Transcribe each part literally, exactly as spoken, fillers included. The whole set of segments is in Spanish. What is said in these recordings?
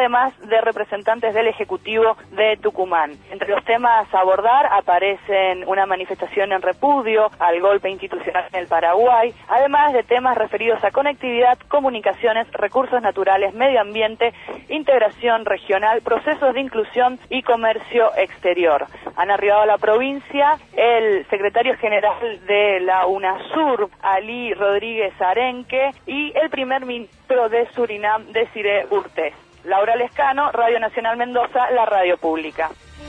además de representantes del Ejecutivo de Tucumán. Entre los temas a abordar aparecen una manifestación en repudio al golpe institucional en el Paraguay, además de temas referidos a conectividad, comunicaciones, recursos naturales, medio ambiente, integración regional, procesos de inclusión y comercio exterior. Han arribado a la provincia el secretario general de la UNASUR, Ali Rodríguez Arenque, y el primer ministro de Surinam, Desiré Urtés. Laura Lescano, Radio Nacional Mendoza, la radio pública.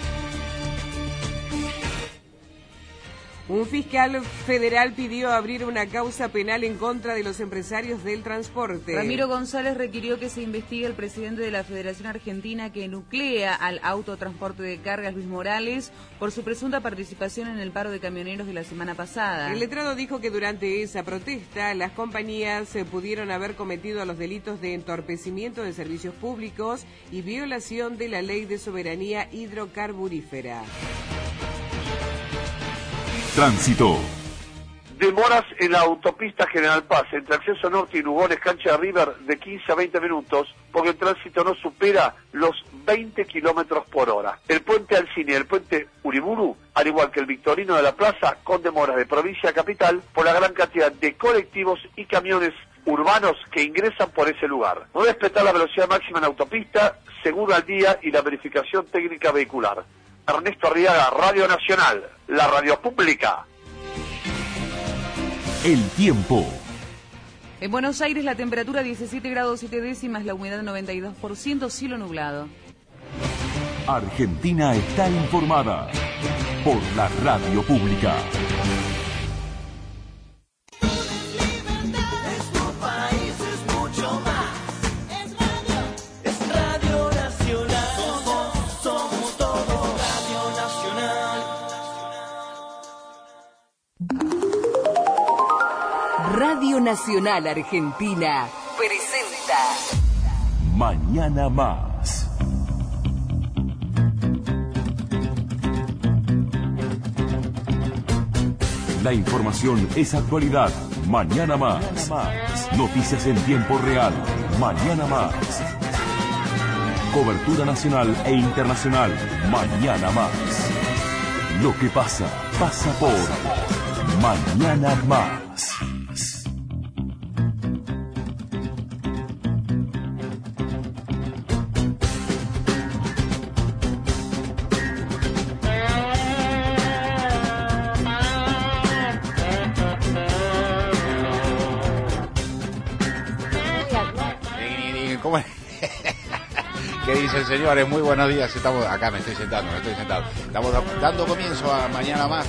Un fiscal federal pidió abrir una causa penal en contra de los empresarios del transporte. Ramiro González requirió que se investigue al presidente de la Federación Argentina que nuclea al autotransporte de cargas, Luis Morales, por su presunta participación en el paro de camioneros de la semana pasada. El letrado dijo que durante esa protesta las compañías se pudieron haber cometido los delitos de entorpecimiento de servicios públicos y violación de la Ley de Soberanía Hidrocarburífera. Tránsito. Demoras en la autopista General Paz, entre Acceso Norte y Lugones, Cancha de River, de quince a veinte minutos, porque el tránsito no supera los veinte kilómetros por hora. El puente Alcine y el puente Uriburu, al igual que el Victorino de la Plaza, con demoras de provincia a capital, por la gran cantidad de colectivos y camiones urbanos que ingresan por ese lugar. No respetar la velocidad máxima en la autopista, seguro al día y la verificación técnica vehicular. Ernesto Arriaga, Radio Nacional, la radio pública. El tiempo. En Buenos Aires la temperatura diecisiete grados siete décimas, la humedad noventa y dos por ciento, cielo nublado. Argentina está informada por la radio pública. Radio Nacional Argentina presenta Mañana Más. La información es actualidad. Mañana Más. Noticias en tiempo real. Mañana Más. Cobertura nacional e internacional. Mañana Más. Lo que pasa, pasa por Mañana Más. ¿Cómo es? ¿Qué dicen, señores? Muy buenos días. Estamos acá, me estoy sentando, me estoy sentado. Estamos dando comienzo a Mañana Más.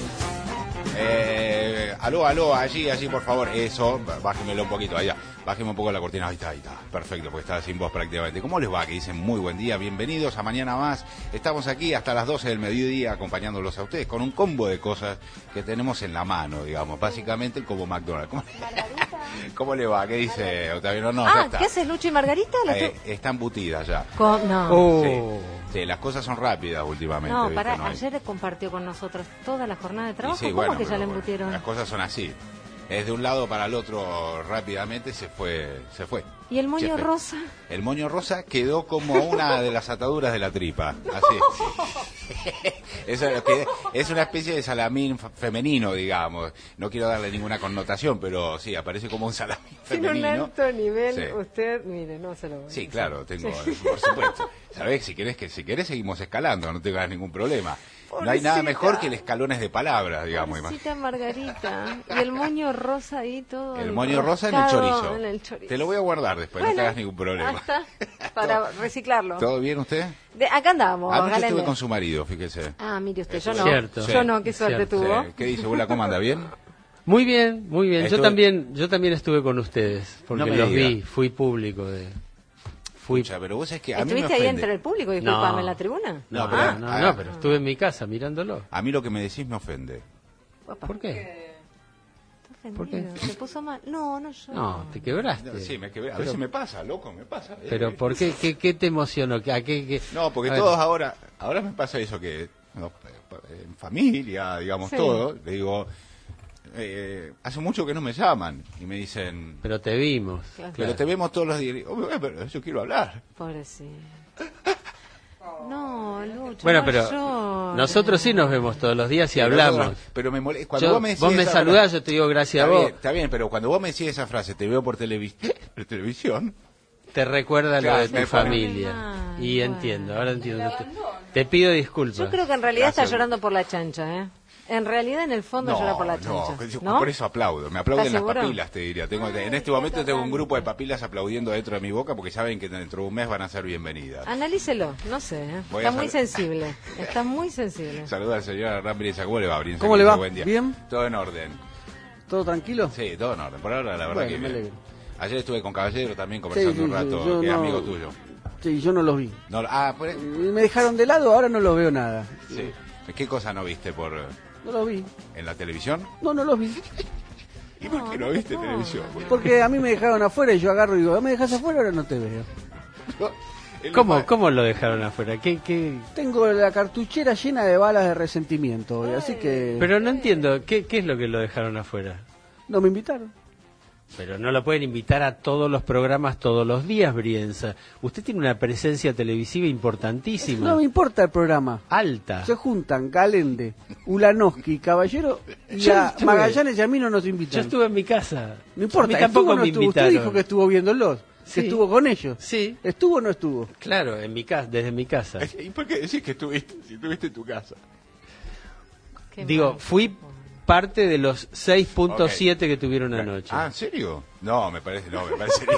Eh, aló, aló, allí, allí, por favor. Eso, bájemelo un poquito, allá. Bájeme un poco la cortina. Ahí está, ahí está. Perfecto, porque está sin voz prácticamente. ¿Cómo les va? Que dicen muy buen día. Bienvenidos a Mañana Más. Estamos aquí hasta las doce del mediodía acompañándolos a ustedes con un combo de cosas que tenemos en la mano, digamos. Básicamente como McDonald's. ¿Cómo, ¿Cómo le va? ¿Qué dice Octavio? No, no, ah, ya está. ¿Qué haces, Lucho y Margarita? Eh, está embutida ya. Con... No. Oh. Sí. Sí, las cosas son rápidas últimamente. No, ¿viste? para, no hay... ayer compartió con nosotros toda la jornada de trabajo. Sí, ¿Cómo bueno, que ya pero, le embutieron? Las cosas son así. Es de un lado para el otro rápidamente, se fue, se fue. ¿Y el moño Chefe. rosa? El moño rosa quedó como una de las ataduras de la tripa. Así. Eso es, lo que, es una especie de salamín femenino, digamos. No quiero darle ninguna connotación, pero sí, aparece como un salamín femenino. Tiene un alto nivel, sí. Usted, mire, no se lo voy a Sí, decir. claro, tengo, por supuesto. Sabés, si querés que si querés seguimos escalando, no tengas ningún problema. Pobrecita. No hay nada mejor que el escalones de palabras, digamos. Pobrecita Margarita. Y el moño rosa ahí todo. El moño rosa en el, chorizo. en el chorizo. Te lo voy a guardar después, bueno, no te hagas ningún problema. Hasta para reciclarlo. ¿Todo bien usted? De, acá andamos. Anoche Galende. estuve con su marido, fíjese. Ah, mire usted, yo Eso no. cierto. Yo no, qué suerte Cierto. tuvo. Sí. ¿Qué dice? ¿Hola, cómo anda? ¿Bien? Muy bien, muy bien. Estuve... Yo también yo también estuve con ustedes, porque no los diga. vi, fui público de... Fui... Pucha, pero vos es que a mí me ¿Estuviste ofende. ahí entre el público, disculpame, no. en la tribuna? No, No, pero, ah, no, ah, no, pero estuve en mi casa mirándolo. A mí lo que me decís me ofende. Papá. ¿Por qué? ¿Por qué? ¿Se puso mal? No, no yo. No, te quebraste. No, sí, me quebré. A pero, veces me pasa, loco, me pasa. Pero ¿por qué? ¿Qué, qué te emocionó? ¿A qué, qué... No, porque a todos ver. ahora, ahora me pasa eso que, no, en familia, digamos, Sí. todo, le digo, eh, hace mucho que no me llaman y me dicen, Pero te vimos. Claro. pero te vemos todos los días. Y digo, "Oh, pero yo quiero hablar. Pobrecito. No, Lucho. Bueno, no pero llores. nosotros sí nos vemos todos los días y Pero hablamos. nosotros- Pero me molesta. Cuando Yo- vos me, decís vos me esa saludás, frase- yo te digo gracias está a vos. Bien, está bien, pero cuando vos me decís esa frase, te veo por, televis por televisión. Te recuerda Claro, lo de me tu pone- familia. Ay, Y bueno. entiendo, ahora entiendo. Te, te pido disculpas. Yo creo que en realidad Gracias. está llorando por la chancha, ¿eh? En realidad, en el fondo, No, llora por la no, chancha. yo ¿No? por eso aplaudo. Me aplauden las seguro? papilas, te diría. Tengo, en este momento tengo un grupo de papilas aplaudiendo dentro de mi boca porque saben que dentro de un mes van a ser bienvenidas. Analícelo, no sé, ¿eh? Voy Está a muy sal- sensible. Está muy sensible. Saluda al señor Hernán Brienza. ¿Cómo le va, Brienza? ¿Cómo le Que va? dice buen día. ¿Bien? Todo en orden. ¿Todo tranquilo? Sí, todo en orden. Por ahora, la verdad Bueno, que me bien. alegro. Ayer estuve con Caballero también conversando Sí, sí, un sí, rato, yo que es no- amigo tuyo. Sí, yo no los vi. No, ah, por- Y me dejaron de lado, ahora no los veo nada. sí. ¿Qué cosa no viste por No los vi. en la televisión? No, no los vi. ¿Y por qué no viste televisión? Porque a mí me dejaron afuera y yo agarro y digo, ¿me dejas afuera? Ahora no te veo. Él ¿Cómo, no- ¿Cómo lo dejaron afuera? ¿Qué, qué? Tengo la cartuchera llena de balas de resentimiento hoy, así que Pero no entiendo, ¿qué, ¿qué es lo que lo dejaron afuera? no me invitaron. Pero no lo pueden invitar a todos los programas todos los días, Brienza. Usted tiene una presencia televisiva importantísima. No me importa el programa. Alta. Se juntan Galende, Ulanowski, Caballero y Yo a estuve- Magallanes y a mí no nos Yo invitan. estuve en mi casa. No importa, A mí tampoco estuvo o no me estuvo. invitaron. Usted dijo que estuvo viéndolos, Sí. que estuvo con ellos. Sí, ¿Estuvo o no estuvo? claro, en mi casa, desde mi casa. ¿Y por qué decís que estuviste, si estuviste en tu casa? Qué Digo, mal. fui parte de los seis punto siete Ok. que tuvieron anoche. Ah, ¿en serio? No, me parece, no, me parece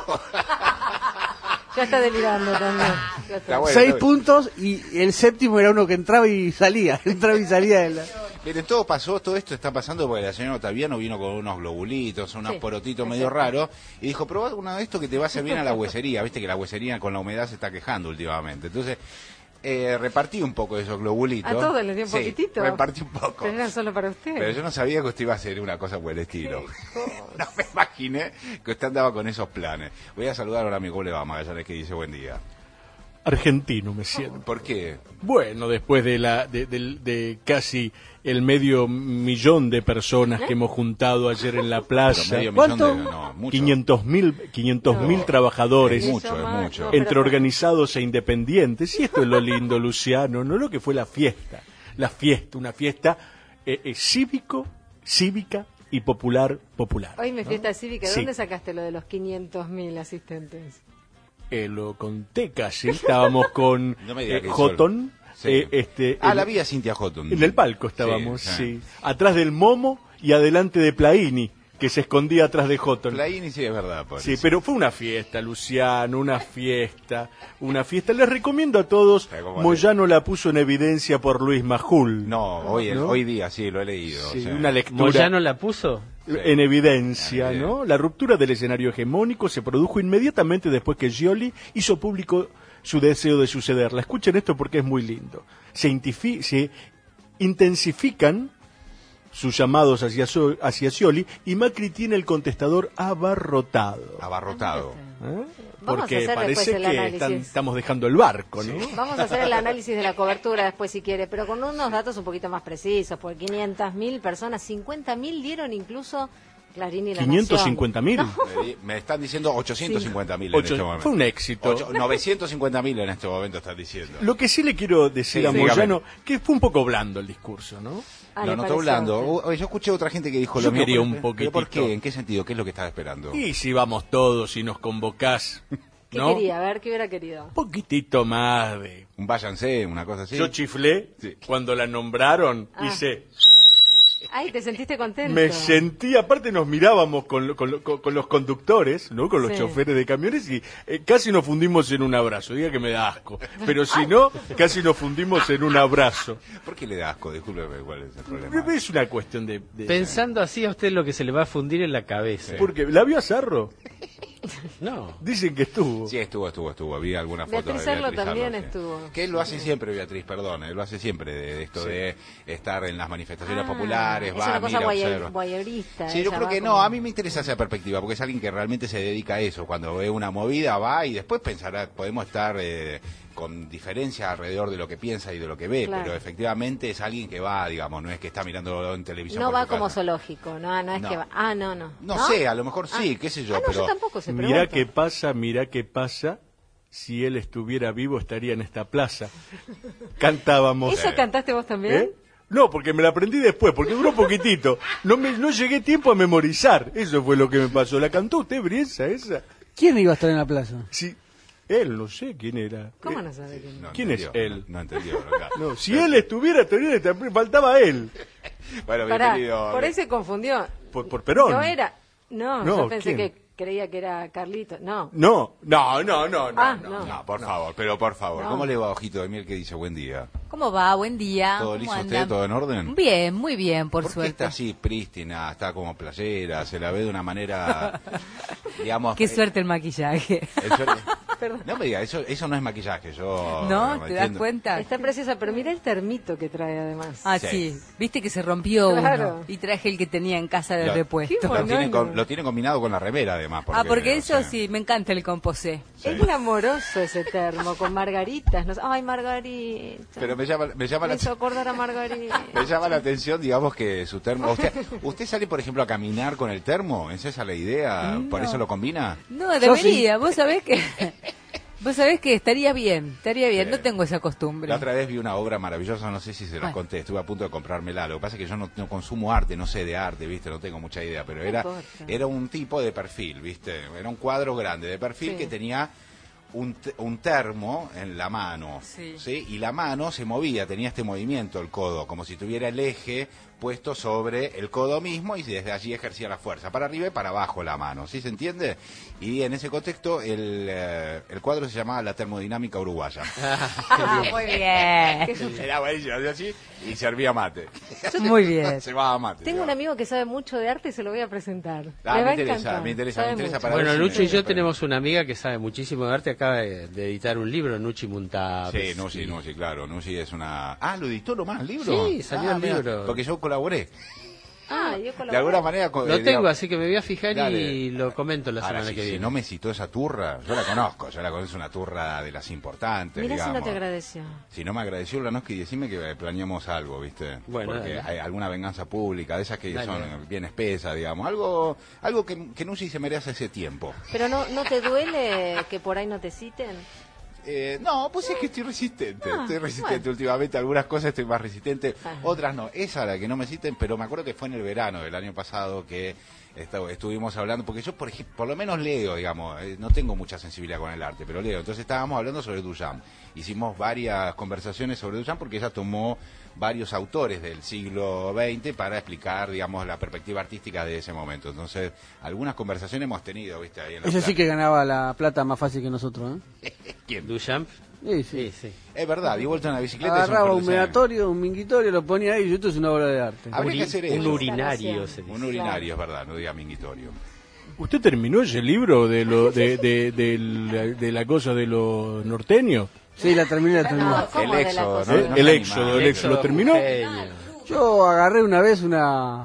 Ya está delirando también. Ya está. Está bueno, Seis está bien. puntos y el séptimo era uno que entraba y salía. Entraba y salía de la... Miren, todo pasó, todo esto está pasando porque la señora Otaviano vino con unos globulitos, unos Sí, porotitos medio raros, y dijo, probá alguna de esto que te va a hacer bien a la huesería. Viste que la huesería con la humedad se está quejando últimamente. Entonces, eh, repartí un poco de esos globulitos. ¿A todos les dio un Sí, poquitito? repartí un poco. Pero eran solo para usted. Pero yo no sabía que usted iba a hacer una cosa por el estilo. No me imaginé que usted andaba con esos planes. Voy a saludar ahora a mi colega Magallanes que dice buen día. Argentino me siento. ¿Por qué? Bueno, después de la de, de- de casi el medio millón de personas que hemos juntado ayer en la Pero plaza, medio millón ¿Cuánto? de... No, mucho. quinientos mil quinientos mil trabajadores Es mucho, es más, mucho. no, entre pero- organizados e independientes, y esto es lo lindo, Luciano, no lo que fue la fiesta, la fiesta, una fiesta eh, eh, cívico, cívica y popular, popular. Hoy me fiesta cívica. ¿De Sí. dónde sacaste lo de los quinientos mil asistentes? Eh, lo conté casi, estábamos con No me diga eh, que Houghton, Sí. eh, este, Ah, en- la vi a Cintia Houghton. en el palco estábamos, Sí, sí, sí. atrás del Momo y adelante de Plaini, que se escondía atrás de Houghton. Plaini sí es verdad. por Sí, eso. pero fue una fiesta, Luciano, una fiesta, una fiesta. Les recomiendo a todos, Pero como Moyano la puso en evidencia por Luis Majul. No, hoy, ¿No? hoy día sí, lo he leído. Sí, o sea. una lectura ¿Moyano la puso? en evidencia, Sí. ¿no? La ruptura del escenario hegemónico se produjo inmediatamente después que Scioli hiso público su deseo de sucederla. Escuchen esto porque es muy lindo. Se, intifi- se intensifican sus llamados hacia, So- hacia Scioli y Macri tiene el contestador abarrotado. Abarrotado. ¿Eh? Vamos a Porque hacer parece después el que análisis. están- estamos dejando el barco, ¿no? Vamos a hacer el análisis de la cobertura después si quiere, pero con unos datos un poquito más precisos, porque quinientas mil personas, cincuenta mil dieron incluso Clarín y La quinientos Nación. cincuenta mil. Me, di- me están diciendo ochocientos cincuenta mil en Ocho- este momento. fue un éxito. Ocho- novecientos cincuenta mil en este momento están diciendo. Lo que sí le quiero decir Sí, a dígame. Moyano, que fue un poco blando el discurso, ¿no? Ah, Lo ¿le notó pareció a blando. usted? Oye, yo escuché a otra gente que dijo Yo lo mismo. quería un ¿Pero por poquitito. qué? ¿En qué sentido? ¿Qué es lo que estaba esperando? Y si vamos todos y nos convocás, ¿Qué ¿no? quería? A ver, ¿qué hubiera querido? Un poquitito más de... Un váyanse, una cosa así. Yo chiflé Sí. cuando la nombraron, Ah. hice... Ay, te sentiste contento. Me sentí, aparte nos mirábamos con, lo- con, lo- con- con los conductores, ¿no? Con los Sí. choferes de camiones y eh, casi nos fundimos en un abrazo. Diga que me da asco. Pero si no, casi nos fundimos en un abrazo. ¿Por qué le da asco? Discúlpeme, ¿cuál es el problema? Es una cuestión de... de- Pensando así a usted lo que se le va a fundir en la cabeza. Porque, ¿la vio a Sarro? No. Dicen que estuvo. Sí, estuvo, estuvo, estuvo. Vi algunas fotos Beatriz de Arlo Beatriz también Arlo, sí. estuvo. Que él lo hace siempre, Beatriz, perdón. Él lo hace siempre de, de esto Sí. de estar en las manifestaciones Ah, populares, es va, una cosa mira, guayer- observa. guayerista. Sí, yo ella creo va que como- no, a mí me interesa esa perspectiva, porque es alguien que realmente se dedica a eso. Cuando ve una movida va y después pensará, podemos estar eh, con diferencia alrededor de lo que piensa y de lo que ve, Claro. pero efectivamente es alguien que va, digamos, no es que está mirando en televisión. No por va su como casa. zoológico, no, no es No. que va. Ah, no, no. No, sé, a lo mejor sí, qué sé yo, Ah, no, pero yo tampoco se Mirá pregunto. qué pasa, mirá qué pasa si él estuviera vivo estaría en esta plaza. Cantábamos. ¿Eso cantaste vos también? ¿Eh? No, porque me la aprendí después, porque duró poquitito. No me, no llegué tiempo a memorizar. Eso fue lo que me pasó. ¿La cantó usted, Brienza, esa? ¿Quién iba a estar en la plaza? Sí. Él, no sé quién era. ¿Cómo Eh, no sabe quién? No ¿Quién entendió, es él? No, no entendió. Acá. No, si él estuviera, estaría, faltaba él. Bueno, Pará, bienvenido. por ahí se confundió. Por, por Perón. No era. No, No, yo pensé ¿quién? que creía que era Carlito. No. No, no, no, no, no. Ah, no. no. No, por favor, pero por favor. No. ¿Cómo le va, Ojito de Miel, que dice buen día? ¿Cómo va? Buen día. ¿Todo ¿Cómo liso andan? usted? ¿Todo en orden? Bien, muy bien, por, ¿Por qué suerte. está así prístina? Está como playera, se la ve de una manera, digamos... Qué eh, suerte el maquillaje. eso- no me diga, eso, eso no es maquillaje, yo... ¿No? me ¿Te das entiendo. cuenta? Está preciosa, pero mira el termito que trae además. Ah, Sí. sí. Viste que se rompió Claro. uno y traje el que tenía en casa de Lo- repuesto. Qué Lo tiene, Monono. com- lo tiene combinado con la remera, además. Ah, porque o eso sea, sí, me encanta el composé. sí. Es glamoroso ese termo, con margaritas. No sé- Ay, Margarita. Pero me llama, me llama Me la hizo acordar a Margarita. Me llama la atención, digamos, que su termo... ¿Usted, usted sale, por ejemplo, a caminar con el termo? ¿Es esa la idea? ¿Por No. eso lo combina? No, Yo debería. Vos sabés que... Vos sabés que estaría bien, estaría bien. No tengo esa costumbre. La otra vez vi una obra maravillosa, no sé si se las Bueno. conté, estuve a punto de comprármela. Lo que pasa es que yo no, no consumo arte, no sé de arte, ¿viste? No tengo mucha idea, pero era, importa. era un tipo de perfil, ¿viste? Era un cuadro grande de perfil Sí. que tenía un, te- un termo en la mano, Sí. ¿sí? Y la mano se movía, tenía este movimiento, el codo, como si tuviera el eje puesto sobre el codo mismo y desde allí ejercía la fuerza, para arriba y para abajo la mano, ¿sí se entiende? Y en ese contexto el, eh, el cuadro se llamaba La Termodinámica Uruguaya. Ah, muy bien. Era buenísimo, hacía así y servía mate. Muy bien. Se va a mate. Tengo se un va. amigo que sabe mucho de arte y se lo voy a presentar. Ah, Le me va a interesa, encantar. me interesa, Sabe me interesa mucho. para Bueno, ver si Nuchi y me- yo tenemos una amiga que sabe muchísimo de arte, acaba de, de editar un libro, Nuchi Muntables. Sí, Nushi, Nushi, claro, Nushi es una... Ah, ¿lo editó nomás el libro? Sí, salió Ah, el mira, libro. Porque yo colaboré. Ah, yo colaboré. De alguna manera... co- Lo eh, tengo, digamos- así que me voy a fijar Dale. y lo comento la Ahora, semana si, que si viene. no me citó esa turra, yo la conozco, yo la conozco, una turra de las importantes, Mira si digamos. no te agradeció. Si no me agradeció Ulanowski, decime que planeamos algo, ¿viste? Bueno, Porque dale. hay alguna venganza pública, de esas que Dale. son bien espesas, digamos. Algo algo que, que Nushi se merece ese tiempo. Pero no, ¿no te duele que por ahí no te citen? Eh, no, pues es que estoy resistente, Ah, estoy resistente bueno. últimamente, algunas cosas estoy más resistente, Ajá. otras no, esa la que no me citen, pero me acuerdo que fue en el verano del año pasado que esta- estuvimos hablando, porque yo por, ej- por lo menos leo, digamos, eh, no tengo mucha sensibilidad con el arte, pero leo, entonces estábamos hablando sobre Duchamp, hicimos varias conversaciones sobre Duchamp porque ella tomó varios autores del siglo veinte para explicar, digamos, la perspectiva artística de ese momento, entonces algunas conversaciones hemos tenido, viste, ahí en la Ese sí plaza. que ganaba la plata más fácil que nosotros, ¿eh? ¿Quién? Duchamp. Sí, sí. Sí, sí. Es verdad, dio vuelta en la bicicleta y son Agarraba un perdiciones. medatorio, un minguitorio, lo ponía ahí y esto es una obra de arte. Habría que hacer Un eso. urinario, se dice. Un urinario, es verdad, no diga minguitorio. ¿Usted terminó ese libro de lo de, de, del- de la cosa de los norteños? Sí, la terminé, la terminé. No, ¿cómo El de la éxodo, cosa? ¿no? ¿Eh? No El se éxodo, anima. el éxodo, ¿lo terminó? Genio. Yo agarré una vez una...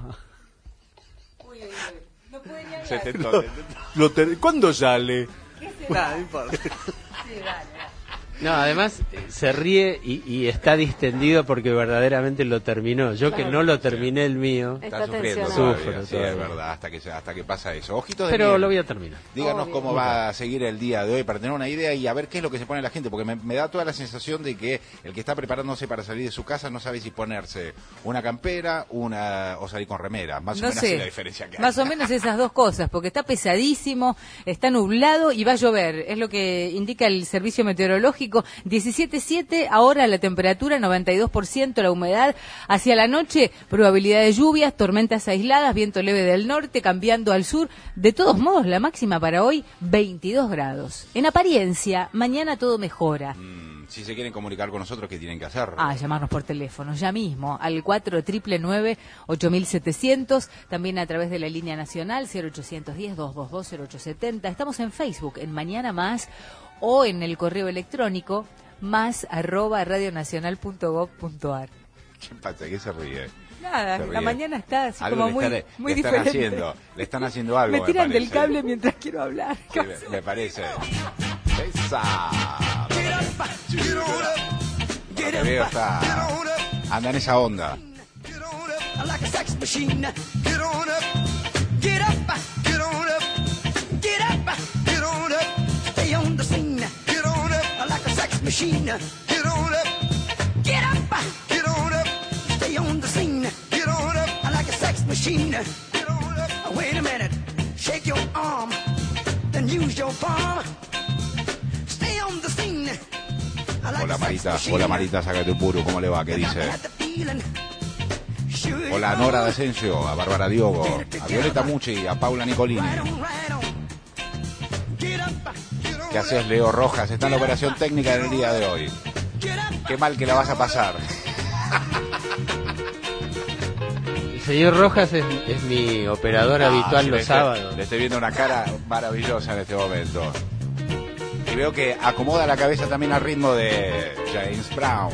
Se tentó, se tentó. Lo ter- ¿Cuándo sale? Nada, no importa. No, además eh, se ríe y, y está distendido porque verdaderamente lo terminó. Yo que no lo terminé el mío, Está Está sufriendo tensionado. todavía, Sufro sí, todavía. es verdad, hasta que, se- hasta que pasa eso. Ojitos de pero miel. lo voy a terminar. Díganos Obvio. cómo va a seguir el día de hoy para tener una idea y a ver qué es lo que se pone la gente, porque me, me da toda la sensación de que el que está preparándose para salir de su casa no sabe si ponerse una campera una o salir con remera. Más o No menos así sé, la diferencia que hay. más o menos esas dos cosas, porque está pesadísimo, está nublado y va a llover, es lo que indica el servicio meteorológico. diecisiete punto siete, ahora la temperatura, noventa y dos por ciento la humedad, hacia la noche probabilidad de lluvias, tormentas aisladas, viento leve del norte, cambiando al sur. De todos modos, la máxima para hoy, veintidós grados. En apariencia, mañana todo mejora. Mm, si se quieren comunicar con nosotros, ¿qué tienen que hacer? Ah, llamarnos por teléfono, ya mismo, al cuatro nueve nueve, ocho mil setecientos, también a través de la línea nacional cero ochocientos diez, doscientos veintidós, cero ochocientos setenta. Estamos en Facebook, en Mañana Más, o en el correo electrónico más arroba radionacional.gov.ar. ¿Qué pasa? ¿Qué se ríe? Nada, Se la ríe. mañana está así Algo como le muy, están- muy le están diferente. haciendo, le están haciendo algo. Me tiran del parece. cable mientras quiero hablar. Sí, me, me parece. Esa. Por lo que veo está. Anda en esa onda. Like a sex machine. Get on up, get up, get on up, get up, get on up, stay on the scene. Get on machine. Get on up, get up, get on up, stay on the scene. Get on up, I like a sex machine. Get on up, wait a minute, shake your arm, then use your palm. Stay on the scene. Hola Marita, hola Marita, sácate un puro, ¿cómo le va? ¿Qué dice? Hola a Nora de Asensio, a Bárbara Diogo, a Violeta Mucci, a Paula Nicolini. ¿Qué haces, Leo Rojas? Está en la operación técnica del día de hoy. Qué mal que la vas a pasar. El señor Rojas es, es mi operador Ah, habitual sí, los le estoy- sábados. Le estoy viendo una cara maravillosa en este momento. Y veo que acomoda la cabeza también al ritmo de James Brown.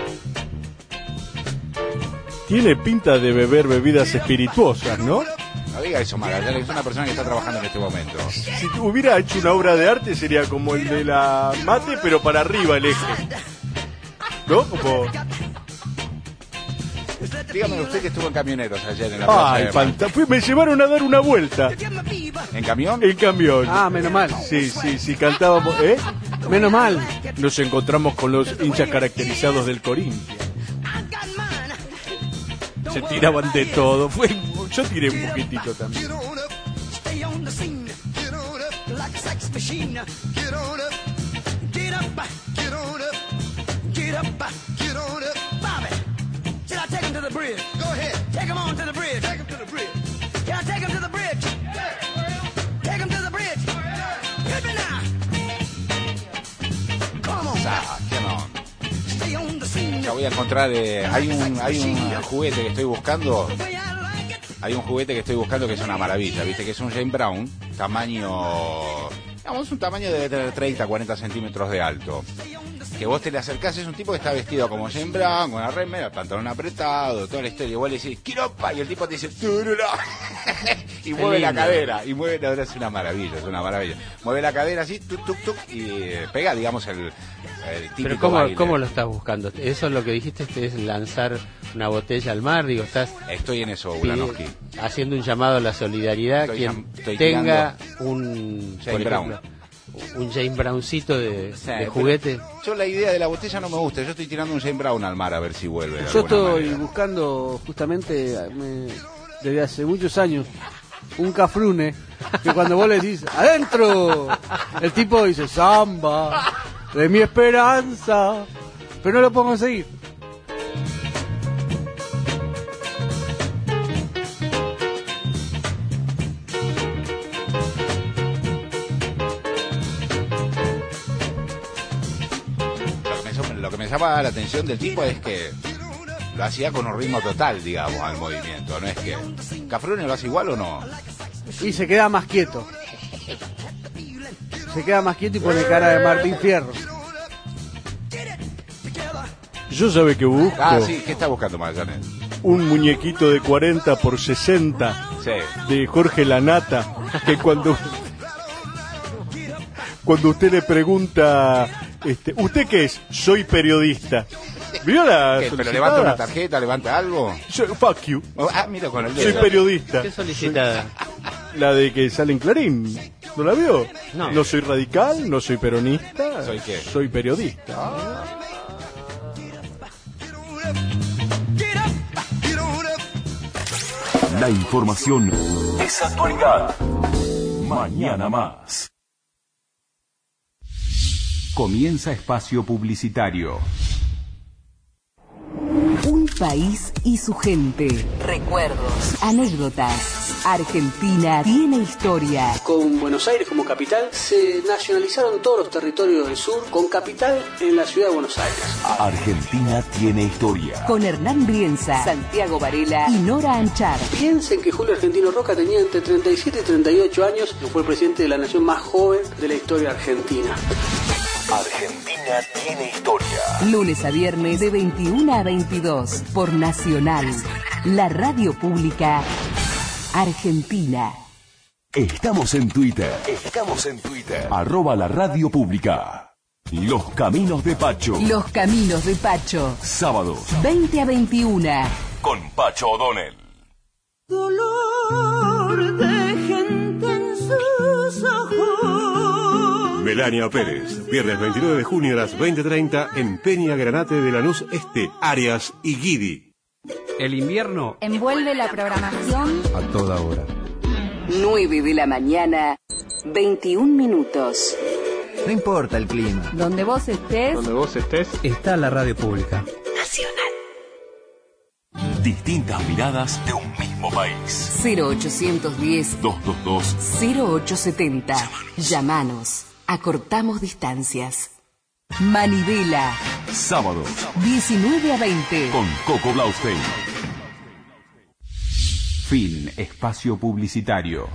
Tiene pinta de beber bebidas espirituosas, ¿no? No diga eso, Magallanes, es una persona que está trabajando en este momento. Si hubiera hecho una obra de arte sería como el de la mate, pero para arriba el eje. ¿No? Como... Dígame usted que estuvo en Camioneros ayer en la plaza Ay, de fanta- fui- me llevaron a dar una vuelta. ¿En camión? En camión. Ah, menos mal. Sí, sí, sí, cantábamos, ¿eh? Menos mal. Nos encontramos con los hinchas caracterizados del Corinthians. Se tiraban de todo. Fue, yo tiré un poquitito también. Stay on the scene. Get on up like a sex machine. Get on up, get up, get on up, get up, get on up. Bobby, should I take him to the bridge? Go ahead. Take him on to the bridge. Take him to the bridge. Can I take him to the bridge? Take him to the bridge. Hit me now. Come on. Ah, qué no. Stay on the scene. Ya voy a encontrar, eh, hay un hay un juguete que estoy buscando, hay un juguete que estoy buscando que es una maravilla, viste, que es un James Brown, tamaño, digamos, un tamaño de tener treinta, cuarenta centímetros de alto. Que vos te le acercás, es un tipo que está vestido como James Brown, con una remera, pantalón apretado, toda la historia, y vos le decís, ¡quiropa! Y el tipo te dice, ¡turura! Y mueve la cadera, y mueve la cadera, es una maravilla, es una maravilla. Mueve la cadera así, tuk, tuk, tuk, y eh, pega, digamos, el, el típico Pero ¿cómo, baile. ¿cómo lo estás buscando? Eso es lo que dijiste, este es lanzar una botella al mar, digo, estás... Estoy en eso, pide- Ulanowski. haciendo un llamado a la solidaridad, Estoy quien llam- estoy tenga tirando un... James por ejemplo, un James Browncito de, Sí, de pero juguete. Yo la idea de la botella no me gusta, yo estoy tirando un James Brown al mar a ver si vuelve de Yo alguna estoy manera. buscando justamente me- desde hace muchos años un cafrune que cuando vos le decís ¡adentro! El tipo dice ¡samba! ¡De mi esperanza! Pero no lo puedo conseguir. Lo que, me, llama- lo que me llama la atención del tipo es que lo hacía con un ritmo total, digamos, al movimiento. No es que... ¿Cafrune lo hace igual o no? Y se queda más quieto. Se queda más quieto y pone cara de Martín Fierro. Yo sabe que busco Ah, sí, ¿qué está buscando Magallanes? un muñequito de cuarenta por sesenta Sí. de Jorge Lanata, que cuando cuando usted le pregunta, este, ¿usted qué es? Soy periodista. ¿Vio la ¿Qué, ¿Pero solicitada? levanta una tarjeta, levanta algo? Yo- fuck you. Ah, mira con el Soy dedo. periodista. ¿Qué solicitada? La de que sale en Clarín. ¿No la vio? No. soy radical, no soy peronista. ¿Soy qué? Soy periodista. La información es actualidad. Mañana más. Comienza espacio publicitario. Un país y su gente. Recuerdos, anécdotas. Argentina tiene historia. Con Buenos Aires como capital, se nacionalizaron todos los territorios del sur, con capital en la ciudad de Buenos Aires. Argentina tiene historia. Con Hernán Brienza, Santiago Varela y Nora Anchar. Piensen que Julio Argentino Roca tenía entre treinta y siete y treinta y ocho años y fue el presidente de la nación más joven de la historia argentina. Argentina tiene historia. Lunes a viernes de veintiuno a veintidós por Nacional, la radio pública argentina. Estamos en Twitter. Estamos en Twitter. Arroba la radio pública. Los Caminos de Pacho. Los Caminos de Pacho. Sábados. veinte a veintiuno. Con Pacho O'Donnell. Dolor de gente en sus ojos. Melania Pérez, viernes veintinueve de junio a las veinte treinta en Peña Granate de Lanús Este, Arias y Guidi. El invierno envuelve la programación a toda hora. nueve de la mañana, veintiún minutos. No importa el clima. Donde vos estés, Donde vos estés, está la radio pública. Nacional. Distintas miradas de un mismo país. cero ochocientos diez, dos dos dos, cero ocho setenta. Llámanos. Acortamos distancias. Manivela. Sábados, diecinueve a veinte. con Coco Blaustein. Fin. Espacio publicitario.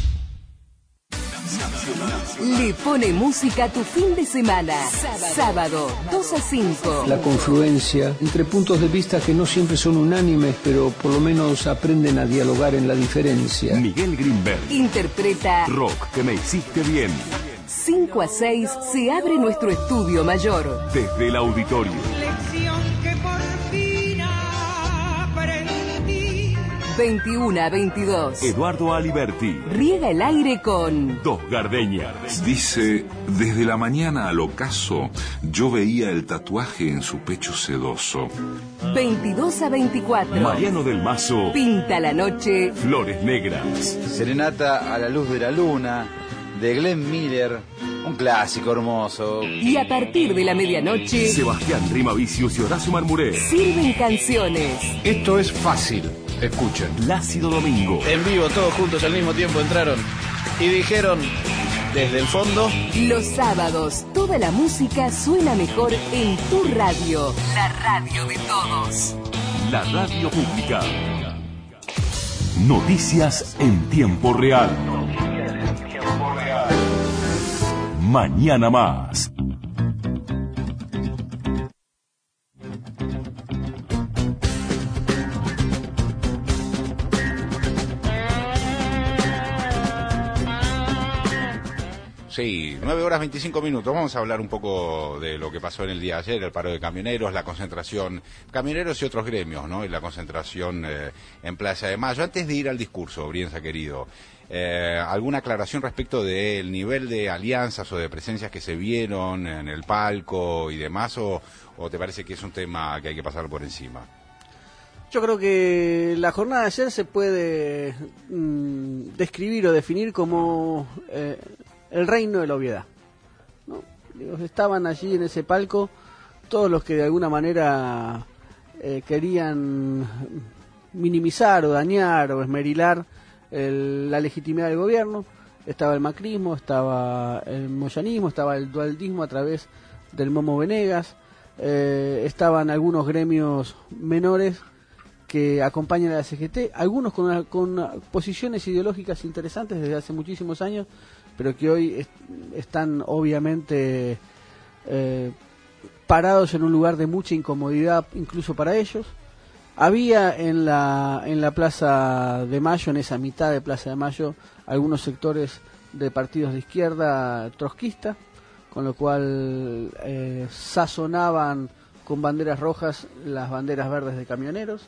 Le pone música a tu fin de semana. Sábado, dos a cinco. La confluencia entre puntos de vista que no siempre son unánimes, pero por lo menos aprenden a dialogar en la diferencia. Miguel Greenberg. Interpreta Rock que me hiciste bien. cinco a seis se abre nuestro estudio mayor. Desde el auditorio. Lección que por fin aprendí. veintiuno a veintidós. Eduardo Aliberti. Riega el aire con Dos Gardenias. Dice, desde la mañana al ocaso, yo veía el tatuaje en su pecho sedoso. veintidós a veinticuatro. Mariano del Mazo. Pinta la noche. Flores Negras. Serenata a la luz de la luna, de Glenn Miller, un clásico hermoso. Y a partir de la medianoche, Sebastián Rimavicius y Horacio Marmuré. sirven canciones. Esto es fácil, escuchen. Plácido Domingo. En vivo, todos juntos al mismo tiempo entraron y dijeron desde el fondo. Los sábados, toda la música suena mejor en tu radio. La radio de todos. La radio pública. Noticias en tiempo real. Mañana más. Sí, nueve horas veinticinco minutos. Vamos a hablar un poco de lo que pasó en el día de ayer, el paro de camioneros, la concentración, camioneros y otros gremios, ¿no? Y la concentración eh, en Plaza de Mayo. Antes de ir al discurso, Brienza querido, eh, ¿alguna aclaración respecto del nivel de alianzas o de presencias que se vieron en el palco y demás? ¿O, o te parece que es un tema que hay que pasar por encima? Yo creo que la jornada de ayer se puede mmm, describir o definir como eh, el reino de la obviedad, ¿no? Digo, estaban allí en ese palco todos los que de alguna manera eh, querían minimizar o dañar o esmerilar el, la legitimidad del gobierno. Estaba el macrismo, estaba el moyanismo, estaba el dualdismo a través del Momo Venegas, eh, estaban algunos gremios menores que acompañan a la C G T, algunos con, una, con una, posiciones ideológicas interesantes desde hace muchísimos años, pero que hoy est están obviamente eh, parados en un lugar de mucha incomodidad incluso para ellos. Había en la, en la Plaza de Mayo, en esa mitad de Plaza de Mayo, algunos sectores de partidos de izquierda trotskista, con lo cual eh, sazonaban con banderas rojas las banderas verdes de camioneros.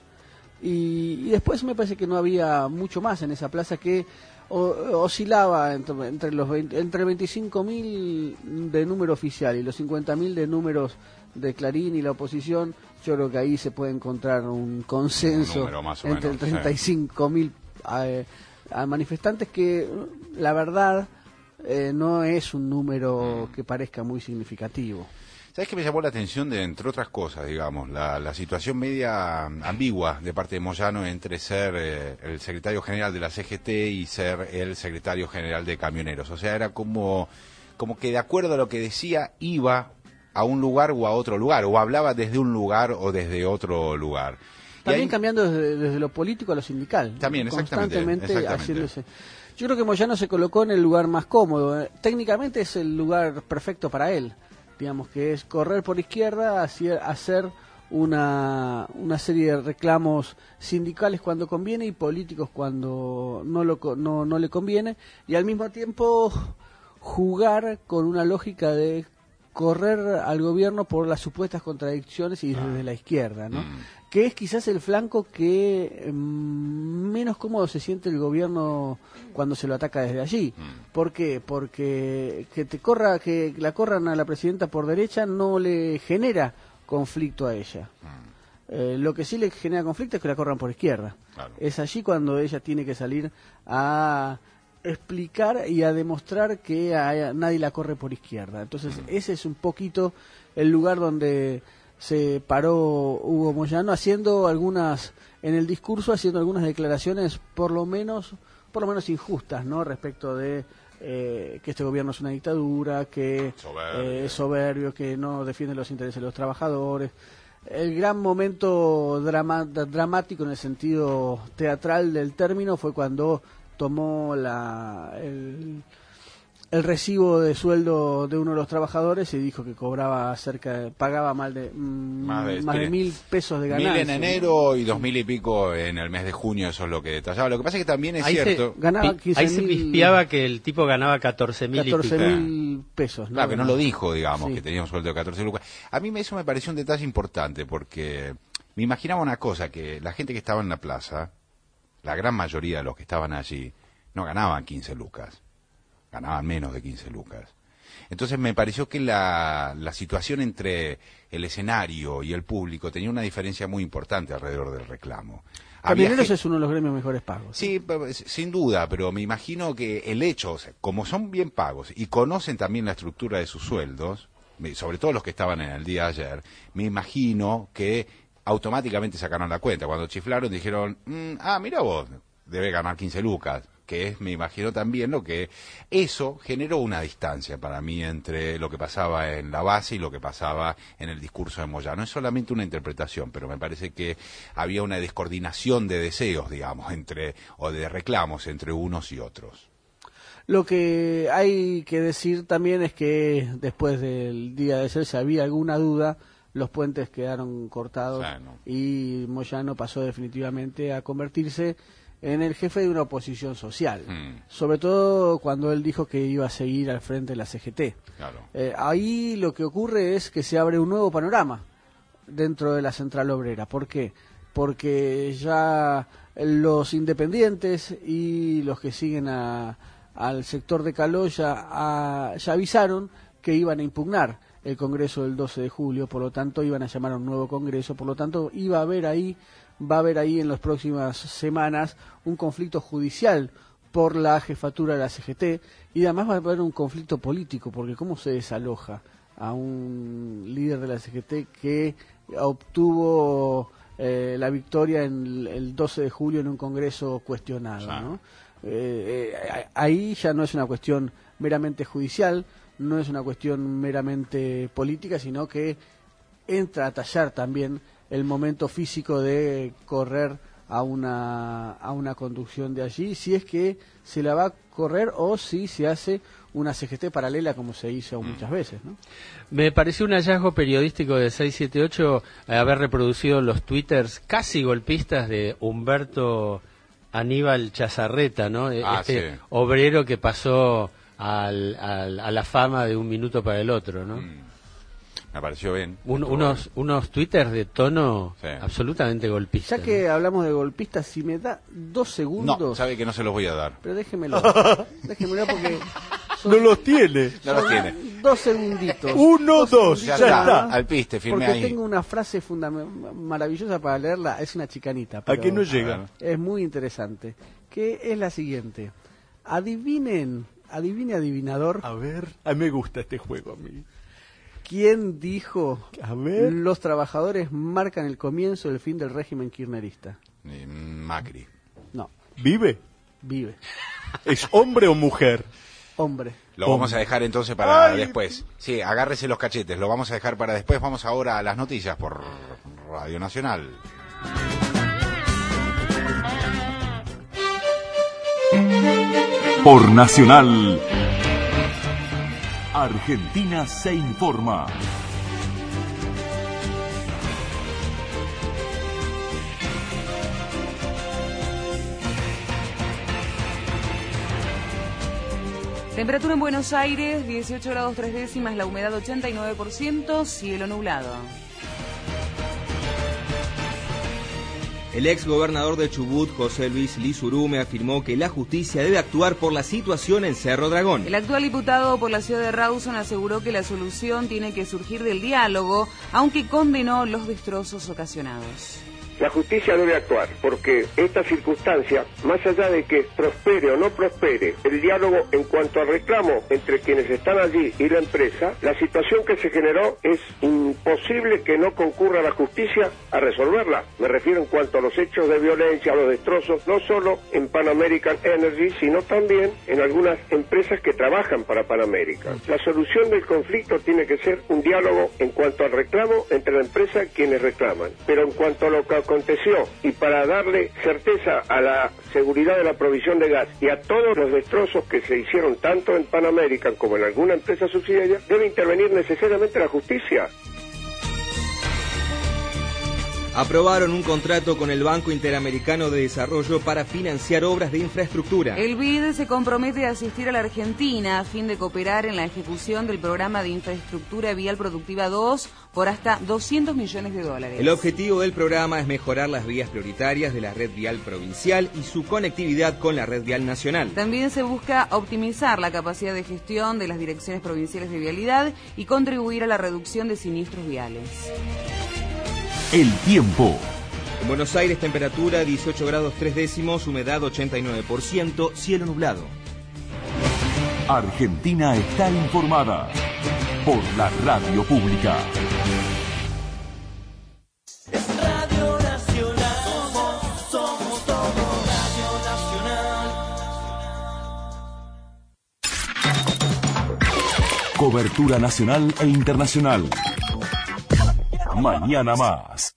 Y, y después me parece que no había mucho más en esa plaza, que o, oscilaba entre, entre los veinte, entre veinticinco mil de número oficial y los cincuenta mil de números de Clarín y la oposición. Yo creo que ahí se puede encontrar un consenso un entre menos, treinta y cinco mil eh, manifestantes, que la verdad eh, no es un número que parezca muy significativo. ¿Sabes qué me llamó la atención? De, entre otras cosas, digamos, la, la situación media ambigua de parte de Moyano entre ser eh, el secretario general de la C G T y ser el secretario general de camioneros. O sea, era como, como que de acuerdo a lo que decía, iba a un lugar o a otro lugar, o hablaba desde un lugar o desde otro lugar. También ahí, cambiando desde, desde lo político a lo sindical. También, exactamente. Constantemente exactamente. haciéndose. Yo creo que Moyano se colocó en el lugar más cómodo. Técnicamente es el lugar perfecto para él. Digamos que es correr por izquierda, hacer una, una serie de reclamos sindicales cuando conviene y políticos cuando no, lo, no, no le conviene, y al mismo tiempo jugar con una lógica de correr al gobierno por las supuestas contradicciones y desde la izquierda, ¿no? Mm. Que es quizás el flanco que mm, menos cómodo se siente el gobierno cuando se lo ataca desde allí. ¿Por qué? Porque que te corra, que la corran a la presidenta por derecha no le genera conflicto a ella. Eh, lo que sí le genera conflicto es que la corran por izquierda. Claro. Es allí cuando ella tiene que salir a explicar y a demostrar que a, nadie la corre por izquierda. Entonces ese es un poquito el lugar donde se paró Hugo Moyano, haciendo algunas, en el discurso, haciendo algunas declaraciones por lo menos, por lo menos injustas, ¿no? Respecto de eh, que este gobierno es una dictadura, que Soberbio. eh, es soberbio, que no defiende los intereses de los trabajadores. El gran momento drama, dramático en el sentido teatral del término fue cuando tomó la, el, el recibo de sueldo de uno de los trabajadores y dijo que cobraba cerca, pagaba mal de, mm, Más de, más de mil pesos de ganancia. Mil en enero y dos mil y pico en el mes de junio, eso es lo que detallaba. Lo que pasa es que también es ahí cierto. Se, ganaba pi, ahí se pispeaba que el tipo ganaba catorce mil y pico. mil pesos. ¿no? Claro, que no lo dijo, digamos, Sí. que tenía un sueldo de catorce lucas. A mí me- eso me pareció un detalle importante porque me imaginaba una cosa, que la gente que estaba en la plaza, la gran mayoría de los que estaban allí, no ganaban quince lucas. Ganaban menos de quince lucas. Entonces me pareció que la, la situación entre el escenario y el público tenía una diferencia muy importante alrededor del reclamo. Había Camioneros ge- es uno de los gremios mejores pagos. Sí, p- sin duda, pero me imagino que el hecho, o sea, como son bien pagos y conocen también la estructura de sus sueldos, me- sobre todo los que estaban en el día de ayer, me imagino que automáticamente sacaron la cuenta. Cuando chiflaron dijeron, mm, ah, mira vos, debe ganar quince lucas. Que es, me imagino también, lo que eso generó una distancia para mí entre lo que pasaba en la base y lo que pasaba en el discurso de Moyano. No es solamente una interpretación, pero me parece que había una descoordinación de deseos, digamos, entre o de reclamos entre unos y otros. Lo que hay que decir también es que después del día de ayer, si había alguna duda, los puentes quedaron cortados Sí, no. y Moyano pasó definitivamente a convertirse en el jefe de una oposición social, Mm, sobre todo cuando él dijo que iba a seguir al frente de la C G T. claro. Eh, ahí lo que ocurre es que se abre un nuevo panorama dentro de la central obrera. ¿Por qué? Porque ya los independientes y los que siguen a, al sector de Caló ya, a- ya avisaron que iban a impugnar el Congreso del doce de julio, por lo tanto iban a llamar a un nuevo Congreso, por lo tanto iba a haber ahí, va a haber ahí en las próximas semanas un conflicto judicial por la jefatura de la C G T y además va a haber un conflicto político, porque cómo se desaloja a un líder de la C G T que obtuvo eh, la victoria en el, el doce de julio en un Congreso cuestionado, ¿no? Eh, eh, ahí ya no es una cuestión meramente judicial, no es una cuestión meramente política, sino que entra a tallar también el momento físico de correr a una a una conducción de allí, si es que se la va a correr o si se hace una C G T paralela como se hizo muchas veces, ¿no? Me pareció un hallazgo periodístico de seiscientos setenta y ocho eh, haber reproducido los twitters casi golpistas de Humberto Aníbal Chazarreta, ¿no? Ah, Este sí. obrero que pasó al, al- a la fama de un minuto para el otro, ¿no? Mm. Me pareció bien. Un- Estuvo unos unos twitters de tono Sí. absolutamente golpista. Ya que hablamos de golpistas, si me da dos segundos... No, sabe que no se los voy a dar. Pero déjemelo, déjemelo porque... son- No los tiene. No los son tiene. Dos segunditos. Uno, dos, Ya ya está. está. Al piste, firme Porque ahí. tengo una frase fundam- maravillosa para leerla, es una chicanita. ¿A pero qué no llega? Es muy interesante, que es la siguiente. Adivinen, adivine adivinador, A ver, a mí me gusta este juego a mí. ¿quién dijo A ver. los trabajadores marcan el comienzo del fin del régimen kirchnerista? Eh, Macri. No, ¿Vive? vive, ¿Es hombre o mujer? hombre. Lo vamos a dejar entonces para Ay. después. Sí, agárrese los cachetes, lo vamos a dejar para después. Vamos ahora a las noticias por Radio Nacional. Por Nacional, Argentina se informa. Temperatura en Buenos Aires, dieciocho grados tres décimas, la humedad ochenta y nueve por ciento, cielo nublado. El ex gobernador de Chubut, José Luis Lizurume, afirmó que la justicia debe actuar por la situación en Cerro Dragón. El actual diputado por la ciudad de Rawson aseguró que la solución tiene que surgir del diálogo, aunque condenó los destrozos ocasionados. La justicia debe actuar, porque esta circunstancia, más allá de que prospere o no prospere el diálogo en cuanto al reclamo entre quienes están allí y la empresa, la situación que se generó es imposible que no concurra la justicia a resolverla. Me refiero en cuanto a los hechos de violencia, a los destrozos, no solo en Pan American Energy, sino también en algunas empresas que trabajan para Pan American. La solución del conflicto tiene que ser un diálogo en cuanto al reclamo entre la empresa y quienes reclaman, pero en cuanto a lo que aconteció y para darle certeza a la seguridad de la provisión de gas y a todos los destrozos que se hicieron tanto en Pan American como en alguna empresa subsidiaria, debe intervenir necesariamente la justicia. Aprobaron un contrato con el Banco Interamericano de Desarrollo para financiar obras de infraestructura. El B I D se compromete a asistir a la Argentina a fin de cooperar en la ejecución del programa de infraestructura vial productiva dos por hasta doscientos millones de dólares. El objetivo del programa es mejorar las vías prioritarias de la red vial provincial y su conectividad con la red vial nacional. También se busca optimizar la capacidad de gestión de las direcciones provinciales de vialidad y contribuir a la reducción de siniestros viales. El tiempo. En Buenos Aires, temperatura dieciocho grados tres décimos, humedad ochenta y nueve por ciento, cielo nublado. Argentina está informada por la radio pública. Radio Nacional, somos, somos todo Radio Nacional. Cobertura nacional e internacional. Mañana más.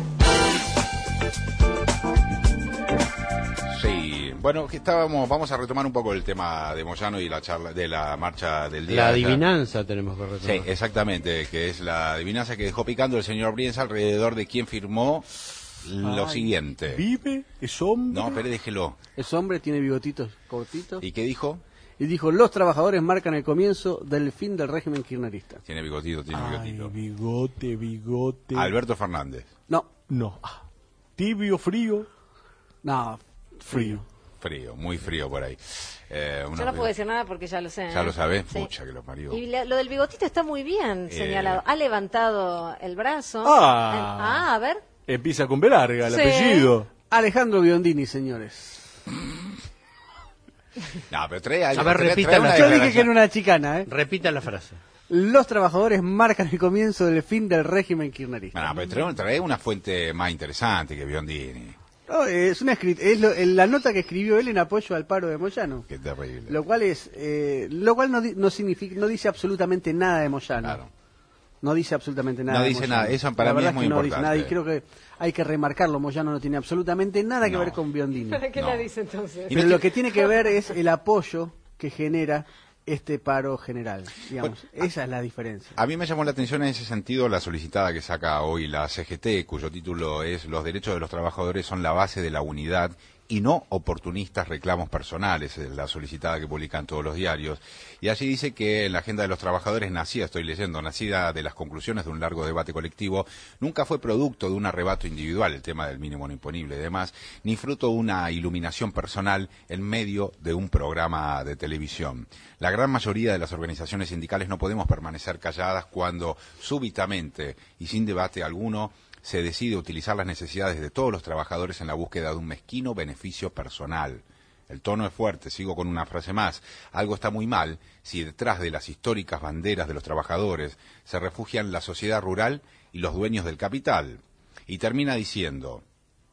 Sí, bueno, que estábamos, vamos a retomar un poco el tema de Moyano y la charla de la marcha del día. La adivinanza tenemos que retomar. Sí, exactamente, que es la adivinanza que dejó picando el señor Brienza alrededor de quién firmó lo Ay, siguiente. ¿Vive? ¿Es hombre? No, pero déjelo. Es hombre, tiene bigotitos cortitos. ¿Y qué dijo? Y dijo, los trabajadores marcan el comienzo del fin del régimen kirchnerista. Tiene bigotito, tiene Ay, bigotito. bigote, bigote. Alberto Fernández. No. No. Ah, ¿tibio, frío? No, frío. Frío, muy frío por ahí. Eh, Yo no puedo decir nada porque ya lo sé. Ya ¿eh? lo sabés, Sí. pucha que lo parió. Y la- lo del bigotito está muy bien Eh. señalado. Ha levantado el brazo. Ah. En- ah, a ver. Empieza con B larga, el Sí. apellido. Alejandro Biondini, señores. No, pero trae algo. A ver, trae- repita trae una la- Yo dije que declaración. era una chicana, ¿eh? Repita la frase. Los trabajadores marcan el comienzo del fin del régimen kirchnerista. No, pero trae, trae una fuente más interesante que Biondini. No, es una escrit- es lo- en la nota que escribió él en apoyo al paro de Moyano. Qué terrible. Lo cual es, eh, lo cual no, di- no significa, no dice absolutamente nada de Moyano. Claro. No dice absolutamente nada. No de dice Moyano. nada, eso para La mí verdad es muy que no importante. dice nada y creo que hay que remarcarlo. Moyano no tiene absolutamente nada que No. ver con Biondini. ¿Para qué No. la dice entonces? Pero lo que tiene que ver es el apoyo que genera este paro general. Digamos, esa es la diferencia. A mí me llamó la atención en ese sentido la solicitada que saca hoy la C G T, cuyo título es Los derechos de los trabajadores son la base de la unidad y no oportunistas reclamos personales, es la solicitada que publican todos los diarios. Y allí dice que en la agenda de los trabajadores nacida, estoy leyendo, nacida de las conclusiones de un largo debate colectivo, nunca fue producto de un arrebato individual, el tema del mínimo no imponible y demás, ni fruto de una iluminación personal en medio de un programa de televisión. La gran mayoría de las organizaciones sindicales no podemos permanecer calladas cuando súbitamente y sin debate alguno se decide utilizar las necesidades de todos los trabajadores en la búsqueda de un mezquino beneficio personal. El tono es fuerte, sigo con una frase más. Algo está muy mal si detrás de las históricas banderas de los trabajadores se refugian la sociedad rural y los dueños del capital. Y termina diciendo: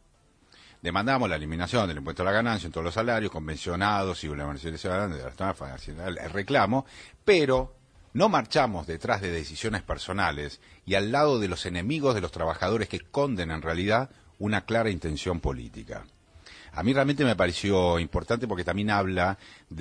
demandamos la eliminación del impuesto a la ganancia en todos los salarios convencionados y la universidad de la el reclamo, pero no marchamos detrás de decisiones personales y al lado de los enemigos de los trabajadores que esconden en realidad una clara intención política. A mí realmente me pareció importante porque también habla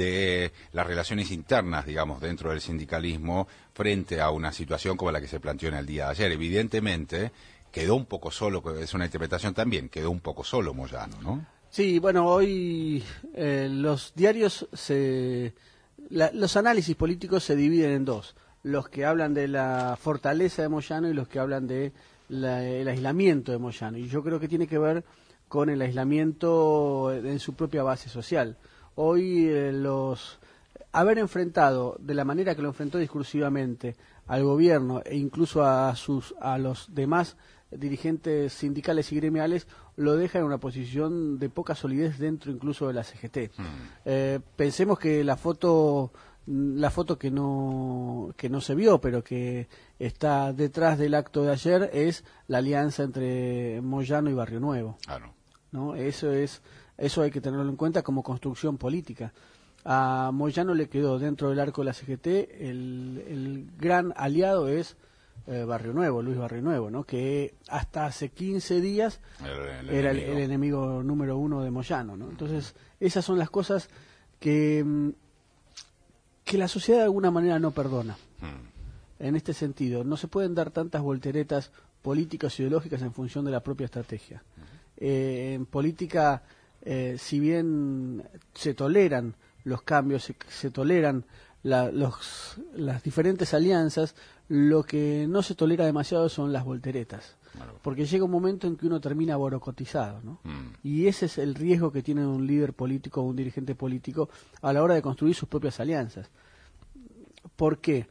de las relaciones internas, digamos, dentro del sindicalismo frente a una situación como la que se planteó en el día de ayer. Evidentemente quedó un poco solo, es una interpretación también, quedó un poco solo Moyano, ¿no? Sí, bueno, hoy eh, los diarios se la, los análisis políticos se dividen en dos. Los que hablan de la fortaleza de Moyano y los que hablan de la, el aislamiento de Moyano. Y yo creo que tiene que ver con el aislamiento en su propia base social. Hoy eh, los haber enfrentado de la manera que lo enfrentó discursivamente al gobierno e incluso a sus a los demás dirigentes sindicales y gremiales lo deja en una posición de poca solidez dentro incluso de la C G T. Hmm. Eh, pensemos que la foto la foto que no que no se vio pero que está detrás del acto de ayer es la alianza entre Moyano y Barrio Nuevo. Claro. ¿No? Eso es eso hay que tenerlo en cuenta como construcción política. A Moyano le quedó dentro del arco de la C G T el, el gran aliado es eh, Barrio Nuevo, Luis Barrio Nuevo, ¿no? Que hasta hace quince días el, el era enemigo. El, el enemigo número uno de Moyano, ¿no? Entonces esas son las cosas que que la sociedad de alguna manera no perdona. Hmm. En este sentido, no se pueden dar tantas volteretas políticas e ideológicas en función de la propia estrategia. Uh-huh. Eh, en política, eh, si bien se toleran los cambios, se, se toleran la, los, las diferentes alianzas, lo que no se tolera demasiado son las volteretas. Claro. Porque llega un momento en que uno termina borocotizado, ¿no? Mm. Y ese es el riesgo que tiene un líder político o un dirigente político a la hora de construir sus propias alianzas. ¿Por qué?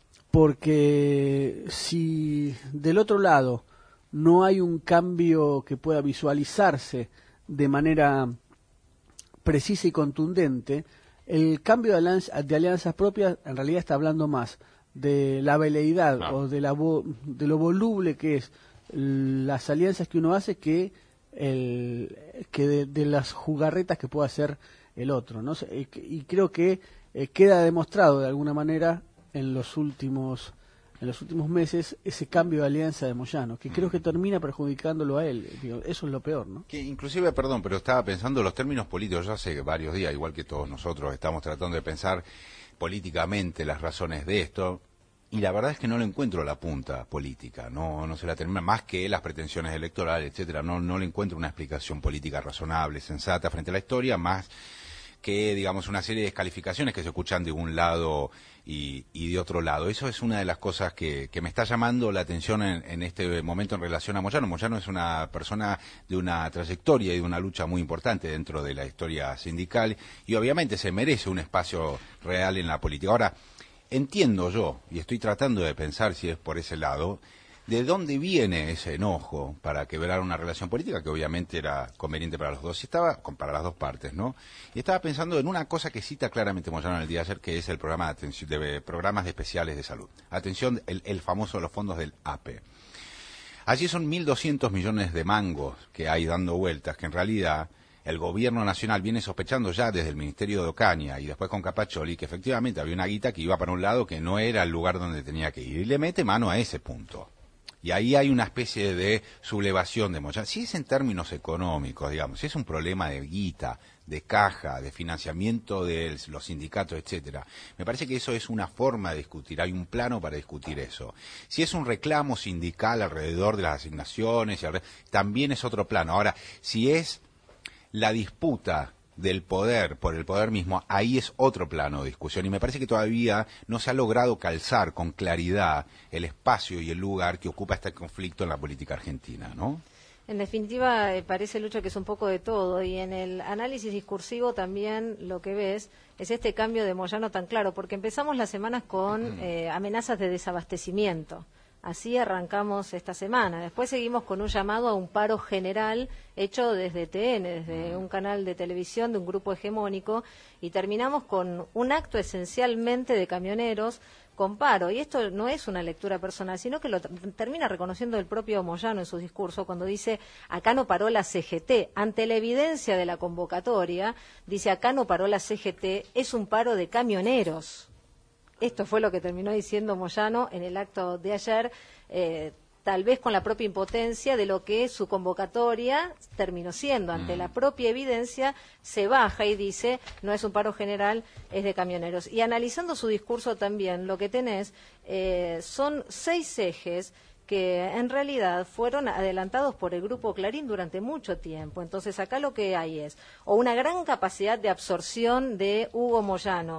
Porque si del otro lado no hay un cambio que pueda visualizarse de manera precisa y contundente, el cambio de, alianza, de alianzas propias en realidad está hablando más de la veleidad no. o de, la vo, de lo voluble que es las alianzas que uno hace que el que de, de las jugarretas que pueda hacer el otro, ¿no? Y creo que eh, queda demostrado de alguna manera en los últimos en los últimos meses ese cambio de alianza de Moyano, que creo que termina perjudicándolo a él. Digo, eso es lo peor, ¿no? Que inclusive, perdón, pero estaba pensando los términos políticos. Yo hace varios días, igual que todos nosotros, estamos tratando de pensar políticamente las razones de esto. Y la verdad es que no le encuentro la punta política, no no se la termina, más que las pretensiones electorales, etcétera. No no le encuentro una explicación política razonable, sensata frente a la historia, más que, digamos, una serie de descalificaciones que se escuchan de un lado y, y de otro lado. Eso es una de las cosas que, que me está llamando la atención en, en este momento en relación a Moyano. Moyano es una persona de una trayectoria y de una lucha muy importante dentro de la historia sindical y obviamente se merece un espacio real en la política. Ahora, entiendo yo, y estoy tratando de pensar si es por ese lado, de dónde viene ese enojo para quebrar una relación política que obviamente era conveniente para los dos, y estaba para las dos partes, ¿no? Y estaba pensando en una cosa que cita claramente Moyano en el día de ayer, que es el programa de, atención, de programas de especiales de salud. Atención, el, el famoso los fondos del A P E. Allí son mil doscientos millones de mangos que hay dando vueltas, que en realidad el gobierno nacional viene sospechando ya desde el Ministerio de Ocaña y después con Capaccioli que efectivamente había una guita que iba para un lado que no era el lugar donde tenía que ir. Y le mete mano a ese punto. Y ahí hay una especie de sublevación de Moyano. Si es en términos económicos, digamos, si es un problema de guita, de caja, de financiamiento de los sindicatos, etcétera, me parece que eso es una forma de discutir, hay un plano para discutir eso. Si es un reclamo sindical alrededor de las asignaciones, también es otro plano. Ahora, si es la disputa del poder por el poder mismo, ahí es otro plano de discusión y me parece que todavía no se ha logrado calzar con claridad el espacio y el lugar que ocupa este conflicto en la política argentina, ¿no? En definitiva, eh, parece, Lucho, que es un poco de todo y en el análisis discursivo también lo que ves es este cambio de Moyano tan claro, porque empezamos las semanas con eh, amenazas de desabastecimiento. Así arrancamos esta semana. Después seguimos con un llamado a un paro general hecho desde T N, desde un canal de televisión de un grupo hegemónico, y terminamos con un acto esencialmente de camioneros con paro. Y esto no es una lectura personal, sino que lo termina reconociendo el propio Moyano en su discurso cuando dice, acá no paró la C G T. Ante la evidencia de la convocatoria, dice, acá no paró la C G T, es un paro de camioneros. Esto fue lo que terminó diciendo Moyano en el acto de ayer, eh, tal vez con la propia impotencia de lo que su convocatoria terminó siendo. Ante la propia evidencia se baja y dice, no es un paro general, es de camioneros. Y analizando su discurso también, lo que tenés eh, son seis ejes que en realidad fueron adelantados por el Grupo Clarín durante mucho tiempo. Entonces acá lo que hay es o una gran capacidad de absorción de Hugo Moyano,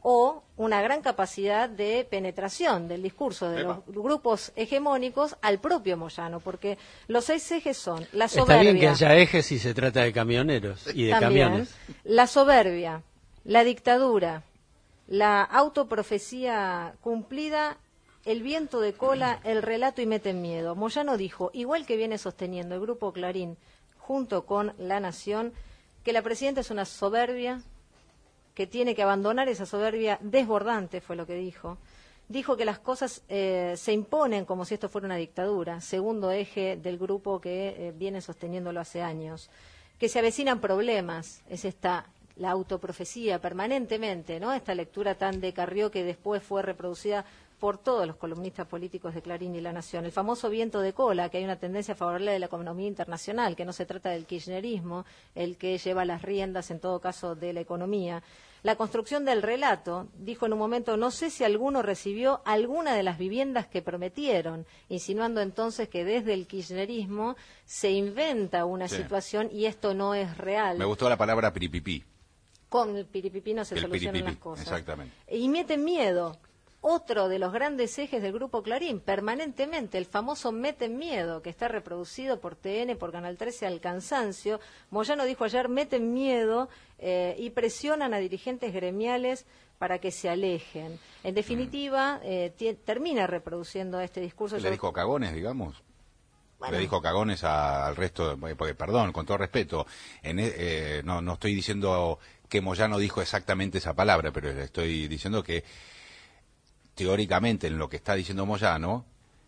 o una gran capacidad de penetración del discurso de Epa. los grupos hegemónicos al propio Moyano, porque los seis ejes son la soberbia. Está bien que haya ejes si se trata de camioneros y de También, camiones. la soberbia, la dictadura, la autoprofecía cumplida, el viento de cola, el relato y meten miedo. Moyano dijo, igual que viene sosteniendo el Grupo Clarín junto con La Nación, que la presidenta es una soberbia, que tiene que abandonar esa soberbia desbordante, fue lo que dijo. Dijo que las cosas eh, se imponen como si esto fuera una dictadura, segundo eje del grupo que eh, viene sosteniéndolo hace años. Que se avecinan problemas, es esta la autoprofecía permanentemente, ¿no? Esta lectura tan de Carrió que después fue reproducida por todos los columnistas políticos de Clarín y La Nación. El famoso viento de cola, que hay una tendencia favorable de la economía internacional, que no se trata del kirchnerismo, el que lleva las riendas, en todo caso, de la economía. La construcción del relato, dijo en un momento, no sé si alguno recibió alguna de las viviendas que prometieron, insinuando entonces que desde el kirchnerismo se inventa una Sí. situación y esto no es real. Me gustó la palabra piripipí. Con el piripipí no se El solucionan piripipí, las cosas. exactamente. Y meten miedo. Otro de los grandes ejes del Grupo Clarín, permanentemente, el famoso meten miedo, que está reproducido por T N, por Canal trece al cansancio. Moyano dijo ayer, meten miedo eh, y presionan a dirigentes gremiales para que se alejen. En definitiva, eh, tie- termina reproduciendo este discurso. Le Yo- dijo cagones, digamos. Bueno. Le dijo cagones a- al resto, porque perdón, con todo respeto, en, e- eh, no, no estoy diciendo que Moyano dijo exactamente esa palabra, pero le estoy diciendo que teóricamente en lo que está diciendo Moyano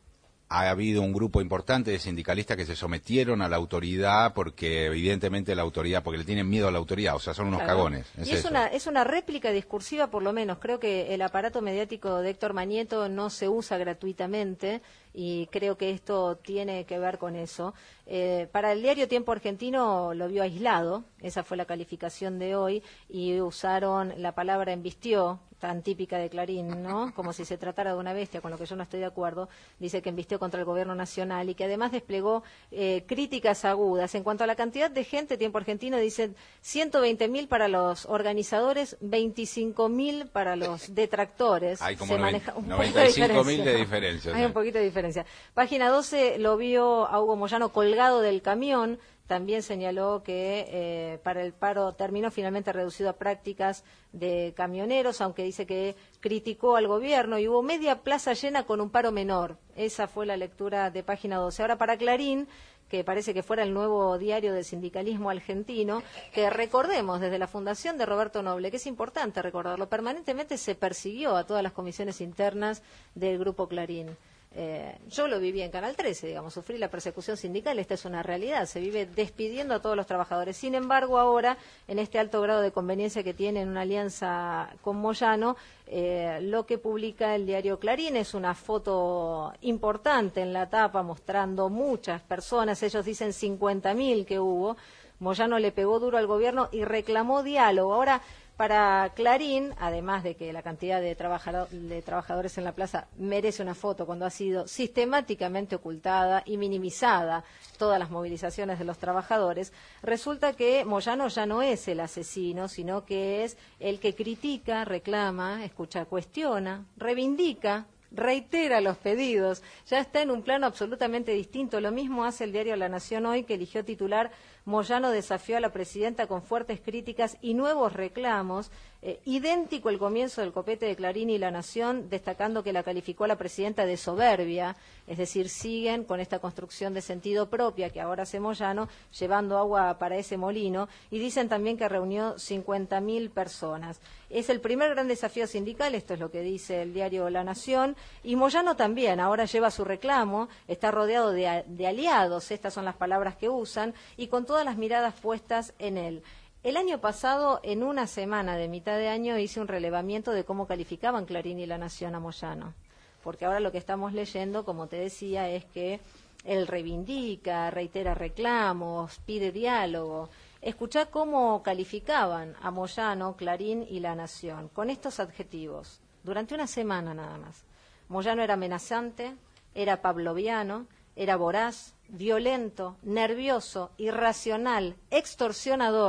ha habido un grupo importante de sindicalistas que se sometieron a la autoridad porque evidentemente la autoridad, porque le tienen miedo a la autoridad, o sea, son unos Claro. cagones. Es y es eso. una, es una réplica discursiva, por lo menos. Creo que el aparato mediático de Héctor Manieto no se usa gratuitamente y creo que esto tiene que ver con eso. Eh, para el diario Tiempo Argentino lo vio aislado, esa fue la calificación de hoy, y usaron la palabra embistió, tan típica de Clarín, ¿no? Como si se tratara de una bestia, con lo que yo no estoy de acuerdo. Dice que embistió contra el gobierno nacional y que además desplegó eh, críticas agudas. En cuanto a la cantidad de gente, Tiempo Argentino dice ciento veinte mil para los organizadores, veinticinco mil para los detractores. Hay como Se noven- maneja un poco noventa y cinco mil diferencia. de diferencia. Hay ¿sí? un poquito de diferencia. Página doce lo vio a Hugo Moyano colgado del camión. También señaló que eh, para el paro terminó finalmente reducido a prácticas de camioneros, aunque dice que criticó al gobierno y hubo media plaza llena con un paro menor. Esa fue la lectura de página doce. Ahora para Clarín, que parece que fuera el nuevo diario del sindicalismo argentino, que recordemos desde la fundación de Roberto Noble, que es importante recordarlo, permanentemente se persiguió a todas las comisiones internas del Grupo Clarín. Eh, yo lo viví en Canal trece, digamos, sufrí la persecución sindical, esta es una realidad, se vive despidiendo a todos los trabajadores. Sin embargo, ahora, en este alto grado de conveniencia que tiene en una alianza con Moyano, eh, lo que publica el diario Clarín es una foto importante en la tapa mostrando muchas personas, ellos dicen cincuenta mil que hubo. Moyano le pegó duro al gobierno y reclamó diálogo. Ahora, para Clarín, además de que la cantidad de, trabajado- de trabajadores en la plaza merece una foto cuando ha sido sistemáticamente ocultada y minimizada todas las movilizaciones de los trabajadores, resulta que Moyano ya no es el asesino, sino que es el que critica, reclama, escucha, cuestiona, reivindica, reitera los pedidos, ya está en un plano absolutamente distinto. Lo mismo hace el diario La Nación hoy, que eligió titular Moyano desafió a la presidenta con fuertes críticas y nuevos reclamos. Eh, idéntico el comienzo del copete de Clarín y La Nación, destacando que la calificó a la presidenta de soberbia, es decir, siguen con esta construcción de sentido propia que ahora hace Moyano, llevando agua para ese molino, y dicen también que reunió cincuenta mil personas. Es el primer gran desafío sindical, esto es lo que dice el diario La Nación, y Moyano también, ahora lleva su reclamo, está rodeado de, de aliados, estas son las palabras que usan, y con todas las miradas puestas en él. El año pasado, en una semana de mitad de año, hice un relevamiento de cómo calificaban Clarín y La Nación a Moyano, porque ahora lo que estamos leyendo, como te decía, es que él reivindica, reitera reclamos, pide diálogo. Escuchá cómo calificaban a Moyano, Clarín y La Nación, con estos adjetivos, durante una semana nada más. Moyano era amenazante, era pavloviano, era voraz, violento, nervioso, irracional, extorsionador,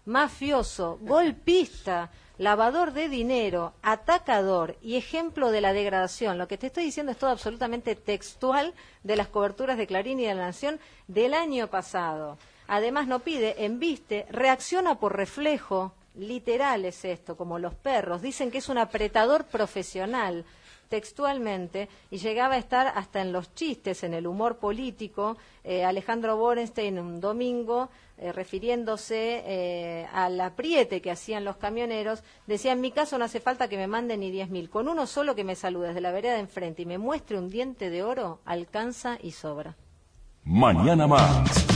mafioso, golpista, lavador de dinero, atacador y ejemplo de la degradación. Lo que te estoy diciendo es todo absolutamente textual de las coberturas de Clarín y de La Nación del año pasado. Además no pide, embiste, reacciona por reflejo, literal es esto, como los perros. Dicen que es un apretador profesional, textualmente, y llegaba a estar hasta en los chistes, en el humor político. eh, Alejandro Borenstein un domingo, eh, refiriéndose eh, al apriete que hacían los camioneros, decía: en mi caso no hace falta que me manden ni diez mil, con uno solo que me salude desde la vereda de enfrente y me muestre un diente de oro, alcanza y sobra. Mañana más.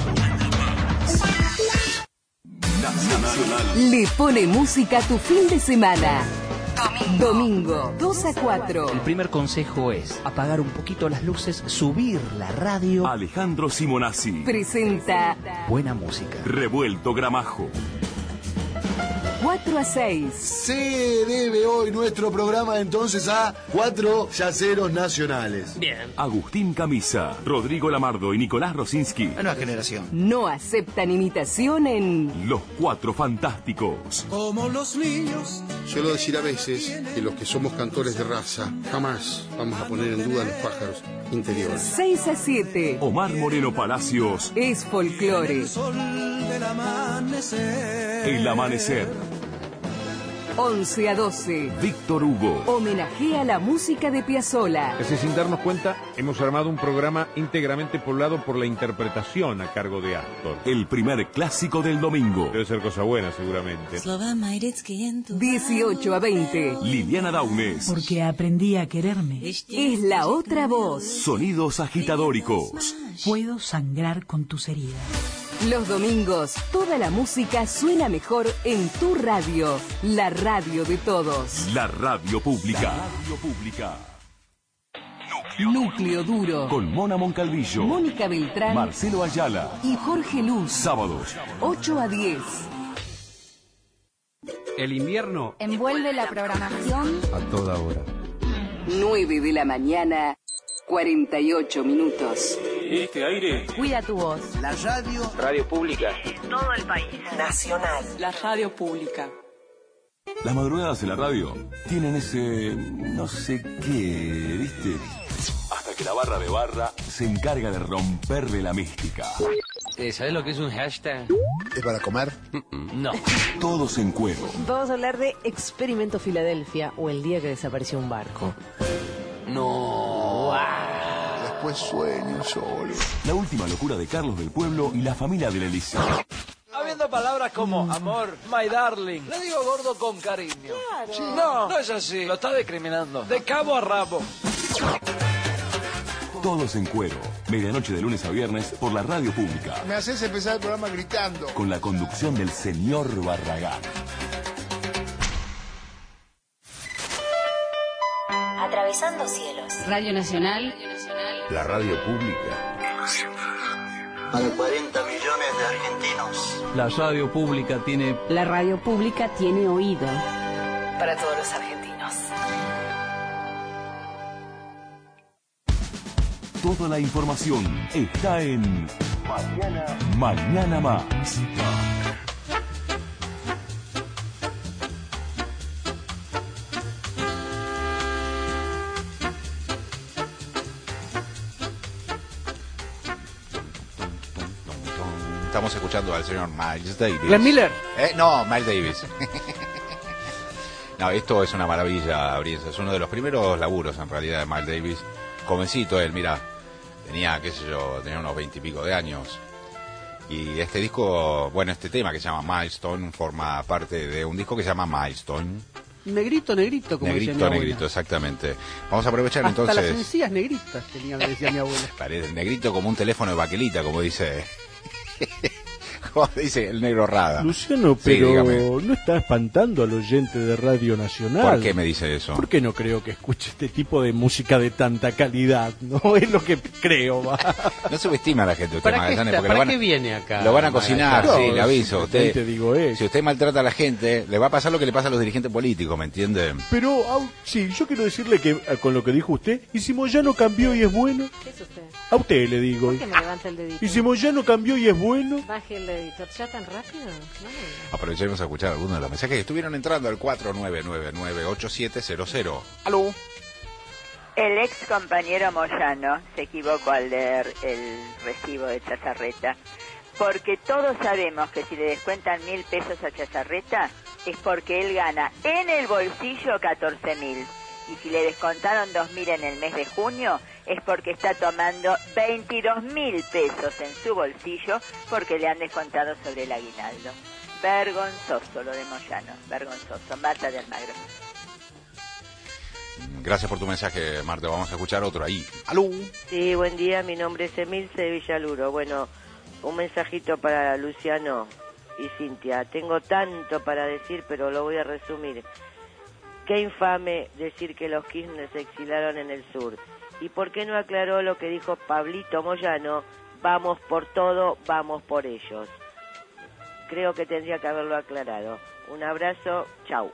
Le pone música a tu fin de semana. Domingo, dos a cuatro. El primer consejo es apagar un poquito las luces, subir la radio. Alejandro Simonazzi Presenta Buena música. Revuelto Gramajo. cuatro a seis. Se debe hoy nuestro programa entonces a cuatro yaceros nacionales. Bien. Agustín Camisa, Rodrigo Lamardo y Nicolás Rosinski. Nueva generación. No aceptan imitación en Los Cuatro Fantásticos. Como los niños. Suelo decir a veces que los que somos cantores de raza jamás vamos a poner en duda los pájaros interiores. seis a siete. Omar Moreno Palacios. Es folclore. El sol del amanecer. El Amanecer. once a doce. Víctor Hugo. Homenajea la música de Piazzolla. Casi sin darnos cuenta, hemos armado un programa íntegramente poblado por la interpretación a cargo de Astor. El primer clásico del domingo. Debe ser cosa buena, seguramente. dieciocho a veinte. Liliana Daunes. Porque aprendí a quererme. Es la otra voz. Sonidos agitadóricos. Puedo sangrar con tus heridas. Los domingos, toda la música suena mejor en tu radio. La radio de todos. La radio pública. La radio pública. Núcleo Duro. Con Mona Moncalvillo, Mónica Beltrán, Marcelo Ayala y Jorge Luz. Sábados, ocho a diez. El invierno envuelve la programación a toda hora. nueve de la mañana, cuarenta y ocho minutos. Este aire cuida tu voz. La radio. Radio Pública. En todo el país. Nacional. La radio pública. Las madrugadas en la radio tienen ese no sé qué, ¿viste? Hasta que la barra de barra se encarga de romperle la mística. Eh, ¿Sabes lo que es un hashtag? ¿Es para comer? No. Todos en cuero. Vamos a hablar de Experimento Filadelfia o el día que desapareció un barco. No. Después sueño solo. La última locura de Carlos del Pueblo y la familia del Elíseo. Habiendo palabras como amor, my darling, le digo gordo con cariño. Claro. No, no es así, lo está discriminando. De cabo a rabo. Todos en cuero. Medianoche de lunes a viernes por la radio pública. Me haces empezar el programa gritando. Con la conducción del señor Barragán. Atravesando cielos. Radio Nacional. La radio pública. Para cuarenta millones de argentinos. La radio pública tiene... La radio pública tiene oído. Para todos los argentinos. Toda la información está en Mañana, Mañana Más. Estamos escuchando al señor Miles Davis. ¿Glenn Miller? Eh, no, Miles Davis. No, esto es una maravilla, Brienza. Es uno de los primeros laburos, en realidad, de Miles Davis. Jovencito él, mira, tenía, qué sé yo, tenía unos veintipico de años. Y este disco, bueno, este tema que se llama Milestone, forma parte de un disco que se llama Milestone. Negrito, negrito, como negrito, decía mi negrito, abuela. exactamente. Vamos a aprovechar Hasta entonces... las encías negritas tenía, me decía mi abuela. Parece negrito como un teléfono de baquelita, como dice... como dice el negro Rada. Luciano, Sí, pero dígame. no está espantando al oyente de Radio Nacional. ¿Por qué me dice eso? Porque no creo que escuche este tipo de música de tanta calidad, ¿no? Es lo que creo, va. No subestima a la gente usted, ¿Para qué, Magallanes, está? porque ¿Para lo van, qué viene acá? lo van a cocinar, No, sí, le aviso. Usted, te digo eso. si usted maltrata a la gente, le va a pasar lo que le pasa a los dirigentes políticos, ¿me entiende? Pero, au, sí, yo quiero decirle que eh, con lo que dijo usted, y si Moyano cambió y es bueno, ¿Qué es usted? a usted le digo. ¿Por qué me levanta el dedito? Y si Moyano cambió y es bueno, Baje el dedito. editor? ¿Ya tan rápido? No. Aprovechemos a escuchar algunos de los mensajes que estuvieron entrando al cuatro nueve nueve nueve ocho siete cero cero. ¡Aló! El ex compañero Moyano se equivocó al leer el recibo de Chazarreta, porque todos sabemos que si le descuentan mil pesos a Chazarreta es porque él gana en el bolsillo catorce mil. Y si le descontaron dos mil en el mes de junio, es porque está tomando veintidós mil pesos en su bolsillo porque le han descontado sobre el aguinaldo. Vergonzoso lo de Moyano, vergonzoso. Marta de Almagro. Gracias por tu mensaje, Marta. Vamos a escuchar otro ahí. ¡Aló! Sí, buen día. Mi nombre es Emilce de Villaluro. Bueno, un mensajito para Luciano y Cintia. Tengo tanto para decir, pero lo voy a resumir. Qué infame decir que los Kirchner se exilaron en el sur. ¿Y por qué no aclaró lo que dijo Pablito Moyano? Vamos por todo, vamos por ellos. Creo que tendría que haberlo aclarado. Un abrazo, chau.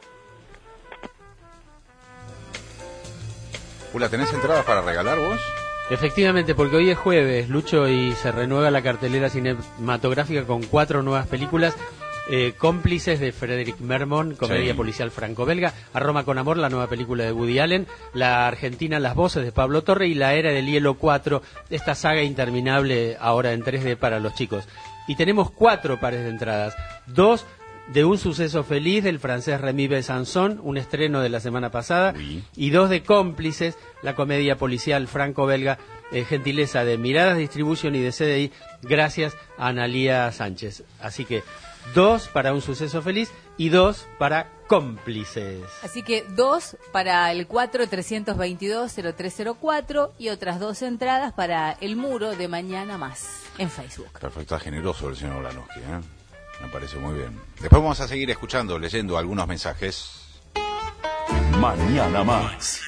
Ula, ¿tenés entradas para regalar vos? Efectivamente, porque hoy es jueves, Lucho, y se renueva la cartelera cinematográfica con cuatro nuevas películas. Eh, Cómplices de Frederick Mermon, comedia Sí. policial franco-belga, A Roma con amor, la nueva película de Woody Allen, la argentina Las voces de Pablo Torre y La era del hielo cuatro, esta saga interminable ahora en tres D para los chicos. Y tenemos cuatro pares de entradas, dos de Un suceso feliz del francés Rémi Besançon, un estreno de la semana pasada, Oui. y dos de Cómplices, la comedia policial franco-belga, eh, gentileza de Miradas Distribution y de C D I, gracias a Analía Sánchez. Así que dos para Un suceso feliz y dos para Cómplices. Así que dos para el cuatro trescientos veintidós cero tres cero cuatro y otras dos entradas para El Muro de Mañana Más en Facebook. Perfecto, está generoso el señor Olanowski, ¿eh? Me parece muy bien. Después vamos a seguir escuchando, leyendo algunos mensajes. Mañana más.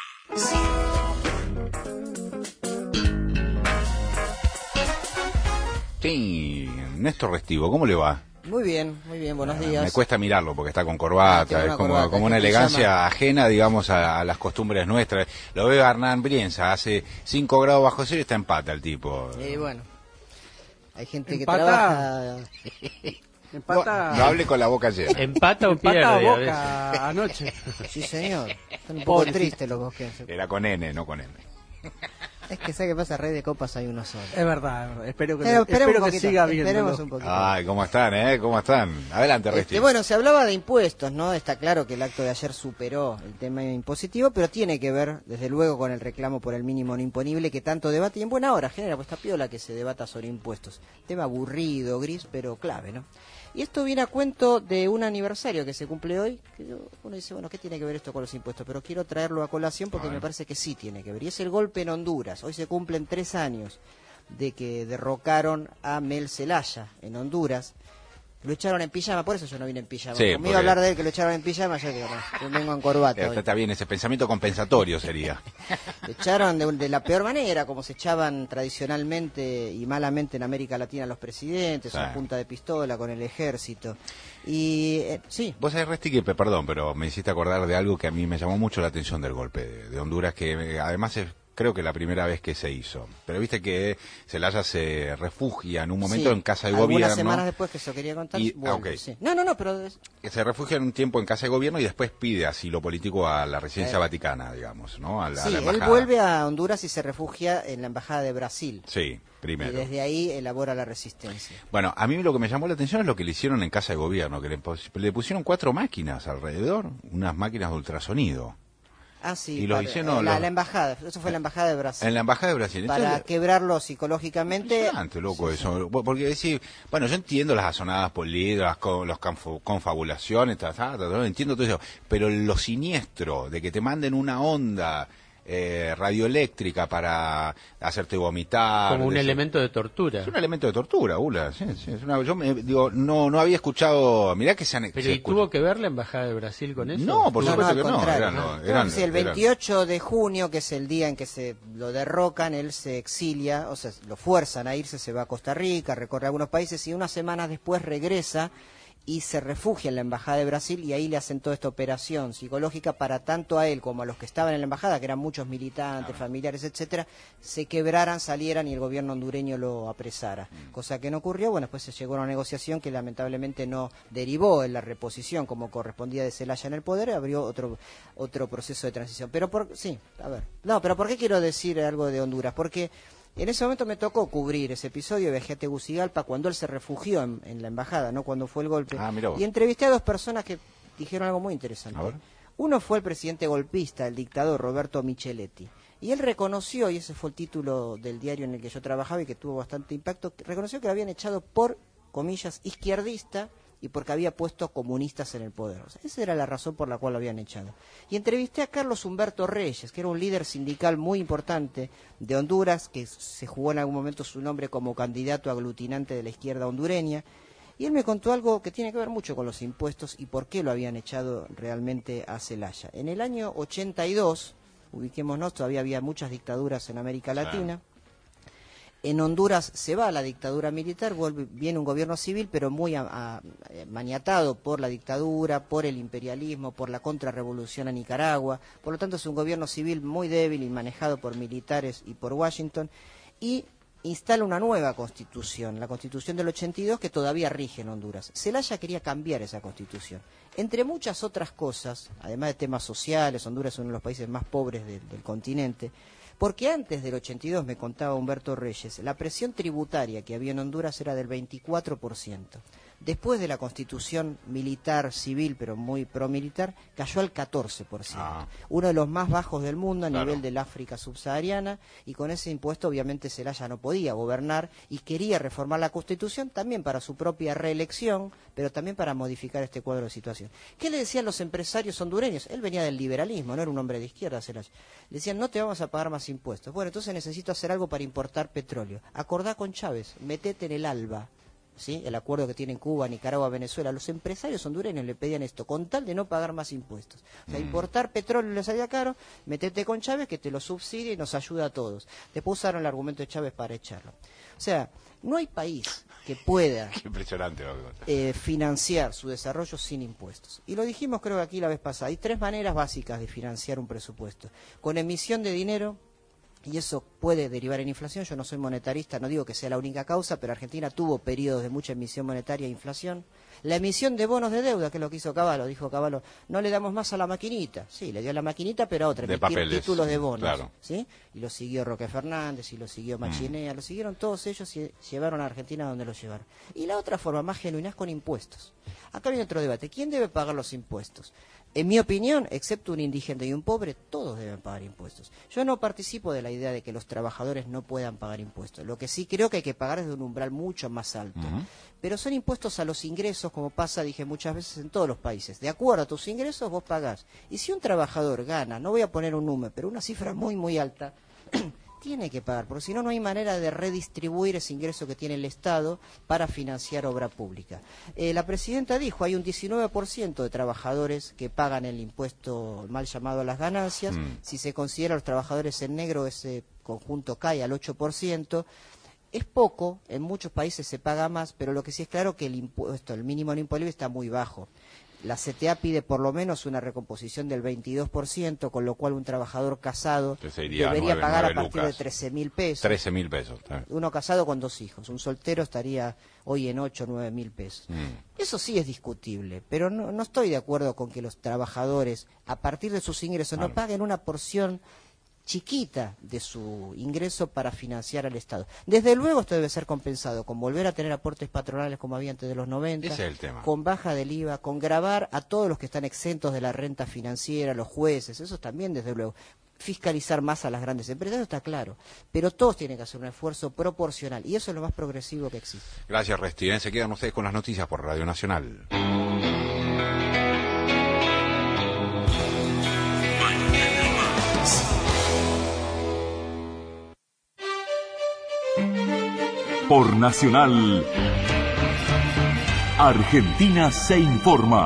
Sí, Néstor Restivo, ¿cómo le va? Muy bien, muy bien, buenos días. Me cuesta mirarlo porque está con Ah, corbata, tiene es una como, corbata, como que una te elegancia llama. ajena, digamos, a, a las costumbres nuestras. Lo veo a Hernán Brienza, hace cinco grados bajo cero y está en pata el tipo. Y bueno, hay gente que Empata. trabaja... Empata. No, no hable con la boca llena. Empata o Empata pierde. a a Boca veces. anoche. Sí, señor. Están un poco Pobrecito. tristes los bosques. Era con N, no con M. Es que ¿sabe qué pasa? Rey de copas hay uno solo. Es verdad, es verdad. Espero que, Pero esperemos espero un que poquito, siga esperemos viendo. un poquito. Ay, ¿cómo están, eh? ¿Cómo están? Adelante, Este, Restivo. bueno, se hablaba de impuestos, ¿no? Está claro que el acto de ayer superó el tema impositivo, pero tiene que ver, desde luego, con el reclamo por el mínimo no imponible que tanto debate y en buena hora genera, pues está piola que se debata sobre impuestos. Tema aburrido, gris, pero clave, ¿no? Y esto viene a cuento de un aniversario que se cumple hoy, que yo- uno dice, bueno, ¿qué tiene que ver esto con los impuestos? Pero quiero traerlo a colación porque me parece que sí tiene que ver. Y es el golpe en Honduras. Hoy se cumplen tres años de que derrocaron a Mel Zelaya en Honduras. Lo echaron en pijama, por eso yo no vine en pijama. Sí, Como me porque- iba a hablar de él que lo echaron en pijama, yo digo, no, yo vengo en corbata. Eh, hoy. Está bien, ese pensamiento compensatorio sería. Lo echaron de, de la peor manera, como se echaban tradicionalmente y malamente en América Latina los presidentes, Sí. a punta de pistola, con el ejército. Y eh, sí, Vos sabés, Resti, que, perdón, pero me hiciste acordar de algo que a mí me llamó mucho la atención del golpe de, de Honduras, que eh, además es creo que la primera vez que se hizo. Pero viste que Zelaya se refugia en un momento sí, en casa de algunas gobierno. semanas después que eso quería contar, Y- vuelve, ah, ok. sí. No, no, no, pero... es- Que se refugia en un tiempo en casa de gobierno y después pide asilo político a la residencia Eh. vaticana, digamos, ¿no? A la, a sí, la él embajada. vuelve a Honduras y se refugia en la embajada de Brasil. Sí, Y primero. desde ahí elabora la resistencia. Bueno, a mí lo que me llamó la atención es lo que le hicieron en casa de gobierno, que le, pos- le pusieron cuatro máquinas alrededor, unas máquinas de ultrasonido. Ah, sí, Y lo para- hicieron, eh, la, los- la embajada, eso fue la embajada de Brasil. En la embajada de Brasil. Para Entonces, quebrarlo psicológicamente. impresionante, loco, eso. Porque decir, bueno, yo entiendo las azonadas políticas, las co- los canfu- confabulaciones, ta, ta, ta, ta, entiendo todo eso, pero lo siniestro de que te manden una onda eh, radioeléctrica para hacerte vomitar. Como un de- elemento de tortura. Es un elemento de tortura, Ula. Sí, sí, es una- yo me, digo, no, no había escuchado. Mirá que se han. Pero se ¿y tuvo que ver la embajada de Brasil con eso? No, por No, supuesto no, que al no. contrario, Eran, ¿no? no, Creo eran- que sí, el eran- veintiocho de junio, que es el día en que se lo derrocan, él se exilia, o sea, lo fuerzan a irse, se va a Costa Rica, recorre algunos países y unas semanas después regresa y se refugia en la Embajada de Brasil y ahí le hacen toda esta operación psicológica para tanto a él como a los que estaban en la Embajada, que eran muchos militantes, familiares, etcétera, se quebraran, salieran y el gobierno hondureño lo apresara. Cosa que no ocurrió. Bueno, después se llegó a una negociación que lamentablemente no derivó en la reposición como correspondía de Zelaya en el poder, y abrió otro otro proceso de transición. Pero por, sí, a ver. No, pero ¿por qué quiero decir algo de Honduras? Porque en ese momento me tocó cubrir ese episodio, viajé a Tegucigalpa cuando él se refugió en, en la embajada, no cuando fue el golpe. Ah, mirá vos. Y entrevisté a dos personas que dijeron algo muy interesante. A ver. Uno fue el presidente golpista, el dictador Roberto Micheletti. Y él reconoció, y ese fue el título del diario en el que yo trabajaba y que tuvo bastante impacto, reconoció que lo habían echado por, comillas, izquierdista y porque había puesto comunistas en el poder. O sea, esa era la razón por la cual lo habían echado. Y entrevisté a Carlos Humberto Reyes, que era un líder sindical muy importante de Honduras, que se jugó en algún momento su nombre como candidato aglutinante de la izquierda hondureña, y él me contó algo que tiene que ver mucho con los impuestos y por qué lo habían echado realmente a Zelaya. En el año ochenta y dos, ubiquémonos, todavía había muchas dictaduras en América Latina. En Honduras se va la dictadura militar, vuelve, viene un gobierno civil, pero muy a, a, maniatado por la dictadura, por el imperialismo, por la contrarrevolución a Nicaragua. Por lo tanto, es un gobierno civil muy débil y manejado por militares y por Washington. Y instala una nueva constitución, la constitución del ochenta y dos, que todavía rige en Honduras. Zelaya quería cambiar esa constitución. Entre muchas otras cosas, además de temas sociales, Honduras es uno de los países más pobres de, del continente, porque antes del ochenta y dos, me contaba Humberto Reyes, la presión tributaria que había en Honduras era del veinticuatro por ciento. Después de la constitución militar, civil, pero muy promilitar, cayó al catorce por ciento. Ah. Uno de los más bajos del mundo a claro. nivel del África subsahariana, y con ese impuesto obviamente Zelaya no podía gobernar y quería reformar la constitución también para su propia reelección, pero también para modificar este cuadro de situación. ¿Qué le decían los empresarios hondureños? Él venía del liberalismo, no era un hombre de izquierda, Zelaya. Le decían, no te vamos a pagar más impuestos. Bueno, entonces necesito hacer algo para importar petróleo. Acordá con Chávez, metete en el ALBA. ¿Sí? El acuerdo que tienen Cuba, Nicaragua, Venezuela. Los empresarios hondureños le pedían esto, con tal de no pagar más impuestos. O sea, mm. importar petróleo les salía caro, metete con Chávez que te lo subsidia y nos ayuda a todos. Después usaron el argumento de Chávez para echarlo. O sea, no hay país que pueda Qué impresionante, eh, financiar su desarrollo sin impuestos. Y lo dijimos creo que aquí la vez pasada. Hay tres maneras básicas de financiar un presupuesto. Con emisión de dinero, y eso puede derivar en inflación. Yo no soy monetarista, no digo que sea la única causa, pero Argentina tuvo periodos de mucha emisión monetaria e inflación. La emisión de bonos de deuda, que es lo que hizo Cavallo, dijo Cavallo, no le damos más a la maquinita. Sí, le dio a la maquinita, pero a otra, de emitir papeles, títulos de bonos. Claro. ¿Sí? Y lo siguió Roque Fernández, y lo siguió Machinea, mm. lo siguieron todos ellos y llevaron a Argentina donde lo llevaron. Y la otra forma más genuina es con impuestos. Acá viene otro debate. ¿Quién debe pagar los impuestos? En mi opinión, excepto un indigente y un pobre, todos deben pagar impuestos. Yo no participo de la idea de que los trabajadores no puedan pagar impuestos. Lo que sí creo que hay que pagar es de un umbral mucho más alto. Uh-huh. Pero son impuestos a los ingresos, como pasa, dije muchas veces, en todos los países. De acuerdo a tus ingresos, vos pagás. Y si un trabajador gana, no voy a poner un número, pero una cifra muy, muy alta, tiene que pagar, porque si no, no hay manera de redistribuir ese ingreso que tiene el Estado para financiar obra pública. Eh, la presidenta dijo, hay un diecinueve por ciento de trabajadores que pagan el impuesto mal llamado a las ganancias. Mm. Si se considera a los trabajadores en negro, ese conjunto cae al ocho por ciento. Es poco, en muchos países se paga más, pero lo que sí es claro que el impuesto, el mínimo no imponible está muy bajo. La C T A pide por lo menos una recomposición del veintidós por ciento, con lo cual un trabajador casado debería nueve, pagar nueve a partir lucas. de trece mil pesos. trece mil pesos. Eh. Uno casado con dos hijos. Un soltero estaría hoy en ocho o nueve mil pesos. Mm. Eso sí es discutible, pero no, no estoy de acuerdo con que los trabajadores, a partir de sus ingresos, claro. no paguen una porción chiquita de su ingreso para financiar al Estado. Desde luego esto debe ser compensado con volver a tener aportes patronales como había antes de los noventa, ese es el tema. Con baja del I V A, con gravar a todos los que están exentos de la renta financiera, los jueces, eso también desde luego. Fiscalizar más a las grandes empresas, eso está claro. Pero todos tienen que hacer un esfuerzo proporcional y eso es lo más progresivo que existe. Gracias, Resti. Se quedan ustedes con las noticias por Radio Nacional. Por Nacional, Argentina se informa.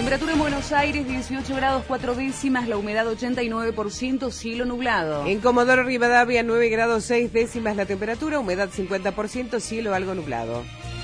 temperatura en Buenos Aires, dieciocho grados cuatro décimas, la humedad ochenta y nueve por ciento, cielo nublado. En Comodoro Rivadavia, nueve grados seis décimas la temperatura, humedad cincuenta por ciento, cielo algo nublado.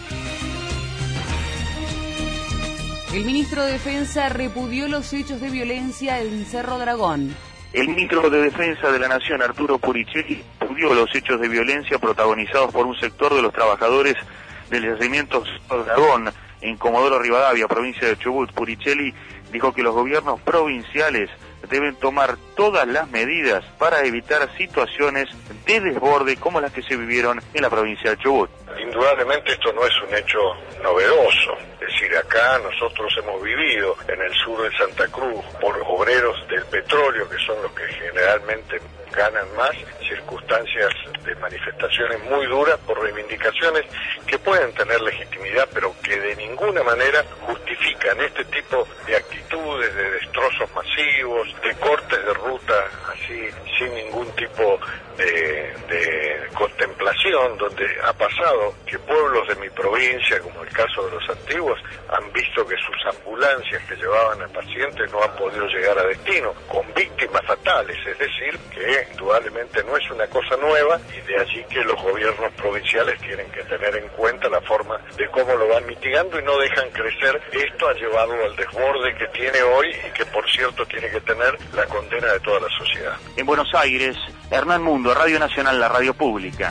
El ministro de Defensa repudió los hechos de violencia en Cerro Dragón. El ministro de Defensa de la Nación, Arturo Puricelli, repudió los hechos de violencia protagonizados por un sector de los trabajadores del yacimiento Cerro Dragón en Comodoro Rivadavia, provincia de Chubut. Puricelli dijo que los gobiernos provinciales deben tomar todas las medidas para evitar situaciones de desborde como las que se vivieron en la provincia de Chubut. Indudablemente esto no es un hecho novedoso, es decir, acá nosotros hemos vivido en el sur de Santa Cruz por obreros del petróleo, que son los que generalmente ganan más, circunstancias de manifestaciones muy duras por reivindicaciones que pueden tener legitimidad, pero que de ninguna manera justifican este tipo de actitudes, de destrozos masivos, de cortes de ruta así sin ningún tipo de, de contemplación, donde ha pasado que pueblos de mi provincia, como el caso de los antiguos, han visto que sus ambulancias que llevaban a pacientes no han podido llegar a destino, con víctimas fatales, es decir, que indudablemente no es una cosa nueva, y de allí que los gobiernos provinciales tienen que tener en cuenta la forma de cómo lo van mitigando y no dejan crecer esto a llevarlo al desborde que tiene hoy y que por cierto tiene que tener la condena de toda la sociedad. En Buenos Aires, Hernán Mundo, Radio Nacional, la radio pública.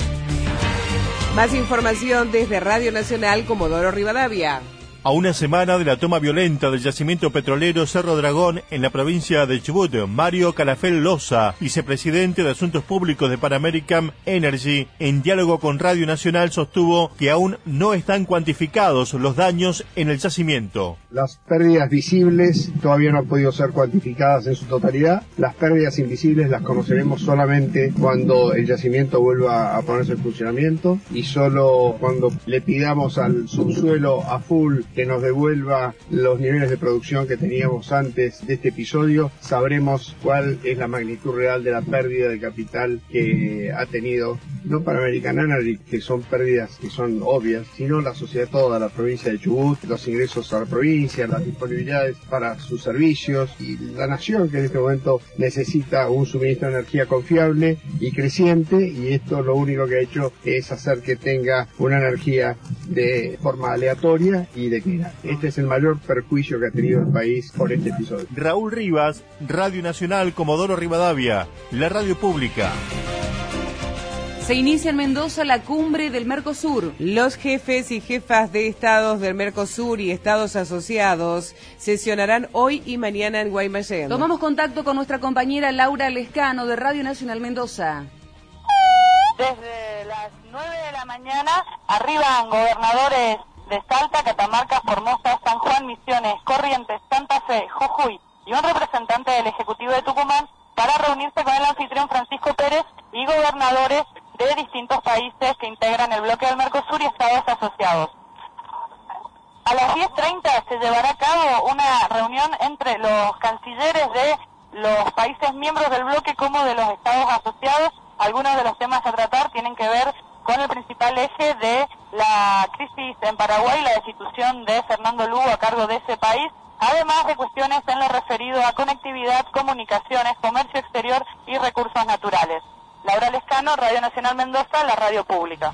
Más información desde Radio Nacional Comodoro Rivadavia. A una semana de la toma violenta del yacimiento petrolero Cerro Dragón en la provincia de Chubut, Mario Calafel Loza, vicepresidente de Asuntos Públicos de Pan American Energy, en diálogo con Radio Nacional, sostuvo que aún no están cuantificados los daños en el yacimiento. Las pérdidas visibles todavía no han podido ser cuantificadas en su totalidad. Las pérdidas invisibles las conoceremos solamente cuando el yacimiento vuelva a ponerse en funcionamiento y solo cuando le pidamos al subsuelo a full que nos devuelva los niveles de producción que teníamos antes de este episodio, sabremos cuál es la magnitud real de la pérdida de capital que ha tenido, no Pan American Energy, que son pérdidas que son obvias, sino la sociedad toda, la provincia de Chubut, los ingresos a la provincia, las disponibilidades para sus servicios y la nación, que en este momento necesita un suministro de energía confiable y creciente, y esto lo único que ha hecho es hacer que tenga una energía de forma aleatoria y de Este es el mayor perjuicio que ha tenido el país por este episodio. Raúl Rivas, Radio Nacional Comodoro Rivadavia, la radio pública. Se inicia en Mendoza la cumbre del Mercosur. Los jefes y jefas de estados del Mercosur y estados asociados sesionarán hoy y mañana en Guaymallén. Tomamos contacto con nuestra compañera Laura Lescano de Radio Nacional Mendoza. Desde las nueve de la mañana arriban gobernadores de Salta, Catamarca, Formosa, San Juan, Misiones, Corrientes, Santa Fe, Jujuy y un representante del Ejecutivo de Tucumán para reunirse con el anfitrión Francisco Pérez y gobernadores de distintos países que integran el bloque del Mercosur y estados asociados. A las diez treinta se llevará a cabo una reunión entre los cancilleres de los países miembros del bloque como de los estados asociados. Algunos de los temas a tratar tienen que ver con el principal eje de la crisis en Paraguay, la destitución de Fernando Lugo a cargo de ese país, además de cuestiones en lo referido a conectividad, comunicaciones, comercio exterior y recursos naturales. Laura Lescano, Radio Nacional Mendoza, la radio pública.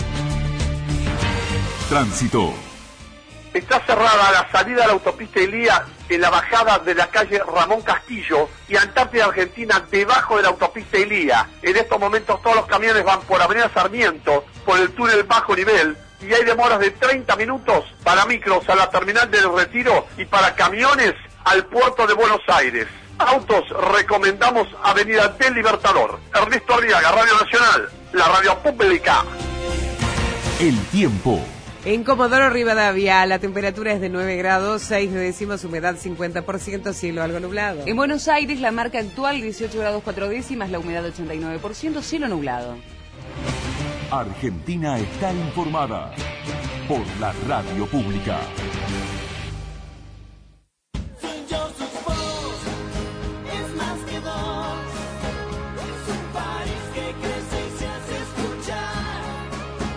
Tránsito. Está cerrada la salida de la autopista Elía en la bajada de la calle Ramón Castillo y Antártida Argentina debajo de la autopista Elía. En estos momentos todos los camiones van por Avenida Sarmiento, por el túnel bajo nivel, y hay demoras de treinta minutos para micros a la terminal del Retiro y para camiones al puerto de Buenos Aires. Autos, recomendamos Avenida del Libertador. Ernesto Arriaga, Radio Nacional, la radio pública. El tiempo. En Comodoro Rivadavia, la temperatura es de nueve grados, seis décimos, humedad cincuenta por ciento, cielo algo nublado. En Buenos Aires, la marca actual dieciocho grados cuatro décimas, la humedad ochenta y nueve por ciento, cielo nublado. Argentina está informada por la radio pública.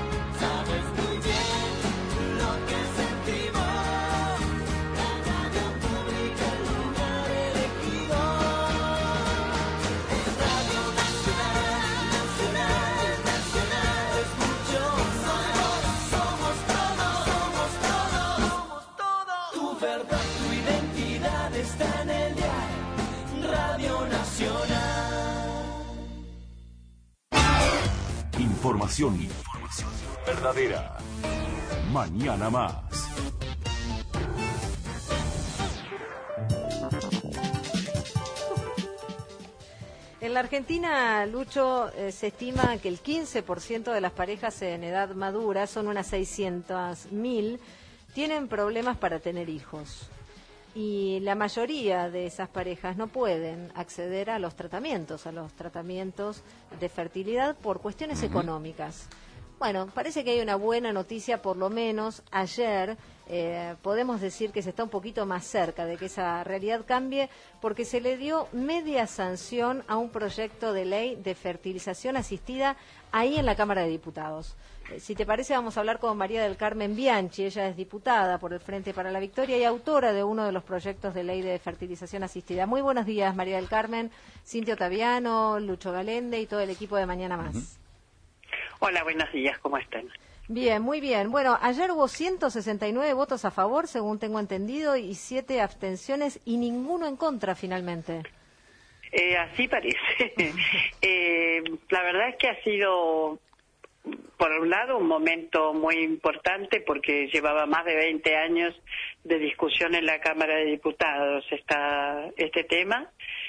Sabes muy bien lo que sentimos. La radio Información verdadera. Mañana más. En la Argentina, Lucho, eh, se estima que el quince por ciento de las parejas en edad madura, son unas seiscientos mil, tienen problemas para tener hijos. Y la mayoría de esas parejas no pueden acceder a los tratamientos, a los tratamientos de fertilidad por cuestiones uh-huh. económicas. Bueno, parece que hay una buena noticia, por lo menos ayer eh, podemos decir que se está un poquito más cerca de que esa realidad cambie, porque se le dio media sanción a un proyecto de ley de fertilización asistida ahí en la Cámara de Diputados. Eh, si te parece, vamos a hablar con María del Carmen Bianchi. Ella es diputada por el Frente para la Victoria y autora de uno de los proyectos de ley de fertilización asistida. Muy buenos días, María del Carmen, Cintia Ottaviano, Lucho Galende y todo el equipo de Mañana Más. Uh-huh. Hola, buenos días, ¿cómo están? Bien, muy bien. Bueno, ayer hubo ciento sesenta y nueve votos a favor, según tengo entendido, y siete abstenciones y ninguno en contra, finalmente. Eh, así parece. eh, la verdad es que ha sido, por un lado, un momento muy importante porque llevaba más de veinte años de discusión en la Cámara de Diputados esta, este tema.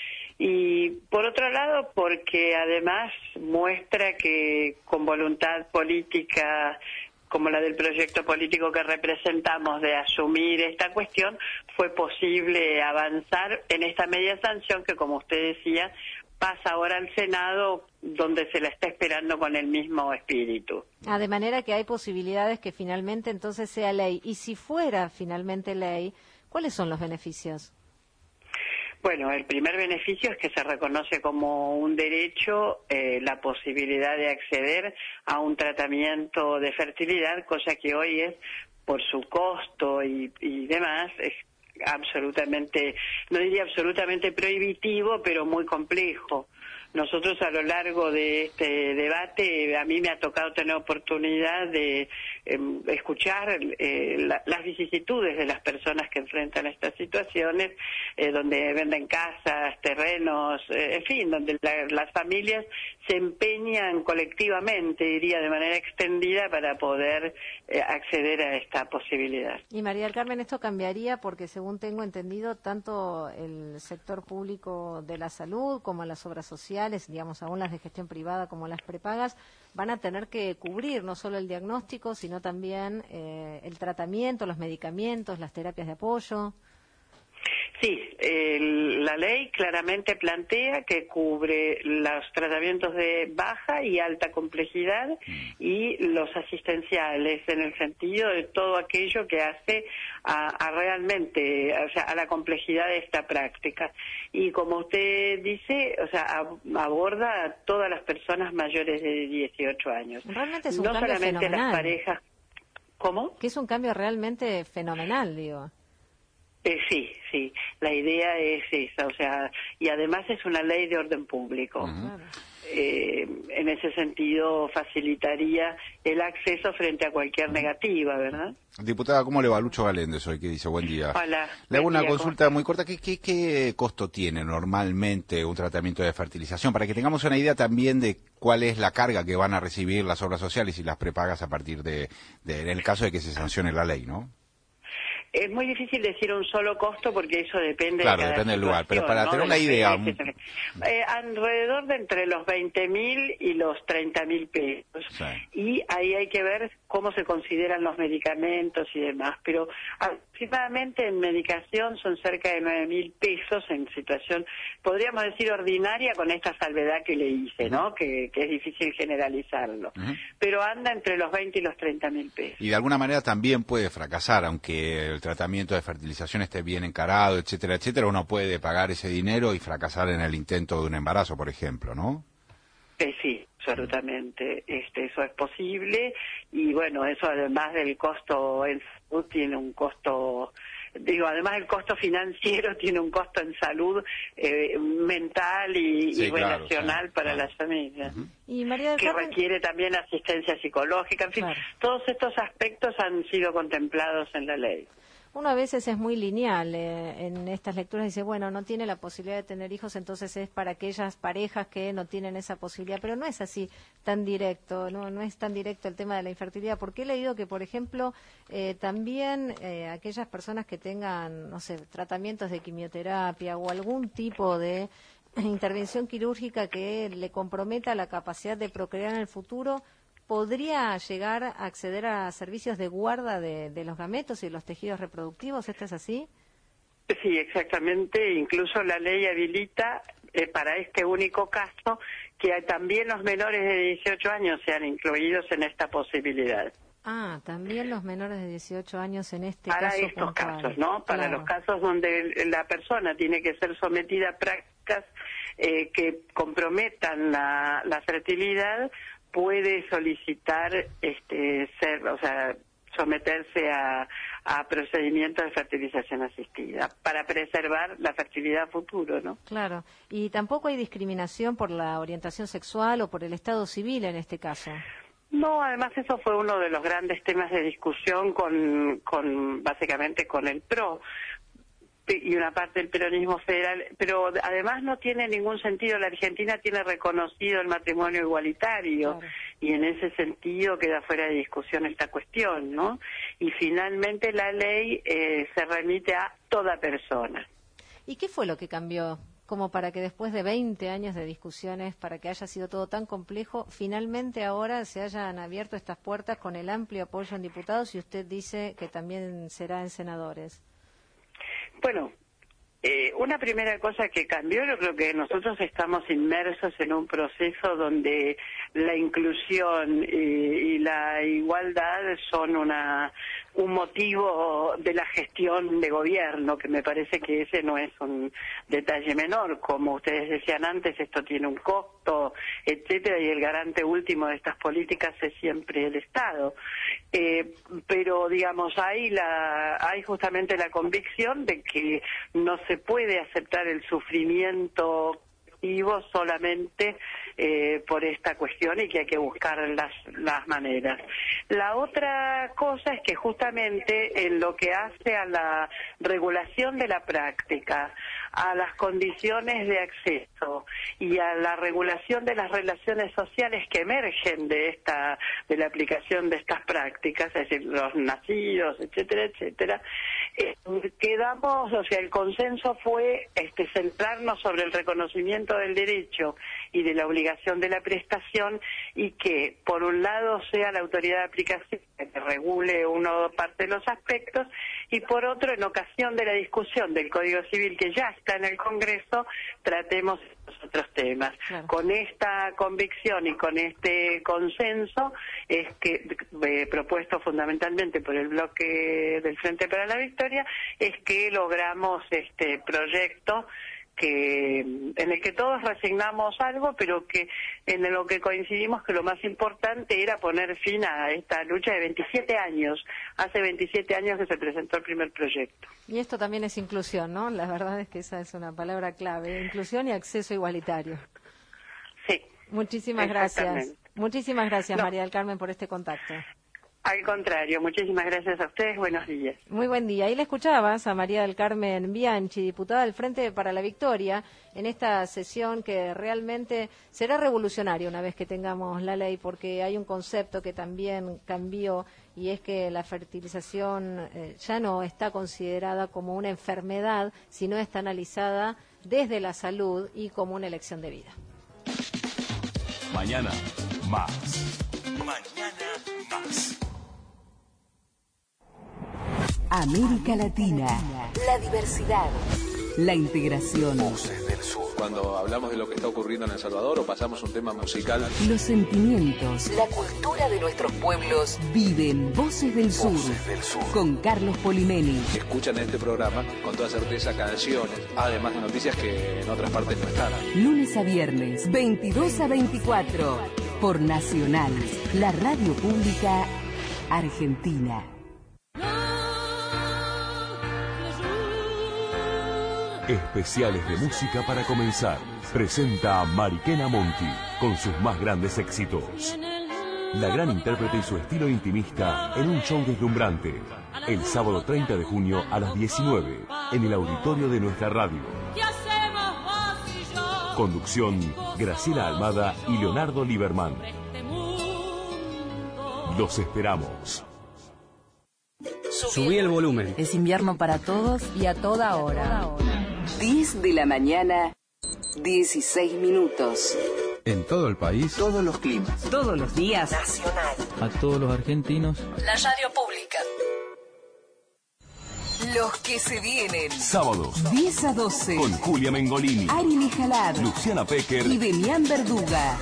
Y por otro lado, porque además muestra que con voluntad política, como la del proyecto político que representamos, de asumir esta cuestión, fue posible avanzar en esta media sanción que, como usted decía, pasa ahora al Senado, donde se la está esperando con el mismo espíritu. Ah, de manera que hay posibilidades que finalmente entonces sea ley. Y si fuera finalmente ley, ¿cuáles son los beneficios? Bueno, el primer beneficio es que se reconoce como un derecho eh, la posibilidad de acceder a un tratamiento de fertilidad, cosa que hoy es, por su costo y, y demás, es absolutamente, no diría absolutamente prohibitivo, pero muy complejo. Nosotros a lo largo de este debate, a mí me ha tocado tener oportunidad de eh, escuchar eh, la, las vicisitudes de las personas que enfrentan estas situaciones, eh, donde venden casas, terrenos, eh, en fin, donde la, las familias se empeñan colectivamente, diría de manera extendida, para poder eh, acceder a esta posibilidad. Y María del Carmen, esto cambiaría porque, según tengo entendido, tanto el sector público de la salud como las obras sociales, digamos, aún las de gestión privada como las prepagas, van a tener que cubrir no solo el diagnóstico, sino también eh, el tratamiento, los medicamentos, las terapias de apoyo. Sí, eh, la ley claramente plantea que cubre los tratamientos de baja y alta complejidad y los asistenciales, en el sentido de todo aquello que hace a, a realmente, o sea, a la complejidad de esta práctica. Y como usted dice, o sea, ab- aborda a todas las personas mayores de dieciocho años. Realmente es un no cambio solamente fenomenal. las parejas. ¿Cómo? Que es un cambio realmente fenomenal, digo. Eh, sí, sí, la idea es esa, o sea, y además es una ley de orden público. Uh-huh. Eh, en ese sentido facilitaría el acceso frente a cualquier negativa, ¿verdad? Diputada, ¿cómo le va? Lucho Galéndez hoy, que dice buen día. Hola. Le hago una día, consulta muy corta. ¿Qué, qué, ¿Qué costo tiene normalmente un tratamiento de fertilización? Para que tengamos una idea también de cuál es la carga que van a recibir las obras sociales y las prepagas a partir de, de en el caso de que se sancione la ley, ¿no? Es muy difícil decir un solo costo porque eso depende claro, de cada depende del lugar, pero para ¿no? tener de una idea... Eh, alrededor de entre los veinte mil y los treinta mil pesos. Sí. Y ahí hay que ver cómo se consideran los medicamentos y demás, pero aproximadamente en medicación son cerca de nueve mil pesos en situación, podríamos decir, ordinaria, con esta salvedad que le hice, ¿no? Uh-huh. Que, que es difícil generalizarlo. Uh-huh. Pero anda entre los veinte y los treinta mil pesos. Y de alguna manera también puede fracasar, aunque el tratamiento de fertilización esté bien encarado, etcétera, etcétera, uno puede pagar ese dinero y fracasar en el intento de un embarazo, por ejemplo, ¿no? Eh, sí, absolutamente. Este, eso es posible y bueno, eso además del costo en salud tiene un costo, digo, además del costo financiero tiene un costo en salud eh, mental y, sí, y claro, relacional sí, para claro. las familias. Uh-huh. Y María del que Carmen... requiere también asistencia psicológica, en fin, claro. Todos estos aspectos han sido contemplados en la ley. uno a veces es muy lineal eh, en estas lecturas, dice, bueno, no tiene la posibilidad de tener hijos, entonces es para aquellas parejas que no tienen esa posibilidad, pero no es así tan directo, no, no es tan directo el tema de la infertilidad, porque he leído que, por ejemplo, eh, también eh, aquellas personas que tengan, no sé, tratamientos de quimioterapia o algún tipo de intervención quirúrgica que le comprometa la capacidad de procrear en el futuro, ¿podría llegar a acceder a servicios de guarda de, de los gametos y de los tejidos reproductivos? ¿Esto es así? Sí, exactamente. Incluso la ley habilita eh, para este único caso que también los menores de dieciocho años sean incluidos en esta posibilidad. Ah, también los menores de dieciocho años en este para caso. Para estos puntual. casos, ¿no? Para Claro. los casos donde la persona tiene que ser sometida a prácticas eh, que comprometan la, la fertilidad, puede solicitar este ser, o sea, someterse a, a procedimientos de fertilización asistida para preservar la fertilidad futuro, ¿no? Claro. Y tampoco hay discriminación por la orientación sexual o por el estado civil en este caso. No, además eso fue uno de los grandes temas de discusión con, con básicamente con el P R O y una parte del peronismo federal, pero además no tiene ningún sentido. La Argentina tiene reconocido el matrimonio igualitario, claro, y en ese sentido queda fuera de discusión esta cuestión, ¿no? Y finalmente la ley eh, se remite a toda persona. ¿Y qué fue lo que cambió? Como para que después de veinte años de discusiones, para que haya sido todo tan complejo, finalmente ahora se hayan abierto estas puertas con el amplio apoyo en diputados y usted dice que también será en senadores. Bueno, eh, una primera cosa que cambió, yo creo que nosotros estamos inmersos en un proceso donde la inclusión y, y la igualdad son una un motivo de la gestión de gobierno, que me parece que ese no es un detalle menor. Como ustedes decían antes, esto tiene un costo, etcétera, y el garante último de estas políticas es siempre el Estado. Eh, pero, digamos, hay, la, hay justamente la convicción de que no se puede aceptar el sufrimiento solamente eh, por esta cuestión y que hay que buscar las, las maneras. La otra cosa es que justamente en lo que hace a la regulación de la práctica, a las condiciones de acceso y a la regulación de las relaciones sociales que emergen de esta de la aplicación de estas prácticas, es decir, los nacidos, etcétera, etcétera, eh, quedamos, o sea, el consenso fue este centrarnos sobre el reconocimiento del derecho y de la obligación de la prestación, y que por un lado sea la autoridad de aplicación que regule una parte de los aspectos, y por otro, en ocasión de la discusión del Código Civil que ya está en el Congreso, tratemos los otros temas. Claro. Con esta convicción y con este consenso es que eh, propuesto fundamentalmente por el bloque del Frente para la Victoria, es que logramos este proyecto que en el que todos resignamos algo, pero que en lo que coincidimos que lo más importante era poner fin a esta lucha de veintisiete años. Hace veintisiete años que se presentó el primer proyecto. Y esto también es inclusión, ¿no? La verdad es que esa es una palabra clave, inclusión y acceso igualitario. Sí. Muchísimas gracias. Muchísimas gracias, no. María del Carmen, por este contacto. Al contrario, muchísimas gracias a ustedes, buenos días. Muy buen día. Ahí le escuchabas a María del Carmen Bianchi, diputada del Frente para la Victoria, en esta sesión que realmente será revolucionaria una vez que tengamos la ley, porque hay un concepto que también cambió, y es que la fertilización eh, ya no está considerada como una enfermedad, sino está analizada desde la salud y como una elección de vida. Mañana, más. Mañana, más. América Latina, la diversidad, la integración. Voces del Sur. Cuando hablamos de lo que está ocurriendo en El Salvador o pasamos un tema musical, los sentimientos, la cultura de nuestros pueblos viven. Voces del Sur, Voces del Sur. Con Carlos Polimeni. Escuchan en este programa con toda certeza canciones, además de noticias que en otras partes no están. Lunes a viernes, veintidós a veinticuatro, por Nacional, la radio pública argentina. Especiales de música para comenzar. Presenta a Mariquena Monti con sus más grandes éxitos. La gran intérprete y su estilo intimista en un show deslumbrante. el sábado treinta de junio a las diecinueve, en el auditorio de nuestra radio. Conducción, Graciela Almada y Leonardo Lieberman. Los esperamos. Subí el volumen. Es invierno para todos y a toda hora. diez de la mañana, dieciséis minutos. En todo el país, Todos los climas. Todos los días. Nacional. a todos los argentinos. La radio pública. Los que se vienen. Sábados, diez a doce. con Julia Mengolini, Ari Mijalad. Luciana Pecker Y Demián Verduga.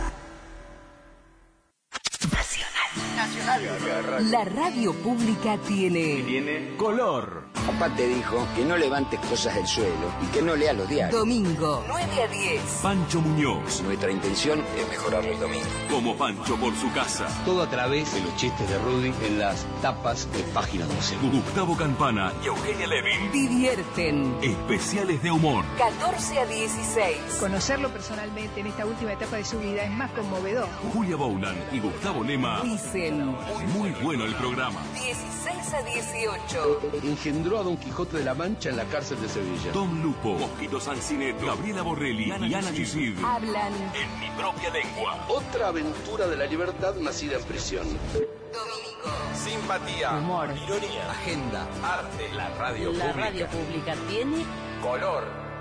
La radio pública tiene... Tiene color. Papá te dijo que no levantes cosas del suelo y que no leas los diarios. Domingo, nueve a diez. Pancho Muñoz. Nuestra intención es mejorarlo el domingo. Como Pancho por su casa. Todo a través de los chistes de Rudy en las tapas de Página doce. Gustavo Campana y Eugenia Levin. Divierten. Especiales de humor. catorce a dieciséis. Conocerlo personalmente en esta última etapa de su vida es más conmovedor. Julia Boulan y Gustavo Lema. Dicen. Muy bueno el programa. dieciséis a dieciocho. Engendró a Don Quijote de la Mancha en la cárcel de Sevilla. Tom Lupo, Mosquito Sancineto, Gabriela Borrelli y Ana Yusid. Hablan. En mi propia lengua. Otra aventura de la libertad nacida en prisión. Domingo. Simpatía, Humor. ironía, agenda, arte, la radio La pública. radio pública tiene Color.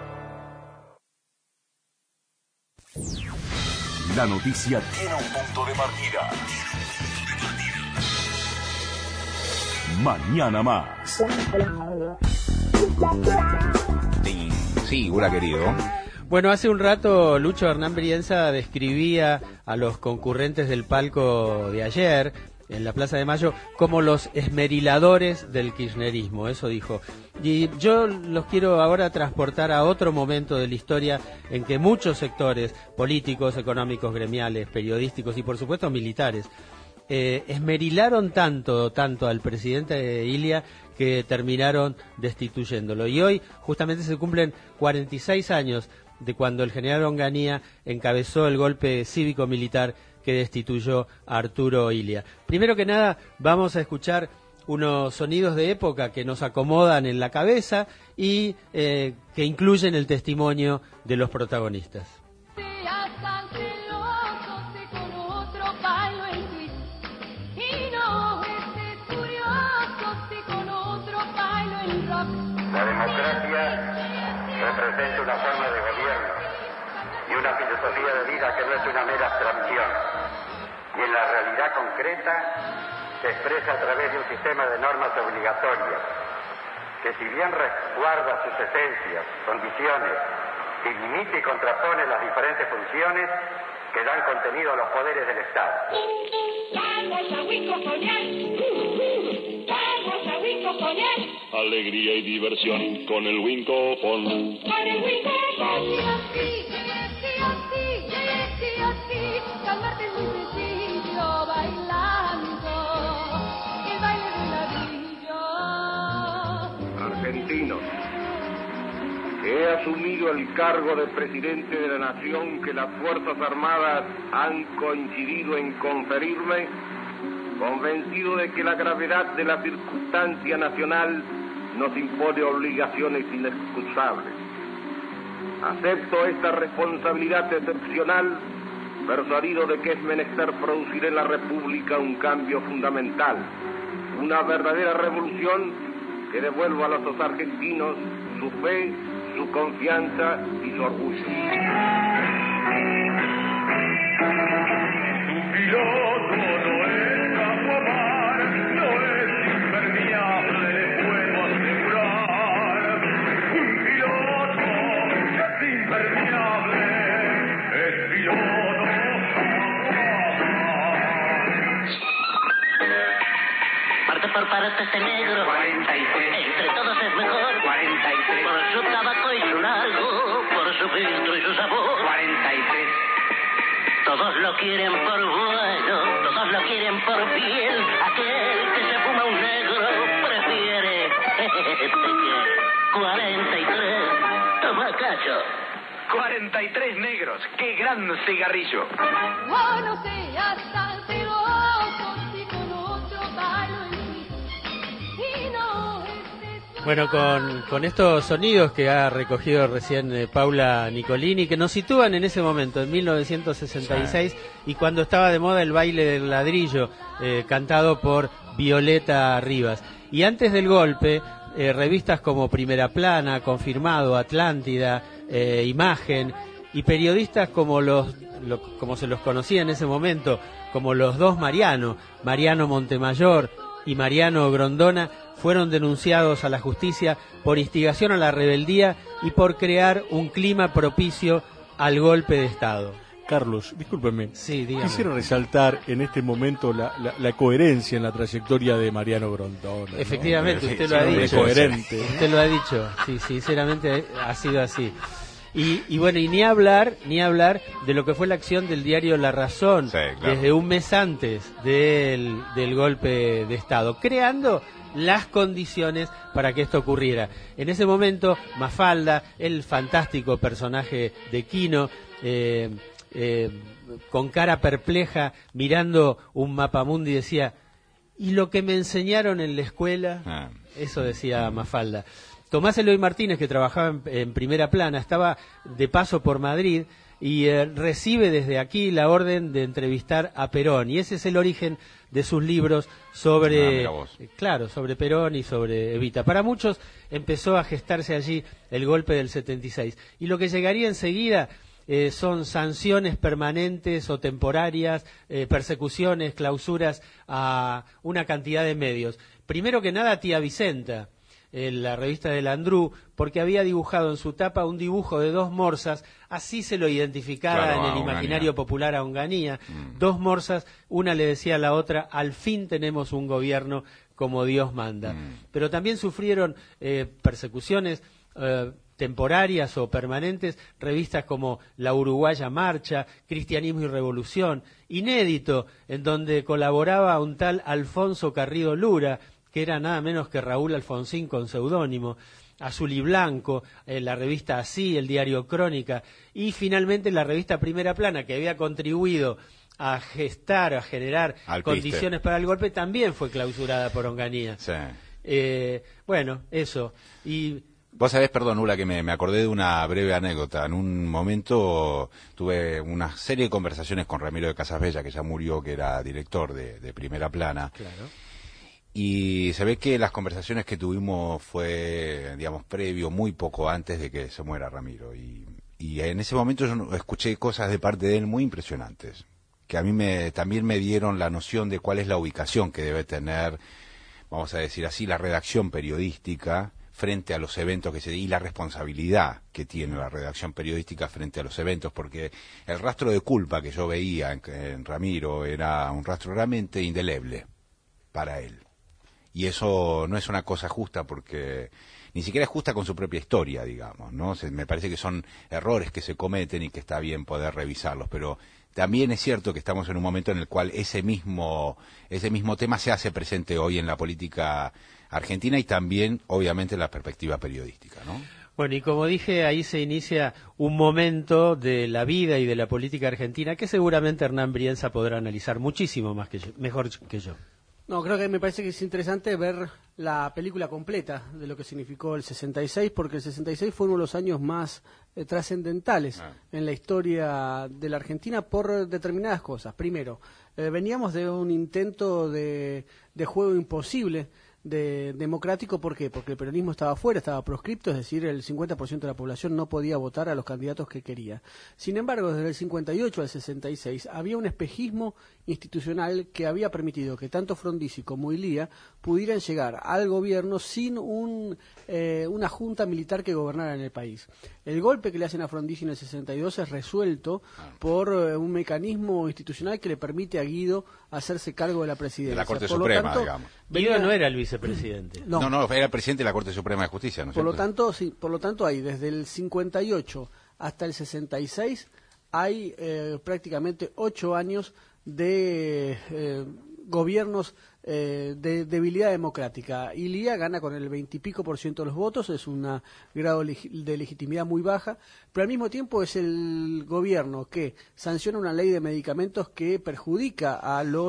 La noticia tiene un punto de partida. Mañana más. Sí, hola querido. Bueno, hace un rato Lucho Hernán Brienza describía a los concurrentes del palco de ayer en la Plaza de Mayo como los esmeriladores del kirchnerismo, eso dijo. Y yo los quiero ahora transportar a otro momento de la historia en que muchos sectores políticos, económicos, gremiales, periodísticos y por supuesto militares eh, esmerilaron tanto, tanto al presidente Ilia que terminaron destituyéndolo. Y hoy justamente se cumplen cuarenta y seis años de cuando el general Onganía encabezó el golpe cívico-militar que destituyó a Arturo Ilia. Primero que nada, vamos a escuchar unos sonidos de época que nos acomodan en la cabeza y eh, que incluyen el testimonio de los protagonistas. La democracia representa una forma de gobierno y una filosofía de vida que no es una mera abstracción. Y en la realidad concreta se expresa a través de un sistema de normas obligatorias que, si bien resguarda sus esencias, condiciones y limita y contrapone las diferentes funciones que dan contenido a los poderes del Estado. Alegría y diversión con el Wincofon. Con el Wincofon. Sí, sí, sí, sí, sí, calmarte es muy sencillo, bailando el baile del ladrillo. Argentinos, he asumido el cargo de presidente de la nación que las Fuerzas Armadas han coincidido en conferirme, convencido de que la gravedad de la circunstancia nacional nos impone obligaciones inexcusables. Acepto esta responsabilidad excepcional, persuadido de que es menester producir en la República un cambio fundamental, una verdadera revolución que devuelva a los argentinos su fe, su confianza y su orgullo. Tu piloto no es Aquaman, no es impermeable, puedo asegurar. Un piloto es impermeable, es piloto Parte por parte este negro, cuarenta y tres. Entre todos es mejor, cuarenta y tres. Por su tabaco y su largo, por su filtro y su sabor, cuarenta y tres. Todos lo quieren por bueno, todos lo quieren por piel. Aquel que se fuma un negro prefiere cuarenta y tres. Toma cacho. cuarenta y tres negros, qué gran cigarrillo. Oh, no seas tan celoso, si con otro bailo en mí. Y Bueno, con, con estos sonidos que ha recogido recién eh, Paula Nicolini, que nos sitúan en ese momento, en mil novecientos sesenta y seis, sí. Y cuando estaba de moda el baile del ladrillo, eh, cantado por Violeta Rivas. Y antes del golpe, eh, revistas como Primera Plana, Confirmado, Atlántida, eh, Imagen, y periodistas como los, lo, como se los conocía en ese momento, como los dos Mariano, Mariano Montemayor y Mariano Grondona, fueron denunciados a la justicia por instigación a la rebeldía y por crear un clima propicio al golpe de Estado. Carlos, discúlpeme. Sí, dígame. Quisiera resaltar en este momento la, la, la coherencia en la trayectoria de Mariano Grondona, ¿no? Efectivamente, usted Sí, lo ha sí, dicho. coherente. Usted lo ha dicho. Sí, sinceramente ha sido así. Y, y bueno, y ni hablar, ni hablar de lo que fue la acción del diario La Razón, sí, claro, desde un mes antes del, del golpe de Estado, creando las condiciones para que esto ocurriera. En ese momento, Mafalda, el fantástico personaje de Quino, eh, eh, con cara perpleja, mirando un mapamundi, decía, ¿y lo que me enseñaron en la escuela? Ah. Eso decía Mafalda. Tomás Eloy Martínez, que trabajaba en, en Primera Plana, estaba de paso por Madrid y eh, recibe desde aquí la orden de entrevistar a Perón. Y ese es el origen de sus libros sobre, ah, eh, claro, sobre Perón y sobre Evita. Para muchos empezó a gestarse allí el golpe del setenta y seis. Y lo que llegaría enseguida eh, son sanciones permanentes o temporarias, eh, persecuciones, clausuras a una cantidad de medios. Primero que nada, Tía Vicenta, en la revista de Landru, porque había dibujado en su tapa un dibujo de dos morsas, así se lo identificaba, claro, en el imaginario popular a Onganía, mm. dos morsas, una le decía a la otra, al fin tenemos un gobierno como Dios manda. Mm. Pero también sufrieron eh, persecuciones eh, temporarias o permanentes, revistas como La Uruguaya Marcha, Cristianismo y Revolución, inédito, en donde colaboraba un tal Alfonso Carrido Lura, que era nada menos que Raúl Alfonsín con seudónimo, Azul y Blanco, eh, la revista Así, el diario Crónica, y finalmente la revista Primera Plana, que había contribuido a gestar, a generar Alpiste. condiciones para el golpe, también fue clausurada por Onganía. Sí. Eh, bueno, eso. Y vos sabés, perdón, Ula, que me, me acordé de una breve anécdota. En un momento tuve una serie de conversaciones con Ramiro de Casasbella, que ya murió, que era director de, de Primera Plana. Claro. Y se ve que las conversaciones que tuvimos fue, digamos, previo, muy poco antes de que se muera Ramiro. Y, y en ese momento yo escuché cosas de parte de él muy impresionantes, que a mí me, también me dieron la noción de cuál es la ubicación que debe tener, vamos a decir así, la redacción periodística frente a los eventos que se y la responsabilidad que tiene la redacción periodística frente a los eventos, porque el rastro de culpa que yo veía en, en Ramiro era un rastro realmente indeleble para él. Y eso no es una cosa justa, porque ni siquiera es justa con su propia historia, digamos, ¿no? Se, me parece que son errores que se cometen y que está bien poder revisarlos, pero también es cierto que estamos en un momento en el cual ese mismo ese mismo tema se hace presente hoy en la política argentina y también, obviamente, en la perspectiva periodística, ¿no? Bueno, y como dije, ahí se inicia un momento de la vida y de la política argentina que seguramente Hernán Brienza podrá analizar muchísimo más que yo, mejor que yo. No, creo que me parece que es interesante ver la película completa de lo que significó el sesenta y seis, porque el sesenta y seis fue uno de los años más eh, trascendentales ah. en la historia de la Argentina por determinadas cosas. Primero, eh, veníamos de un intento de, de juego imposible de democrático. ¿Por qué? Porque el peronismo estaba fuera, estaba proscripto, es decir, el cincuenta por ciento de la población no podía votar a los candidatos que quería. Sin embargo, desde el cincuenta y ocho al sesenta y seis había un espejismo institucional que había permitido que tanto Frondizi como Ilía pudieran llegar al gobierno sin un, eh, una junta militar que gobernara en el país. El golpe que le hacen a Frondizi en el sesenta y dos es resuelto por eh, un mecanismo institucional que le permite a Guido hacerse cargo de la presidencia. De la Corte por Suprema, lo tanto, digamos. Guido venía... no era el vicepresidente. No. no, no, era el presidente de la Corte Suprema de Justicia, ¿no es por cierto? Lo tanto, sí, por lo tanto, hay desde el cincuenta y ocho hasta el sesenta y seis hay eh, prácticamente ocho años de eh, gobiernos eh, de debilidad democrática. Ilía gana con el veintipico por ciento de los votos, es un grado de legitimidad muy baja, pero al mismo tiempo es el gobierno que sanciona una ley de medicamentos que perjudica a los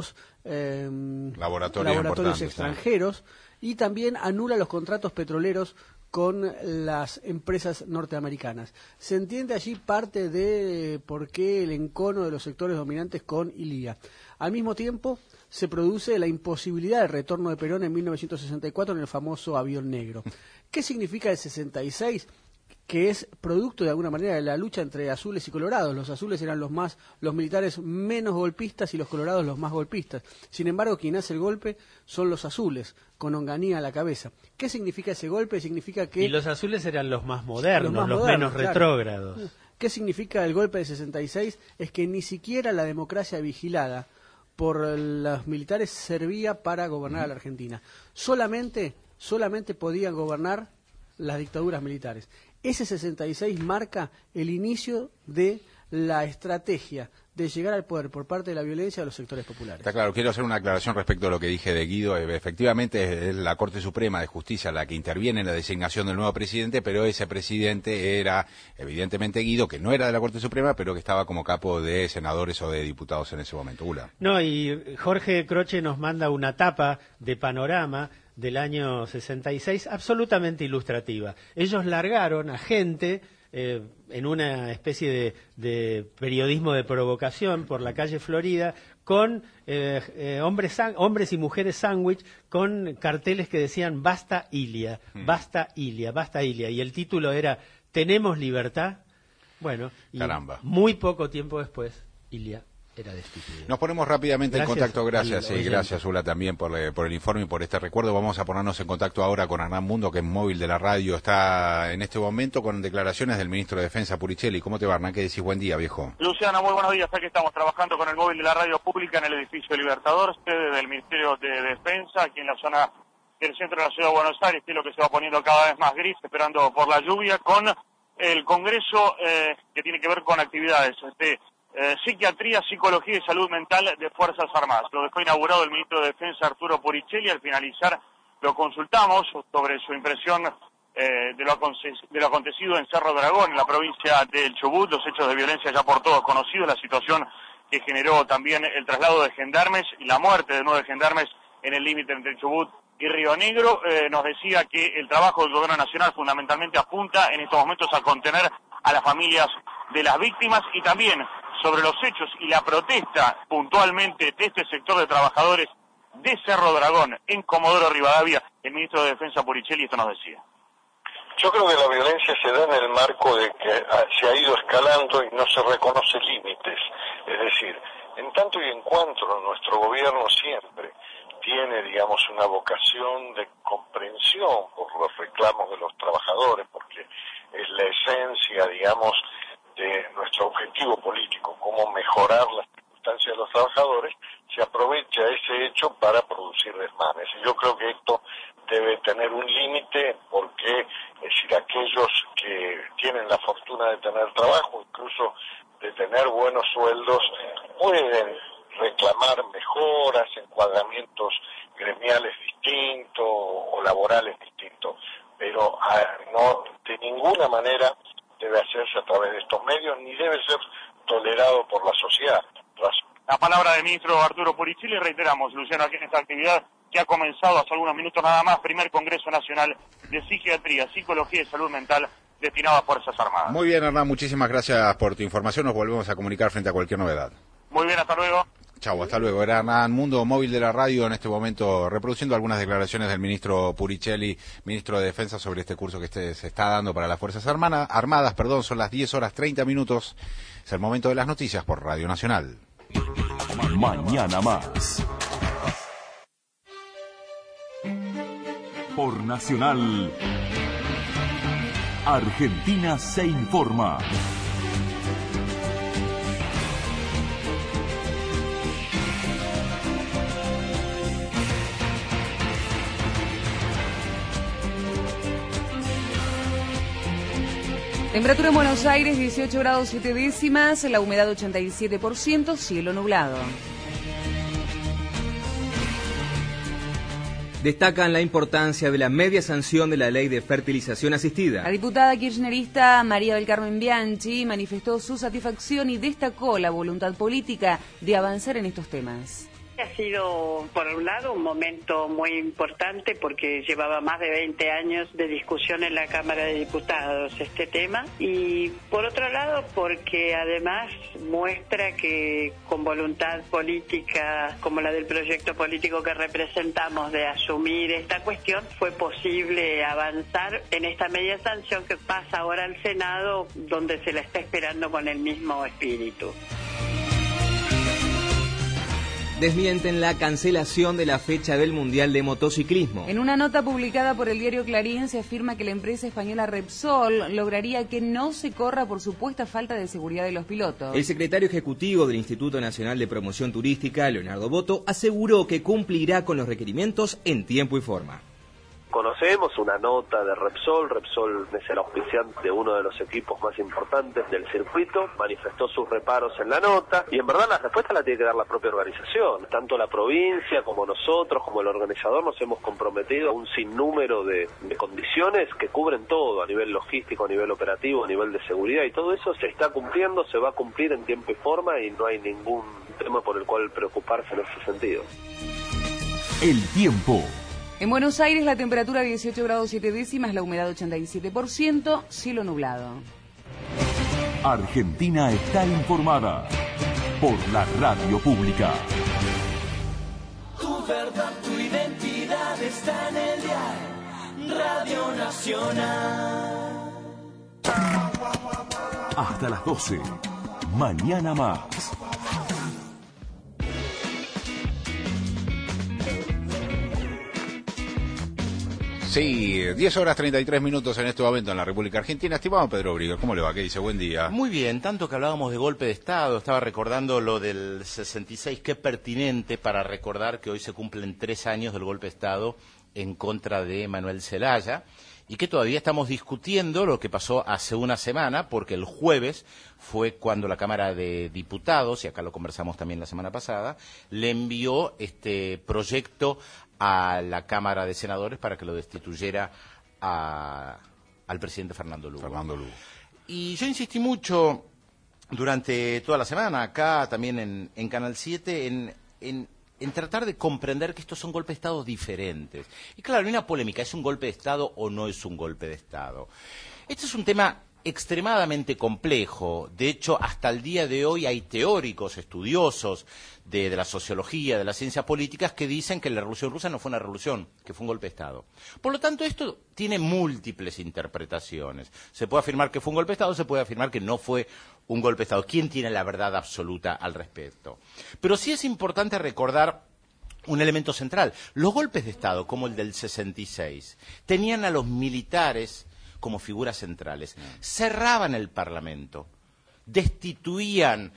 eh, laboratorios, laboratorios extranjeros, y también anula los contratos petroleros con las empresas norteamericanas. Se entiende allí parte de por qué el encono de los sectores dominantes con Ilía. Al mismo tiempo, se produce la imposibilidad del retorno de Perón en mil novecientos sesenta y cuatro en el famoso avión negro. ¿Qué significa el sesenta y seis? Que es producto de alguna manera de la lucha entre azules y colorados. Los azules eran los más, los militares menos golpistas y los colorados los más golpistas. Sin embargo, quien hace el golpe son los azules, con Onganía a la cabeza. ¿Qué significa ese golpe? Significa que... Y los azules eran los más modernos, los, más los modernos, menos claro. retrógrados. ¿Qué significa el golpe de sesenta y seis? Es que ni siquiera la democracia vigilada por los militares servía para gobernar a la Argentina. Solamente, solamente podían gobernar las dictaduras militares. Ese sesenta y seis marca el inicio de la estrategia de llegar al poder por parte de la violencia de los sectores populares. Está claro, quiero hacer una aclaración respecto a lo que dije de Guido. Efectivamente es la Corte Suprema de Justicia la que interviene en la designación del nuevo presidente, pero ese presidente era evidentemente Guido, que no era de la Corte Suprema, pero que estaba como capo de senadores o de diputados en ese momento. Ula. No, y Jorge Croce nos manda una tapa de Panorama del año sesenta y seis absolutamente ilustrativa. Ellos largaron a gente eh, en una especie de, de periodismo de provocación por la calle Florida con eh, eh, hombres, hombres y mujeres sándwich con carteles que decían basta Ilia, basta Ilia, basta Ilia, y el título era ¿Tenemos libertad? Bueno, y Caramba. Muy poco tiempo después Ilia era destituido. Nos ponemos rápidamente Gracias en contacto, gracias, al sí, gracias Ula también por, eh, por el informe y por este recuerdo. Vamos a ponernos en contacto ahora con Hernán Mundo, que es móvil de la radio, está en este momento con declaraciones del ministro de Defensa, Puricelli. ¿Cómo te va, Hernán? ¿Qué decís? Buen día, viejo. Luciano, muy buenos días. Aquí estamos trabajando con el móvil de la radio pública en el edificio Libertador, sede del Ministerio de Defensa, aquí en la zona del centro de la ciudad de Buenos Aires, que es lo que se va poniendo cada vez más gris, esperando por la lluvia, con el Congreso eh, que tiene que ver con actividades de Eh, psiquiatría, psicología y salud mental de Fuerzas Armadas. Lo dejó inaugurado el ministro de Defensa, Arturo Puricelli. Al finalizar lo consultamos sobre su impresión eh, de, lo de lo acontecido en Cerro Dragón, en la provincia del Chubut, los hechos de violencia ya por todos conocidos, la situación que generó también el traslado de gendarmes y la muerte de nueve gendarmes en el límite entre el Chubut y Río Negro. Eh, nos decía que el trabajo del gobierno nacional fundamentalmente apunta en estos momentos a contener a las familias de las víctimas y también sobre los hechos y la protesta puntualmente de este sector de trabajadores de Cerro Dragón en Comodoro Rivadavia, el ministro de Defensa Puricelli esto nos decía. Yo creo que la violencia se da en el marco de que se ha ido escalando y no se reconoce límites. Es decir, en tanto y en cuanto nuestro gobierno siempre tiene, digamos, una vocación de comprensión por los reclamos de los trabajadores, porque es la esencia, digamos, de nuestro objetivo político, cómo mejorar las circunstancias de los trabajadores, se aprovecha ese hecho para producir desmanes. Y yo creo que esto debe tener un límite porque, es decir, aquellos que tienen la fortuna de tener trabajo, incluso de tener buenos sueldos, pueden reclamar mejoras, encuadramientos gremiales distintos o laborales distintos, pero a, no de ninguna manera debe hacerse a través de estos medios, ni debe ser tolerado por la sociedad. La palabra del ministro Arturo Puricelli, reiteramos, Luciano, aquí en esta actividad que ha comenzado hace algunos minutos nada más, primer Congreso Nacional de Psiquiatría, Psicología y Salud Mental destinado a Fuerzas Armadas. Muy bien, Hernán, muchísimas gracias por tu información, nos volvemos a comunicar frente a cualquier novedad. Muy bien, hasta luego. Chau, hasta luego. Era Hernán Mundo, móvil de la radio, en este momento reproduciendo algunas declaraciones del ministro Puricelli, ministro de Defensa, sobre este curso que este se está dando para las Fuerzas Armadas. Armadas, perdón, son las diez horas treinta minutos. Es el momento de las noticias por Radio Nacional. Mañana más. Por Nacional. Argentina se informa. Temperatura en Buenos Aires, dieciocho grados siete décimas, la humedad ochenta y siete por ciento, cielo nublado. Destacan la importancia de la media sanción de la ley de fertilización asistida. La diputada kirchnerista María del Carmen Bianchi manifestó su satisfacción y destacó la voluntad política de avanzar en estos temas. Ha sido, por un lado, un momento muy importante porque llevaba más de veinte años de discusión en la Cámara de Diputados este tema, y por otro lado porque además muestra que con voluntad política como la del proyecto político que representamos de asumir esta cuestión, fue posible avanzar en esta media sanción que pasa ahora al Senado, donde se la está esperando con el mismo espíritu. Desmienten la cancelación de la fecha del Mundial de Motociclismo. En una nota publicada por el diario Clarín se afirma que la empresa española Repsol lograría que no se corra por supuesta falta de seguridad de los pilotos. El secretario ejecutivo del Instituto Nacional de Promoción Turística, Leonardo Boto, aseguró que cumplirá con los requerimientos en tiempo y forma. Conocemos una nota de Repsol. Repsol es el auspiciante de uno de los equipos más importantes del circuito, manifestó sus reparos en la nota, y en verdad la respuesta la tiene que dar la propia organización. Tanto la provincia como nosotros, como el organizador, nos hemos comprometido a un sinnúmero de, de condiciones que cubren todo, a nivel logístico, a nivel operativo, a nivel de seguridad, y todo eso se está cumpliendo, se va a cumplir en tiempo y forma, y no hay ningún tema por el cual preocuparse en ese sentido. El tiempo. En Buenos Aires la temperatura dieciocho grados siete décimas, la humedad ochenta y siete por ciento, cielo nublado. Argentina está informada por la radio pública. Tu verdad, tu identidad está en el diario Radio Nacional. Hasta las doce. Mañana más. Sí, diez horas treinta y tres minutos en este momento en la República Argentina. Estimado Pedro Brigo, ¿cómo le va? ¿Qué dice? Buen día. Muy bien, tanto que hablábamos de golpe de Estado, estaba recordando lo del sesenta y seis, qué pertinente para recordar que hoy se cumplen tres años del golpe de Estado en contra de Manuel Zelaya, y que todavía estamos discutiendo lo que pasó hace una semana, porque el jueves fue cuando la Cámara de Diputados, y acá lo conversamos también la semana pasada, le envió este proyecto a la Cámara de Senadores para que lo destituyera a, al presidente Fernando Lugo. Fernando Lugo. Y yo insistí mucho durante toda la semana, acá también en, en Canal siete, en, en, en tratar de comprender que estos son golpes de Estado diferentes. Y claro, hay una polémica, ¿es un golpe de Estado o no es un golpe de Estado? Este es un tema extremadamente complejo. De hecho, hasta el día de hoy hay teóricos, estudiosos de, de la sociología, de las ciencias políticas, que dicen que la Revolución Rusa no fue una revolución, que fue un golpe de Estado. Por lo tanto, esto tiene múltiples interpretaciones. Se puede afirmar que fue un golpe de Estado, se puede afirmar que no fue un golpe de Estado. ¿Quién tiene la verdad absoluta al respecto? Pero sí es importante recordar un elemento central. Los golpes de Estado, como el del sesenta y seis, tenían a los militares como figuras centrales, cerraban el Parlamento, destituían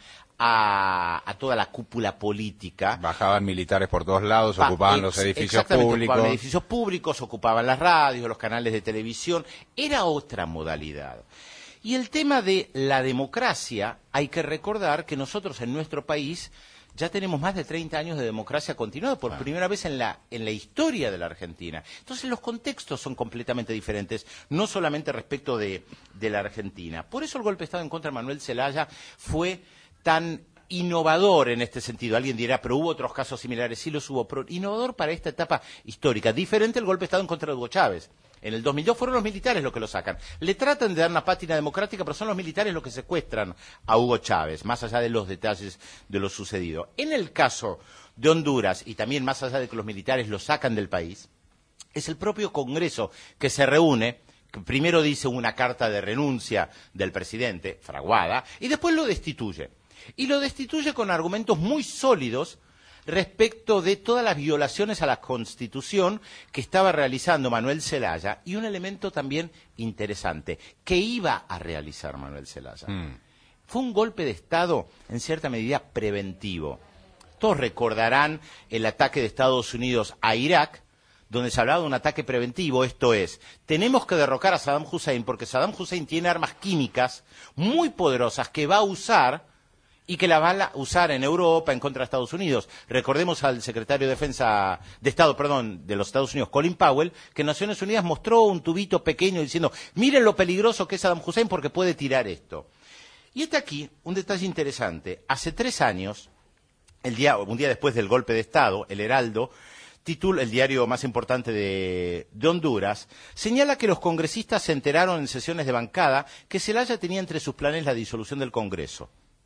a, a toda la cúpula política. Bajaban militares por todos lados, ba ocupaban los edificios públicos. Ocupaban edificios públicos, ocupaban las radios, los canales de televisión. Era otra modalidad. Y el tema de la democracia, hay que recordar que nosotros en nuestro país ya tenemos más de treinta años de democracia continuada, por ah. primera vez en la, en la historia de la Argentina. Entonces los contextos son completamente diferentes, no solamente respecto de, de la Argentina. Por eso el golpe de Estado en contra de Manuel Zelaya fue tan innovador en este sentido. Alguien dirá, pero hubo otros casos similares, sí los hubo, pero innovador para esta etapa histórica. Diferente el golpe de Estado en contra de Hugo Chávez. En el dos mil dos fueron los militares los que lo sacan. Le tratan de dar una pátina democrática, pero son los militares los que secuestran a Hugo Chávez, más allá de los detalles de lo sucedido. En el caso de Honduras, y también más allá de que los militares lo sacan del país, es el propio Congreso que se reúne, que primero dice una carta de renuncia del presidente, fraguada, y después lo destituye. Y lo destituye con argumentos muy sólidos respecto de todas las violaciones a la Constitución que estaba realizando Manuel Zelaya, y un elemento también interesante, que iba a realizar Manuel Zelaya. Mm. Fue un golpe de Estado, en cierta medida, preventivo. Todos recordarán el ataque de Estados Unidos a Irak, donde se hablaba de un ataque preventivo, esto es, tenemos que derrocar a Saddam Hussein, porque Saddam Hussein tiene armas químicas muy poderosas que va a usar y que la va a usar en Europa en contra de Estados Unidos. Recordemos al secretario de Defensa de Estado, perdón, de los Estados Unidos, Colin Powell, que en Naciones Unidas mostró un tubito pequeño diciendo, miren lo peligroso que es Saddam Hussein porque puede tirar esto. Y está aquí un detalle interesante. Hace tres años, el día, un día después del golpe de Estado, El Heraldo, titula, el diario más importante de, de Honduras, señala que los congresistas se enteraron en sesiones de bancada que Zelaya tenía entre sus planes la disolución del Congreso.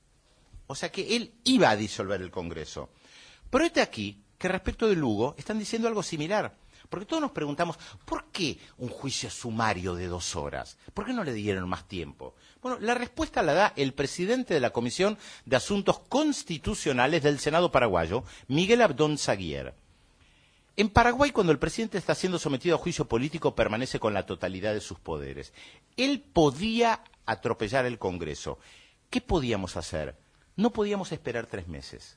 O sea que él iba a disolver el Congreso. Pero este aquí, que respecto de Lugo, están diciendo algo similar. Porque todos nos preguntamos, ¿por qué un juicio sumario de dos horas? ¿Por qué no le dieron más tiempo? Bueno, la respuesta la da el presidente de la Comisión de Asuntos Constitucionales del Senado paraguayo, Miguel Abdón Zaguier. En Paraguay, cuando el presidente está siendo sometido a juicio político, permanece con la totalidad de sus poderes. Él podía atropellar el Congreso. ¿Qué podíamos hacer? No podíamos esperar tres meses.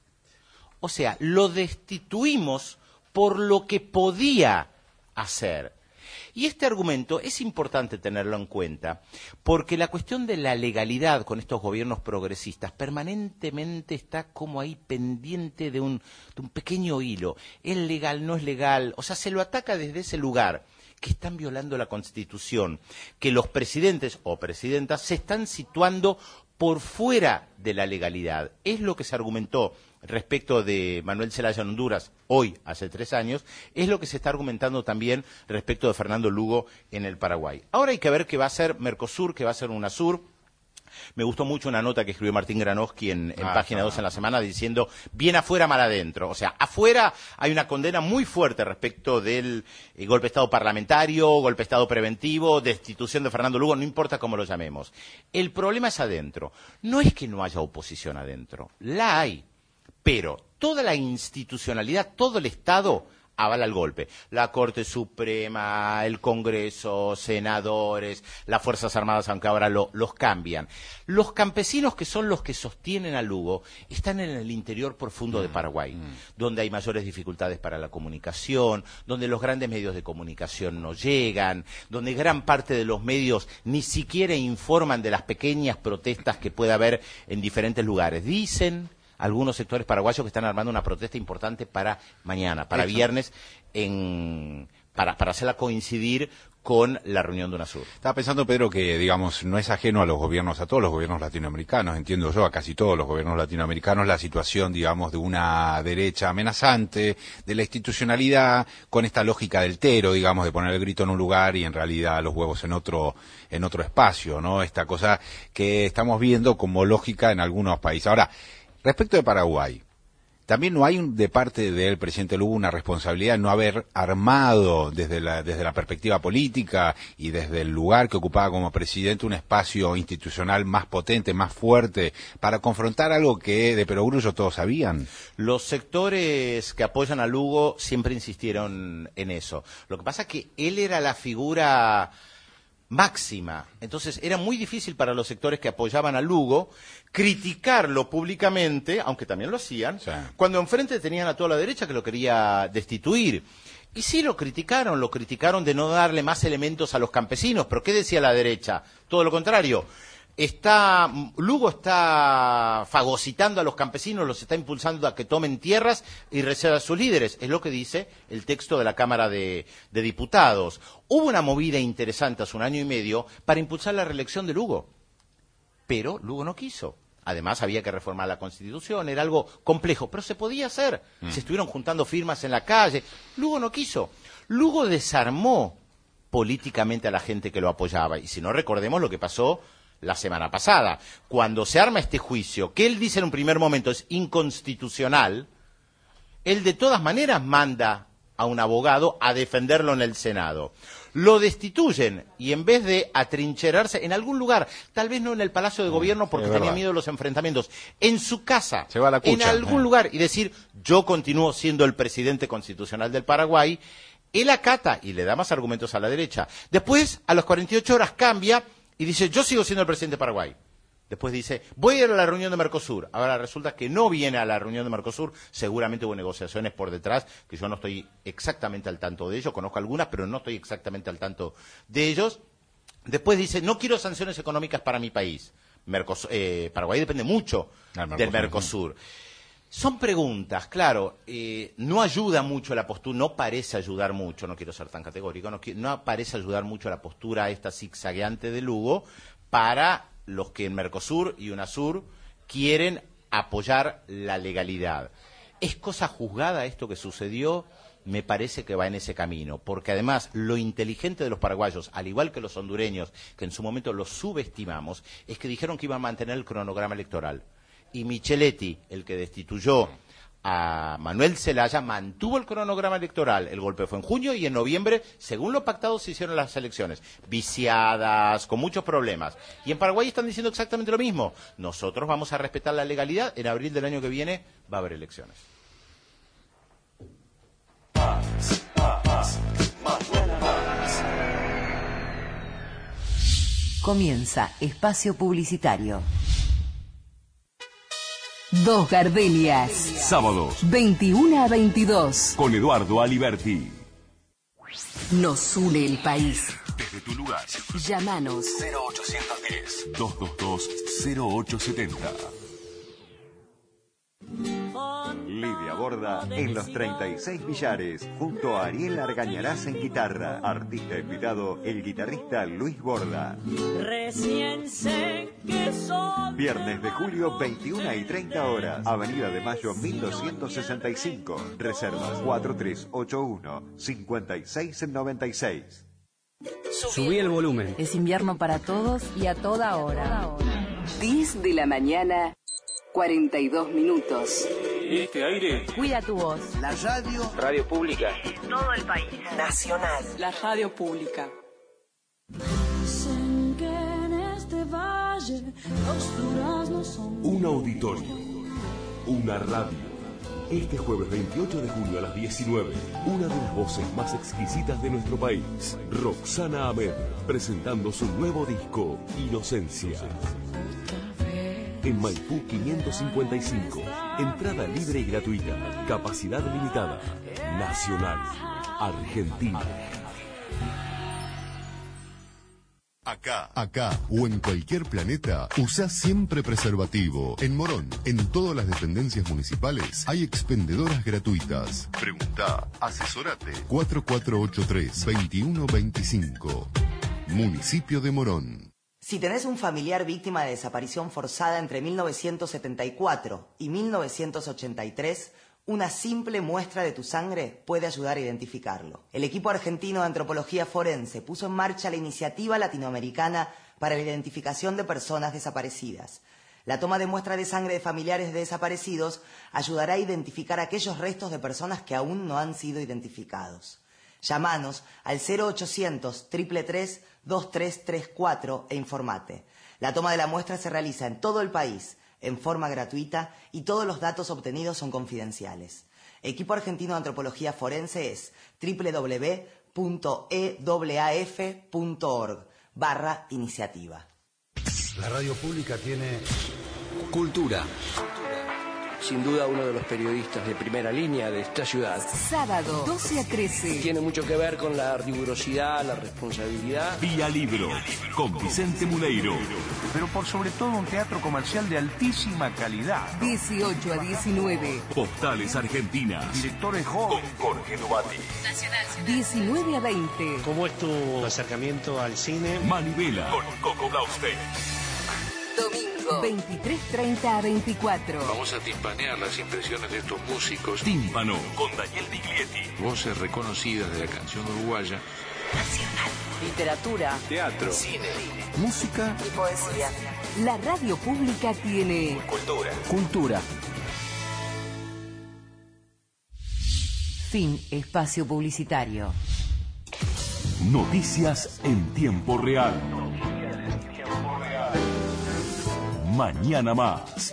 O sea, lo destituimos por lo que podía hacer. Y este argumento es importante tenerlo en cuenta, porque la cuestión de la legalidad con estos gobiernos progresistas permanentemente está como ahí pendiente de un, de un pequeño hilo. ¿Es legal? ¿No es legal? O sea, se lo ataca desde ese lugar, que están violando la Constitución, que los presidentes o presidentas se están situando por fuera de la legalidad. Es lo que se argumentó respecto de Manuel Zelaya en Honduras, hoy, hace tres años, es lo que se está argumentando también respecto de Fernando Lugo en el Paraguay. Ahora hay que ver qué va a ser Mercosur, qué va a ser UNASUR. Me gustó mucho una nota que escribió Martín Granowski en, en ah, Página dos en la semana diciendo, bien afuera, mal adentro. O sea, afuera hay una condena muy fuerte respecto del eh, golpe de Estado parlamentario, golpe de Estado preventivo, destitución de Fernando Lugo, no importa cómo lo llamemos. El problema es adentro. No es que no haya oposición adentro, la hay. Pero toda la institucionalidad, todo el Estado avala el golpe. La Corte Suprema, el Congreso, senadores, las Fuerzas Armadas, aunque ahora lo, los cambian. Los campesinos, que son los que sostienen a Lugo, están en el interior profundo de Paraguay, mm. donde hay mayores dificultades para la comunicación, donde los grandes medios de comunicación no llegan, donde gran parte de los medios ni siquiera informan de las pequeñas protestas que puede haber en diferentes lugares. Dicen algunos sectores paraguayos que están armando una protesta importante para mañana, para Eso. viernes, en, para, para hacerla coincidir con la reunión de UNASUR. Estaba pensando, Pedro, que, digamos, no es ajeno a los gobiernos, a todos los gobiernos latinoamericanos, entiendo yo, a casi todos los gobiernos latinoamericanos, la situación, digamos, de una derecha amenazante, de la institucionalidad, con esta lógica del tero, digamos, de poner el grito en un lugar y en realidad los huevos en otro, en otro espacio, ¿no? Esta cosa que estamos viendo como lógica en algunos países. Ahora, respecto de Paraguay, también no hay un, de parte del presidente Lugo una responsabilidad de no haber armado desde la, desde la perspectiva política y desde el lugar que ocupaba como presidente un espacio institucional más potente, más fuerte, para confrontar algo que de perogrullo todos sabían. Los sectores que apoyan a Lugo siempre insistieron en eso. Lo que pasa es que él era la figura máxima. Entonces era muy difícil para los sectores que apoyaban a Lugo criticarlo públicamente, aunque también lo hacían, sí. cuando enfrente tenían a toda la derecha que lo quería destituir. Y sí lo criticaron, lo criticaron de no darle más elementos a los campesinos, pero ¿qué decía la derecha? Todo lo contrario. Está, Lugo está fagocitando a los campesinos, los está impulsando a que tomen tierras y receda a sus líderes. Es lo que dice el texto de la Cámara de, de Diputados. Hubo una movida interesante hace un año y medio para impulsar la reelección de Lugo, pero Lugo no quiso. Además, había que reformar la Constitución, era algo complejo, pero se podía hacer. Mm. Se estuvieron juntando firmas en la calle. Lugo no quiso. Lugo desarmó políticamente a la gente que lo apoyaba. Y si no, recordemos lo que pasó la semana pasada, cuando se arma este juicio, que él dice en un primer momento es inconstitucional, él de todas maneras manda a un abogado a defenderlo en el Senado. Lo destituyen y en vez de atrincherarse en algún lugar, tal vez no en el Palacio de Gobierno porque tenía miedo de los enfrentamientos, en su casa, se va a la cucha, en algún eh. lugar, y decir, yo continúo siendo el presidente constitucional del Paraguay, él acata y le da más argumentos a la derecha. Después, a las cuarenta y ocho horas cambia y dice, yo sigo siendo el presidente de Paraguay. Después dice, voy a ir a la reunión de Mercosur. Ahora resulta que no viene a la reunión de Mercosur. Seguramente hubo negociaciones por detrás, que yo no estoy exactamente al tanto de ello. Conozco algunas, pero no estoy exactamente al tanto de ellos. Después dice, no quiero sanciones económicas para mi país. Mercosur, eh, Paraguay depende mucho Mercosur, del Mercosur. Son preguntas, claro, eh, no ayuda mucho la postura, no parece ayudar mucho, no quiero ser tan categórico, no, no parece ayudar mucho la postura esta zigzagueante de Lugo para los que en Mercosur y UNASUR quieren apoyar la legalidad. ¿Es cosa juzgada esto que sucedió? Me parece que va en ese camino, porque además lo inteligente de los paraguayos, al igual que los hondureños, que en su momento los subestimamos, es que dijeron que iban a mantener el cronograma electoral. Y Micheletti, el que destituyó a Manuel Zelaya, mantuvo el cronograma electoral. El golpe fue en junio y en noviembre, según lo pactado, se hicieron las elecciones. Viciadas, con muchos problemas. Y en Paraguay están diciendo exactamente lo mismo. Nosotros vamos a respetar la legalidad. En abril del año que viene va a haber elecciones. Comienza Espacio Publicitario. Dos Gardenias. Sábados. veintiuno a veintidós. Con Eduardo Aliberti. Nos une el país. Desde tu lugar. Llámanos. cero ochocientos diez, doscientos veintidós, cero ocho setenta. Lidia Borda en los treinta y seis Billares, junto a Ariel Argañarás en guitarra. Artista invitado, el guitarrista Luis Borda. Recién sé que soy. Viernes de julio, veintiuna y treinta horas. Avenida de Mayo mil doscientos sesenta y cinco. Reservas cuatro tres ocho uno, cinco seis nueve seis. Subí el volumen. Es invierno para todos y a toda hora. diez de la mañana, cuarenta y dos minutos. Este aire. Cuida tu voz. La radio. Radio pública. Todo el país. Nacional. La radio pública. Dicen que en este valle los duraznos son... Un auditorio. Una radio. Este jueves veintiocho de junio a las diecinueve, una de las voces más exquisitas de nuestro país, Roxana Ahmed, presentando su nuevo disco, Inocencia. En Maipú quinientos cincuenta y cinco, entrada libre y gratuita, capacidad limitada, Nacional, Argentina. Acá, acá o en cualquier planeta, usa siempre preservativo. En Morón, en todas las dependencias municipales, hay expendedoras gratuitas. Pregunta, asesorate. cuatro cuatro ocho tres, dos uno dos cinco. Municipio de Morón. Si tenés un familiar víctima de desaparición forzada entre mil novecientos setenta y cuatro y mil novecientos ochenta y tres, una simple muestra de tu sangre puede ayudar a identificarlo. El equipo argentino de antropología forense puso en marcha la iniciativa latinoamericana para la identificación de personas desaparecidas. La toma de muestra de sangre de familiares de desaparecidos ayudará a identificar aquellos restos de personas que aún no han sido identificados. Llámanos al cero ochocientos, tres tres tres, dos tres tres cuatro e informate. La toma de la muestra se realiza en todo el país, en forma gratuita, y todos los datos obtenidos son confidenciales. Equipo Argentino de Antropología Forense es doble u doble u doble u punto e a f punto org barra iniciativa. La radio pública tiene cultura. Sin duda uno de los periodistas de primera línea de esta ciudad. Sábado, doce a trece. Tiene mucho que ver con la rigurosidad, la responsabilidad. Vía Libro, con Vicente Muneiro. Pero por sobre todo un teatro comercial de altísima calidad. dieciocho a diecinueve. Postales Argentinas. Directores jóvenes. Con Jorge Dubati. diecinueve a veinte. ¿Cómo es tu acercamiento al cine? Manivela. Con Coco Blaustein. Domingo, veintitrés treinta a veinticuatro. Vamos a timpanear las impresiones de estos músicos. Tímpano, con Daniel Diglietti. Voces reconocidas de la canción uruguaya. Nacional. Literatura. Teatro. Cine. Música. Y poesía. La radio pública tiene... Cultura. Cultura. Fin espacio publicitario. Noticias en tiempo real. Mañana más.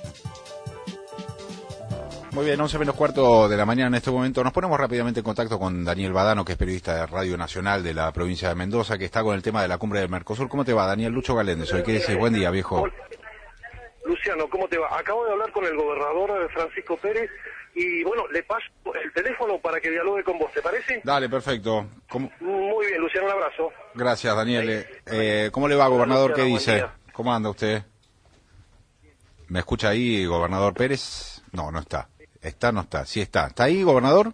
Muy bien, once menos cuarto de la mañana en este momento. Nos ponemos rápidamente en contacto con Daniel Badano, que es periodista de Radio Nacional de la provincia de Mendoza, que está con el tema de la cumbre del Mercosur. ¿Cómo te va, Daniel? Lucho Galéndez, hoy, ¿qué dices? Buen día, viejo. Hola. Luciano, ¿cómo te va? Acabo de hablar con el gobernador Francisco Pérez y, bueno, le paso el teléfono para que dialogue con vos, ¿te parece? Dale, perfecto. ¿Cómo? Muy bien, Luciano, un abrazo. Gracias, Daniel. Eh, ¿Cómo le va, gobernador? Luciano, ¿Qué buen dice? día. ¿Cómo anda usted? ¿Me escucha ahí, gobernador Pérez? No, no está. ¿Está? No está. Sí está. ¿Está ahí, gobernador?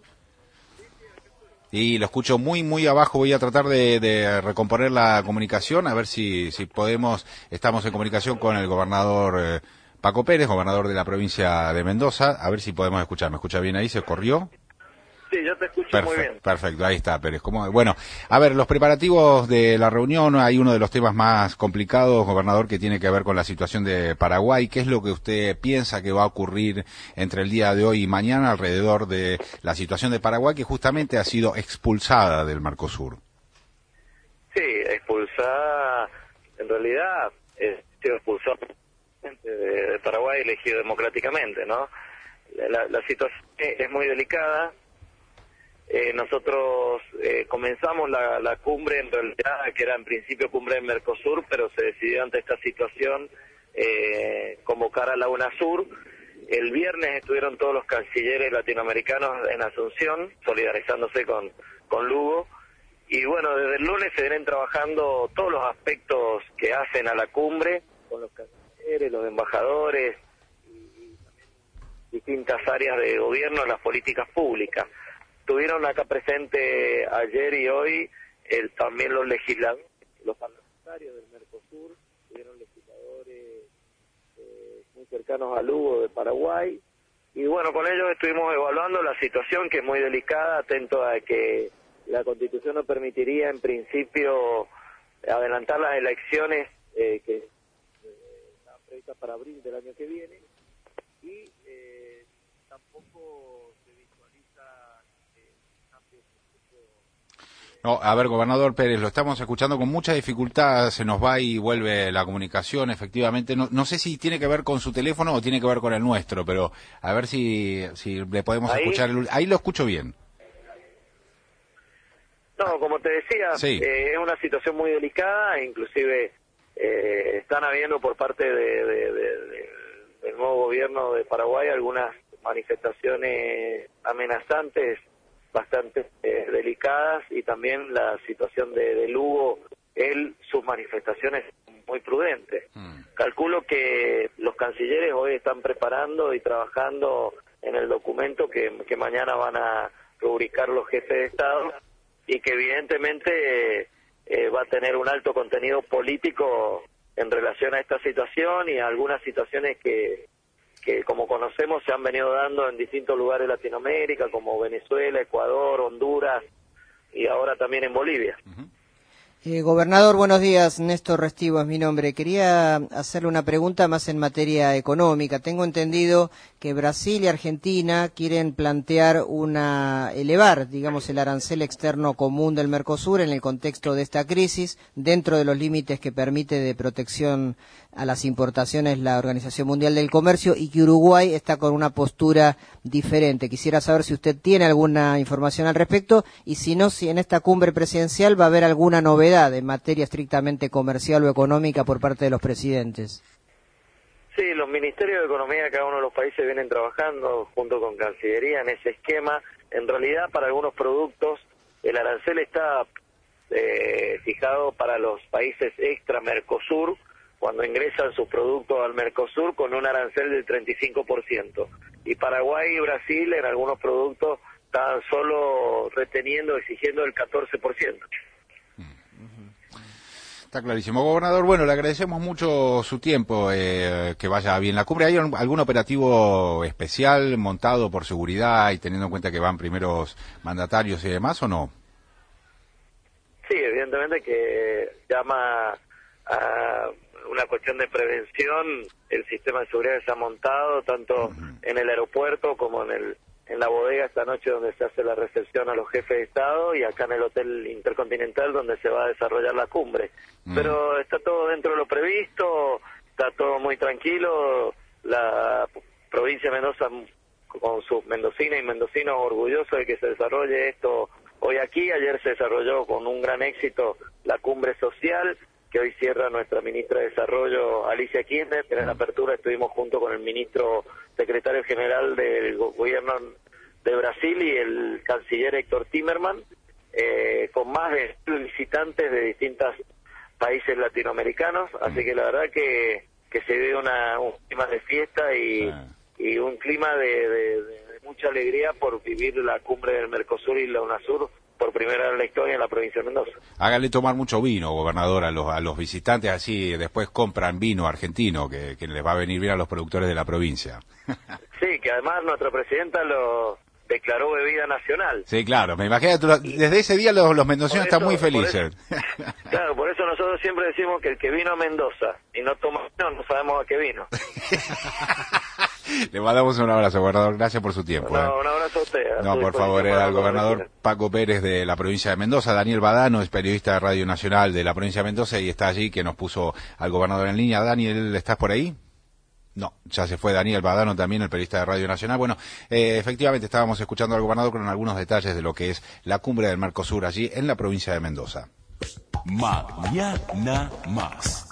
Y lo escucho muy, muy abajo. Voy a tratar de, de recomponer la comunicación, a ver si, si podemos. Estamos en comunicación con el gobernador eh, Paco Pérez, gobernador de la provincia de Mendoza. A ver si podemos escuchar. ¿Me escucha bien ahí? ¿Se corrió? Sí, yo te escucho Perfecto, muy bien. perfecto, ahí está Pérez. ¿Cómo? Bueno, a ver, los preparativos de la reunión, hay uno de los temas más complicados, gobernador, que tiene que ver con la situación de Paraguay. ¿Qué es lo que usted piensa que va a ocurrir entre el día de hoy y mañana alrededor de la situación de Paraguay, que justamente ha sido expulsada del Mercosur? Sí, expulsada, en realidad, eh, ha sido expulsada de, de Paraguay elegido democráticamente, ¿no? La, la situación es muy delicada. Eh, nosotros eh, comenzamos la, la cumbre, en realidad, que era en principio cumbre del Mercosur, pero se decidió ante esta situación eh, convocar a la UNASUR. El viernes estuvieron todos los cancilleres latinoamericanos en Asunción, solidarizándose con, con Lugo. Y bueno, desde el lunes se vienen trabajando todos los aspectos que hacen a la cumbre, con los cancilleres, los embajadores, y también distintas áreas de gobierno, las políticas públicas. Estuvieron acá presentes ayer y hoy el, también los legisladores, los parlamentarios del Mercosur, estuvieron legisladores eh, muy cercanos a Lugo de Paraguay, y bueno, con ellos estuvimos evaluando la situación, que es muy delicada, atento a que la Constitución no permitiría en principio adelantar las elecciones eh, que eh, están previstas para abril del año que viene, y eh, tampoco se visualiza eh, cambios. No, a ver, gobernador Pérez, lo estamos escuchando con mucha dificultad, se nos va y vuelve la comunicación, efectivamente. No, no sé si tiene que ver con su teléfono o tiene que ver con el nuestro, pero a ver si, si le podemos ¿Ahí? escuchar. El, ahí lo escucho bien. No, como te decía, Sí. eh, es una situación muy delicada, inclusive eh, están habiendo por parte de, de, de, de, del nuevo gobierno de Paraguay algunas manifestaciones amenazantes bastante eh, delicadas, y también la situación de, de Lugo, él, sus manifestaciones muy prudentes. Mm. Calculo que los cancilleres hoy están preparando y trabajando en el documento que, que mañana van a rubricar los jefes de Estado, y que evidentemente eh, va a tener un alto contenido político en relación a esta situación y a algunas situaciones que, que como conocemos se han venido dando en distintos lugares de Latinoamérica, como Venezuela, Ecuador, Honduras y ahora también en Bolivia. Uh-huh. Eh, gobernador, buenos días. Néstor Restivo es mi nombre. Quería hacerle una pregunta más en materia económica. Tengo entendido que Brasil y Argentina quieren plantear una, elevar, digamos, el arancel externo común del Mercosur en el contexto de esta crisis, dentro de los límites que permite de protección a las importaciones la Organización Mundial del Comercio, y que Uruguay está con una postura diferente. Quisiera saber si usted tiene alguna información al respecto, y si no, si en esta cumbre presidencial va a haber alguna novedad en materia estrictamente comercial o económica por parte de los presidentes. Sí, los ministerios de Economía de cada uno de los países vienen trabajando junto con Cancillería en ese esquema. En realidad, para algunos productos, el arancel está eh, fijado para los países extra Mercosur, cuando ingresan sus productos al Mercosur, con un arancel del treinta y cinco por ciento. Y Paraguay y Brasil en algunos productos están solo reteniendo, exigiendo el catorce por ciento. Está clarísimo. Gobernador, bueno, le agradecemos mucho su tiempo, eh, que vaya bien la cumbre. ¿Hay algún operativo especial montado por seguridad y teniendo en cuenta que van primeros mandatarios y demás, o no? Sí, evidentemente que llama a una cuestión de prevención. El sistema de seguridad que se ha montado tanto uh-huh. en el aeropuerto como en el en la bodega esta noche, donde se hace la recepción a los jefes de Estado, y acá en el Hotel Intercontinental, donde se va a desarrollar la cumbre. Uh-huh. Pero está todo dentro de lo previsto, está todo muy tranquilo. La provincia de Mendoza, con sus mendocinas y mendocinos, orgullosos de que se desarrolle esto hoy aquí. Ayer se desarrolló con un gran éxito la cumbre social, que hoy cierra nuestra ministra de Desarrollo, Alicia Kirchner, que en la apertura estuvimos junto con el ministro secretario general del gobierno de Brasil y el canciller Héctor Timerman, eh, con más de visitantes de distintos países latinoamericanos, así que la verdad que, que se vive una, un clima de fiesta y, y un clima de, de, de mucha alegría por vivir la cumbre del Mercosur y la UNASUR por por primera vez en la historia en la provincia de Mendoza. Hágale tomar mucho vino, gobernador, a los, a los visitantes, así después compran vino argentino, que, que les va a venir bien a los productores de la provincia. Sí, que además nuestra presidenta lo declaró bebida nacional. Sí, claro, me imagino, tú lo- desde ese día los, los mendocinos Por están muy eso- por felices. Claro, por eso nosotros siempre decimos que el que vino a Mendoza y no toma vino, no sabemos a qué vino. Le mandamos un abrazo, gobernador, gracias por su tiempo. No, ¿eh? un abrazo a usted. a No, su por favor, disposición era para el cuando gobernador necesite. Paco Pérez de la provincia de Mendoza. Daniel Badano es periodista de Radio Nacional de la provincia de Mendoza y está allí, que nos puso al gobernador en línea. Daniel, ¿estás por ahí? No, ya se fue Daniel Badano también, el periodista de Radio Nacional. Bueno, eh, efectivamente estábamos escuchando al gobernador con algunos detalles de lo que es la cumbre del Mercosur allí en la provincia de Mendoza. Mañana más.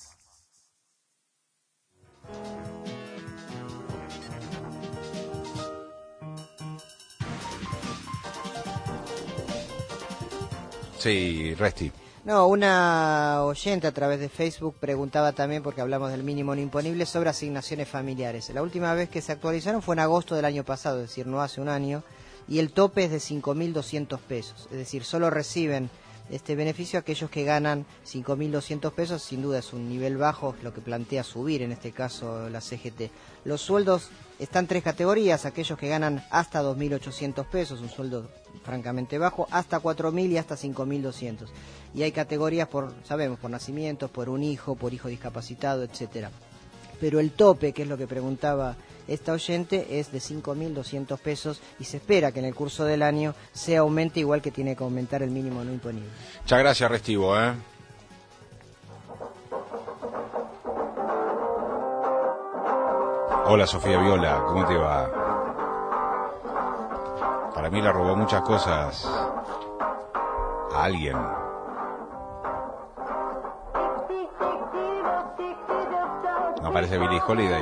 Sí, Resti. No, una oyente a través de Facebook preguntaba también, porque hablamos del mínimo no imponible, sobre asignaciones familiares. La última vez que se actualizaron fue en agosto del año pasado, es decir, no hace un año, y el tope es de cinco mil doscientos pesos. Es decir, solo reciben este beneficio aquellos que ganan cinco mil doscientos pesos. Sin duda es un nivel bajo, lo que plantea subir en este caso la C G T. Los sueldos están en tres categorías: aquellos que ganan hasta dos mil ochocientos pesos, un sueldo francamente bajo, hasta cuatro mil y hasta cinco mil doscientos. Y hay categorías por, sabemos, por nacimientos, por un hijo, por hijo discapacitado, etcétera. Pero el tope, que es lo que preguntaba esta oyente, es de cinco mil doscientos pesos y se espera que en el curso del año se aumente, igual que tiene que aumentar el mínimo no imponible. Muchas gracias, Restivo, ¿eh? Hola, Sofía Viola, ¿cómo te va? Para mí le robó muchas cosas a alguien. No parece Billie Holiday.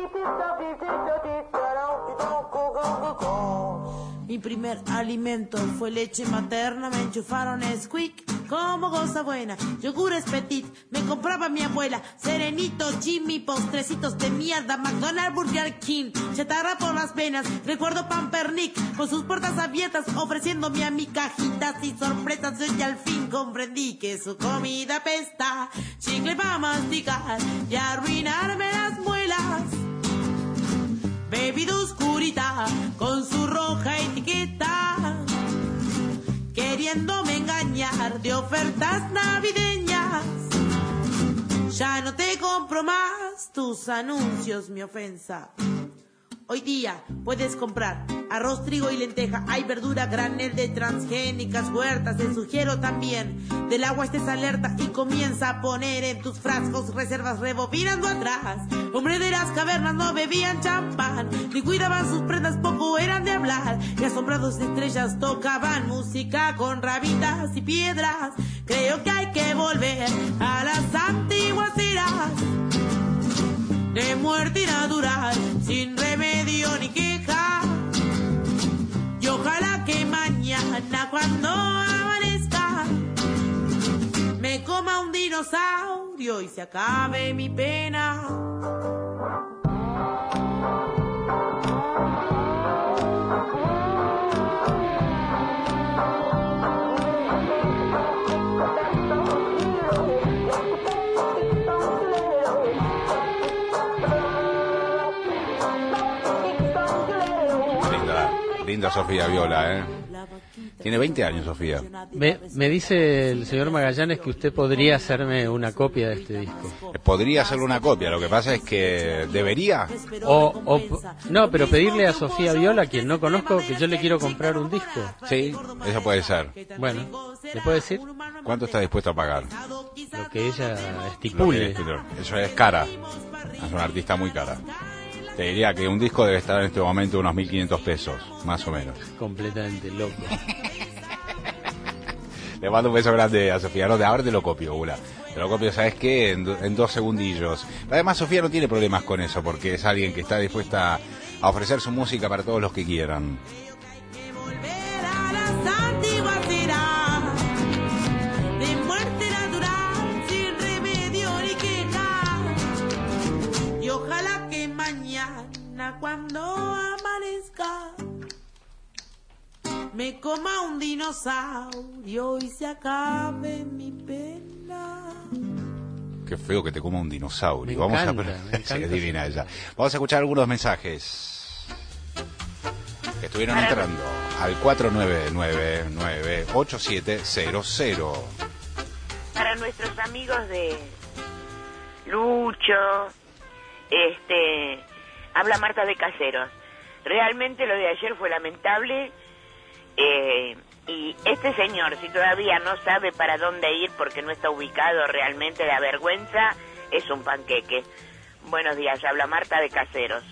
Mi primer alimento fue leche materna, me enchufaron Squeak, como cosa buena, yogures petit, me compraba mi abuela, Serenito, Jimmy, postrecitos de mierda, McDonald's, Burger King, chatarra por las venas, recuerdo Pampernick, con sus puertas abiertas, ofreciéndome a mi cajitas y sorpresas, yo ya al fin comprendí que su comida pesta, chicle para masticar y arruinarme las muelas. Bebida oscurita con su roja etiqueta, queriéndome engañar de ofertas navideñas. Ya no te compro más tus anuncios, mi ofensa. Hoy día puedes comprar arroz, trigo y lenteja, hay verdura granel de transgénicas huertas. Te sugiero también del agua estés alerta y comienza a poner en tus frascos reservas rebobinando atrás. Hombre de las cavernas no bebían champán, ni cuidaban sus prendas, poco eran de hablar, y asombrados de estrellas tocaban música con rabitas y piedras. Creo que hay que volver a las antiguas eras de muerte natural, sin remedio ni queja. Y ojalá que mañana cuando amanezca me coma un dinosaurio y se acabe mi pena. Linda, linda Sofía Viola, ¿eh? Tiene veinte años, Sofía. Me, me dice el señor Magallanes que usted podría hacerme una copia de este disco. Podría hacerle una copia, lo que pasa es que debería. O, o no, pero pedirle a Sofía Viola, quien no conozco, que yo le quiero comprar un disco. Sí, eso puede ser. Bueno, ¿le puede decir? ¿Cuánto está dispuesto a pagar? Lo que ella estipule. Lo que- eso es cara. Es una artista muy cara. Te diría que un disco debe estar en este momento unos mil quinientos pesos, más o menos. Completamente loco. Le mando un beso grande a Sofía. No, de ahora te lo copio, Gula. Te lo copio, ¿sabes qué? En, do- en dos segundillos. Además, Sofía no tiene problemas con eso, porque es alguien que está dispuesta a ofrecer su música para todos los que quieran. Antiguas eras de muerte natural, sin remedio ni queja. Y ojalá que mañana cuando amanezca me coma un dinosaurio y se acabe mi pena. Qué feo que te coma un dinosaurio. Me Vamos encanta, a me encanta. Sí, adivina ella. Vamos a escuchar algunos mensajes que estuvieron Para- entrando al cuatro nueve nueve nueve ocho siete cero cero. Para nuestros amigos de Lucho, este, habla Marta de Caseros. Realmente lo de ayer fue lamentable, eh, y este señor, si todavía no sabe para dónde ir porque no está ubicado, realmente da vergüenza, es un panqueque. Buenos días, habla Marta de Caseros.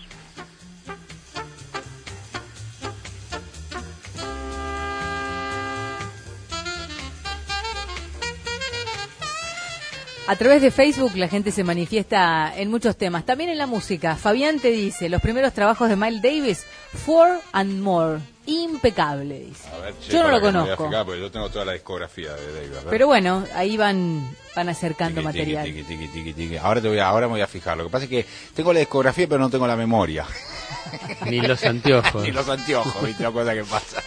A través de Facebook la gente se manifiesta en muchos temas, también en la música. Fabián te dice, los primeros trabajos de Miles Davis, Four and More, impecable, dice. A ver, che, Yo no para lo que me voy a conozco. fijar, porque yo tengo toda la discografía de David. a ver. Pero bueno, ahí van van acercando Tiqui, material. tiqui, tiqui, tiqui, tiqui. Ahora, te voy a, ahora me voy a fijar. Lo que pasa es que tengo la discografía, pero no tengo la memoria. Ni los anteojos. Ni los anteojos, ¿viste? La cosa que pasa.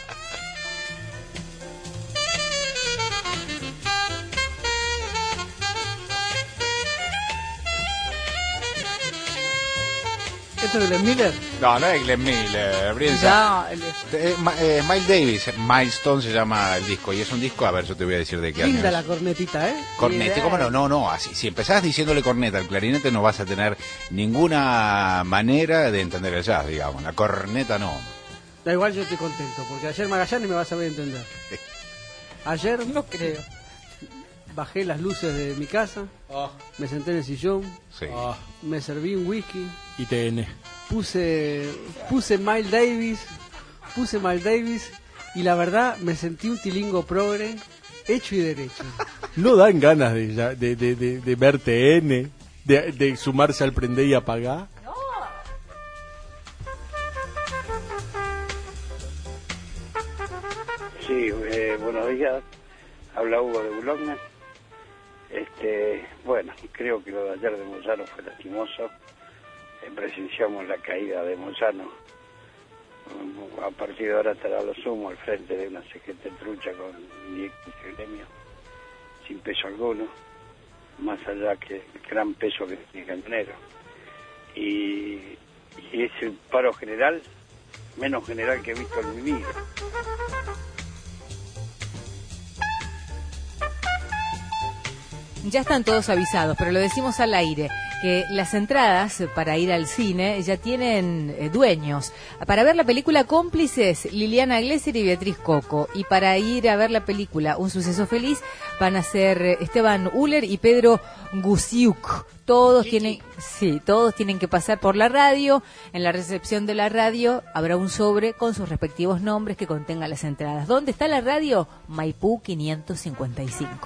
¿Esto es de Glenn Miller? No, no es Glenn Miller, Brienza. No, el- Eh, Ma- eh, Miles Davis, Milestone se llama el disco, y es un disco, a ver, yo te voy a decir de qué año linda es. la cornetita, ¿eh? Cornete, ¿cómo no? No, no, así, si empezás diciéndole corneta al clarinete no vas a tener ninguna manera de entender el jazz, digamos. La corneta no. Da igual, yo estoy contento, porque ayer Magallanes me va a saber entender. Ayer no creo. Bajé las luces de mi casa, me senté en el sillón, Sí. me serví un whisky, I T N. puse puse Miles Davis, puse Miles Davis y la verdad me sentí un tilingo progre, hecho y derecho. No dan ganas de, ya- de, de, de, de ver T N, de, de sumarse al prender y apagar. Sí, eh, buenos días. Habla Hugo de Boulogne. Este, bueno, creo que lo de ayer de Moyano fue lastimoso. Eh, presenciamos la caída de Moyano. A partir de ahora estará lo sumo al frente de una C G T trucha con diez gremios, sin peso alguno, más allá que el gran peso que tiene Camionero. Y, y es el paro general, menos general que he visto en mi vida. Ya están todos avisados, pero lo decimos al aire, que las entradas para ir al cine ya tienen eh, dueños. Para ver la película Cómplices, Liliana Glesser y Beatriz Coco. Y para ir a ver la película Un suceso feliz, van a ser eh, Esteban Uller y Pedro Gusiuk. Todos tienen, sí, todos tienen que pasar por la radio. En la recepción de la radio habrá un sobre con sus respectivos nombres que contenga las entradas. ¿Dónde está la radio? Maipú quinientos cincuenta y cinco.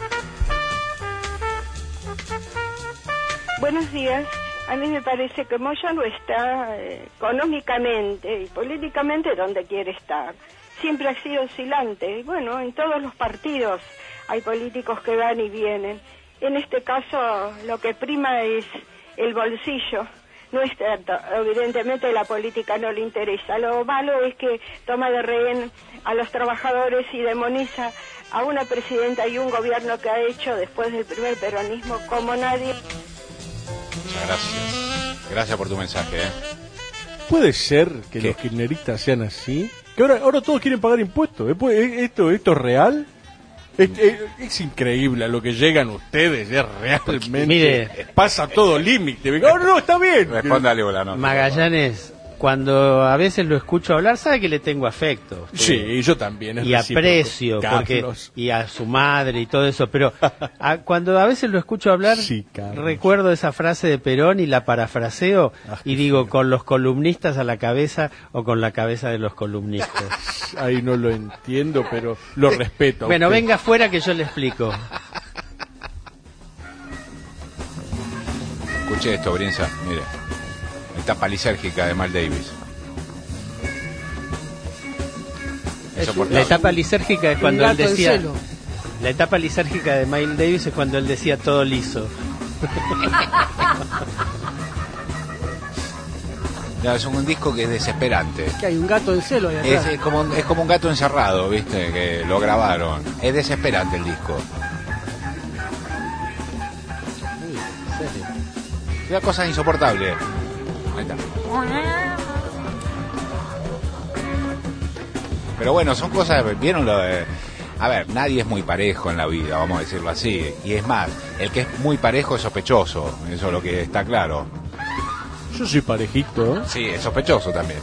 Buenos días. A mí me parece que Moyano está eh, económicamente y políticamente donde quiere estar. Siempre ha sido oscilante. Y bueno, en todos los partidos hay políticos que van y vienen. En este caso, lo que prima es el bolsillo. No es tanto, evidentemente la política no le interesa. Lo malo es que toma de rehén a los trabajadores y demoniza a una presidenta y un gobierno que ha hecho después del primer peronismo como nadie. Muchas gracias. Gracias por tu mensaje, ¿eh? ¿Puede ser que ¿Qué? los kirchneristas sean así? Que ahora, ahora todos quieren pagar impuestos. ¿Eh? Pues, ¿eh? ¿Esto, esto es real? Es, es- es increíble a lo que llegan ustedes, es realmente... Mire. Pasa todo límite. Venga, "Oh, no, está bien". Respóndale, hola, no. Magallanes, cuando a veces lo escucho hablar, sabe que le tengo afecto. Sí, yo también. es Y recíproco. aprecio, porque Carlos. y a su madre y todo eso, pero a- cuando a veces lo escucho hablar, Carlos. recuerdo esa frase de Perón y la parafraseo Ah, y digo, con los columnistas a la cabeza o con la cabeza de los columnistas. Ahí no lo entiendo, pero lo respeto. a Bueno, usted. venga afuera que yo le explico. Escuche esto, Brienza, mire. Etapa lisérgica de Miles Davis. La etapa lisérgica es cuando Un él gato en decía... celo. La etapa lisérgica de Miles Davis es cuando él decía todo liso. No, es un disco que es desesperante. Que hay un gato en celo ahí Es, atrás. es como, es como un gato encerrado, ¿viste? Que lo grabaron. Es desesperante el disco. Una cosa insoportable. Ahí está. Pero bueno, son cosas, ¿vieron lo de...? A ver, nadie es muy parejo en la vida, vamos a decirlo así. Y es más, el que es muy parejo es sospechoso. Eso es lo que está claro. Yo soy parejito. Sí, es sospechoso también.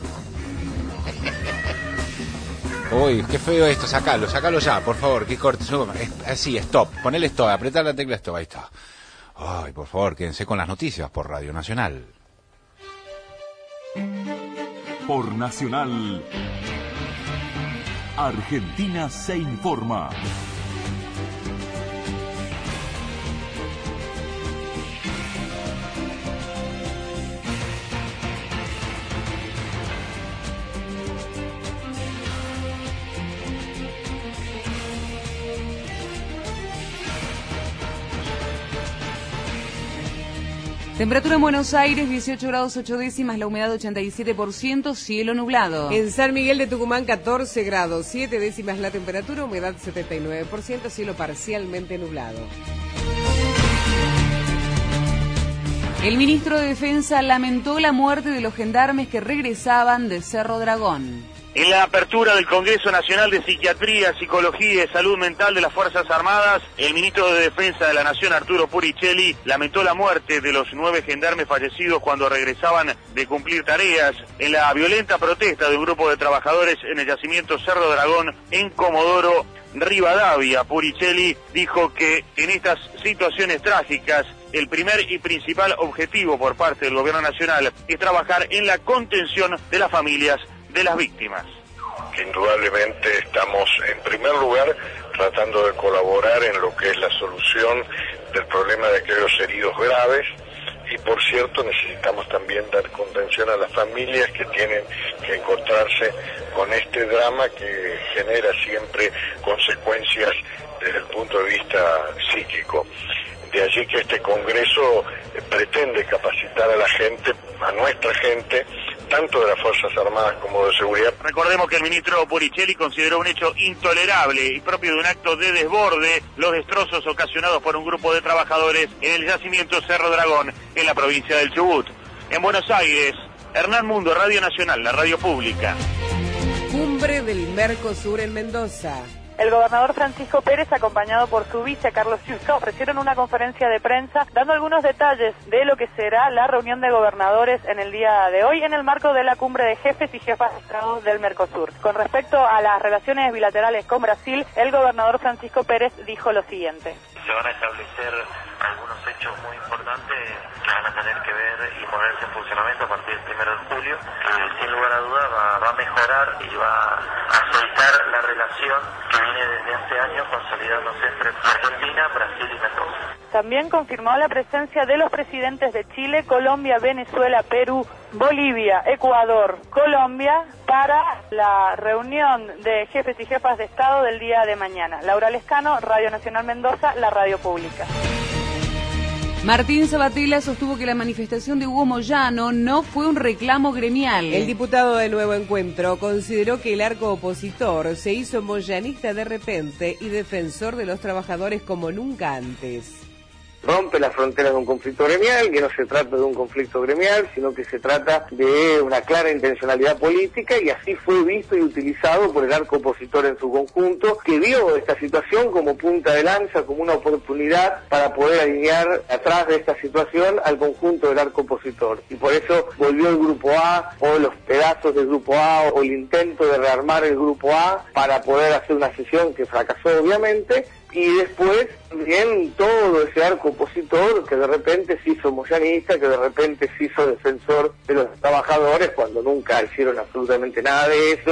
Uy, qué feo esto, sacalo, sacalo ya, por favor, que corte. Así, stop, ponele stop, apretar la tecla stop, ahí está. Ay, por favor, quédense con las noticias por Radio Nacional. Por Nacional, Argentina se informa. Temperatura en Buenos Aires, dieciocho grados ocho décimas, la humedad ochenta y siete por ciento, cielo nublado. En San Miguel de Tucumán, catorce grados, siete décimas la temperatura, humedad setenta y nueve por ciento, cielo parcialmente nublado. El ministro de Defensa lamentó la muerte de los gendarmes que regresaban de Cerro Dragón. En la apertura del Congreso Nacional de Psiquiatría, Psicología y Salud Mental de las Fuerzas Armadas, el ministro de Defensa de la Nación, Arturo Puricelli, lamentó la muerte de los nueve gendarmes fallecidos cuando regresaban de cumplir tareas en la violenta protesta de un grupo de trabajadores en el yacimiento Cerro Dragón en Comodoro Rivadavia. Puricelli dijo que en estas situaciones trágicas el primer y principal objetivo por parte del Gobierno Nacional es trabajar en la contención de las familias de las víctimas. Indudablemente estamos en primer lugar tratando de colaborar en lo que es la solución del problema de aquellos heridos graves y por cierto necesitamos también dar contención a las familias que tienen que encontrarse con este drama que genera siempre consecuencias desde el punto de vista psíquico. De allí que este Congreso pretende capacitar a la gente, a nuestra gente, tanto de las Fuerzas Armadas como de Seguridad. Recordemos que el ministro Puricelli consideró un hecho intolerable y propio de un acto de desborde los destrozos ocasionados por un grupo de trabajadores en el yacimiento Cerro Dragón, en la provincia del Chubut. En Buenos Aires, Hernán Mundo, Radio Nacional, la radio pública. Cumbre del Mercosur en Mendoza. El gobernador Francisco Pérez, acompañado por su vice Carlos Yuska, ofrecieron una conferencia de prensa dando algunos detalles de lo que será la reunión de gobernadores en el día de hoy en el marco de la cumbre de jefes y jefas de Estado del Mercosur. Con respecto a las relaciones bilaterales con Brasil, el gobernador Francisco Pérez dijo lo siguiente. Se van a establecer algunos hechos muy importantes que van a tener que ver y ponerse en funcionamiento a partir del primero de julio, que sin lugar a dudas va, va a mejorar y va a soltar la relación que viene desde hace años consolidándose entre Argentina, Brasil y Mendoza. También confirmó la presencia de los presidentes de Chile, Colombia, Venezuela, Perú, Bolivia, Ecuador, Colombia, para la reunión de jefes y jefas de Estado del día de mañana. Laura Lescano, Radio Nacional Mendoza, la radio pública. Martín Sabatella sostuvo que la manifestación de Hugo Moyano no fue un reclamo gremial. El diputado de Nuevo Encuentro consideró que el arco opositor se hizo moyanista de repente y defensor de los trabajadores como nunca antes. Rompe las fronteras de un conflicto gremial, que no se trata de un conflicto gremial, sino que se trata de una clara intencionalidad política y así fue visto y utilizado por el arco opositor en su conjunto, que vio esta situación como punta de lanza, como una oportunidad para poder alinear atrás de esta situación al conjunto del arco opositor. Y por eso volvió el Grupo A, o los pedazos del Grupo A, o el intento de rearmar el Grupo A para poder hacer una sesión que fracasó obviamente, y después también todo ese arco opositor que de repente se hizo moyanista, que de repente se hizo defensor de los trabajadores cuando nunca hicieron absolutamente nada de eso.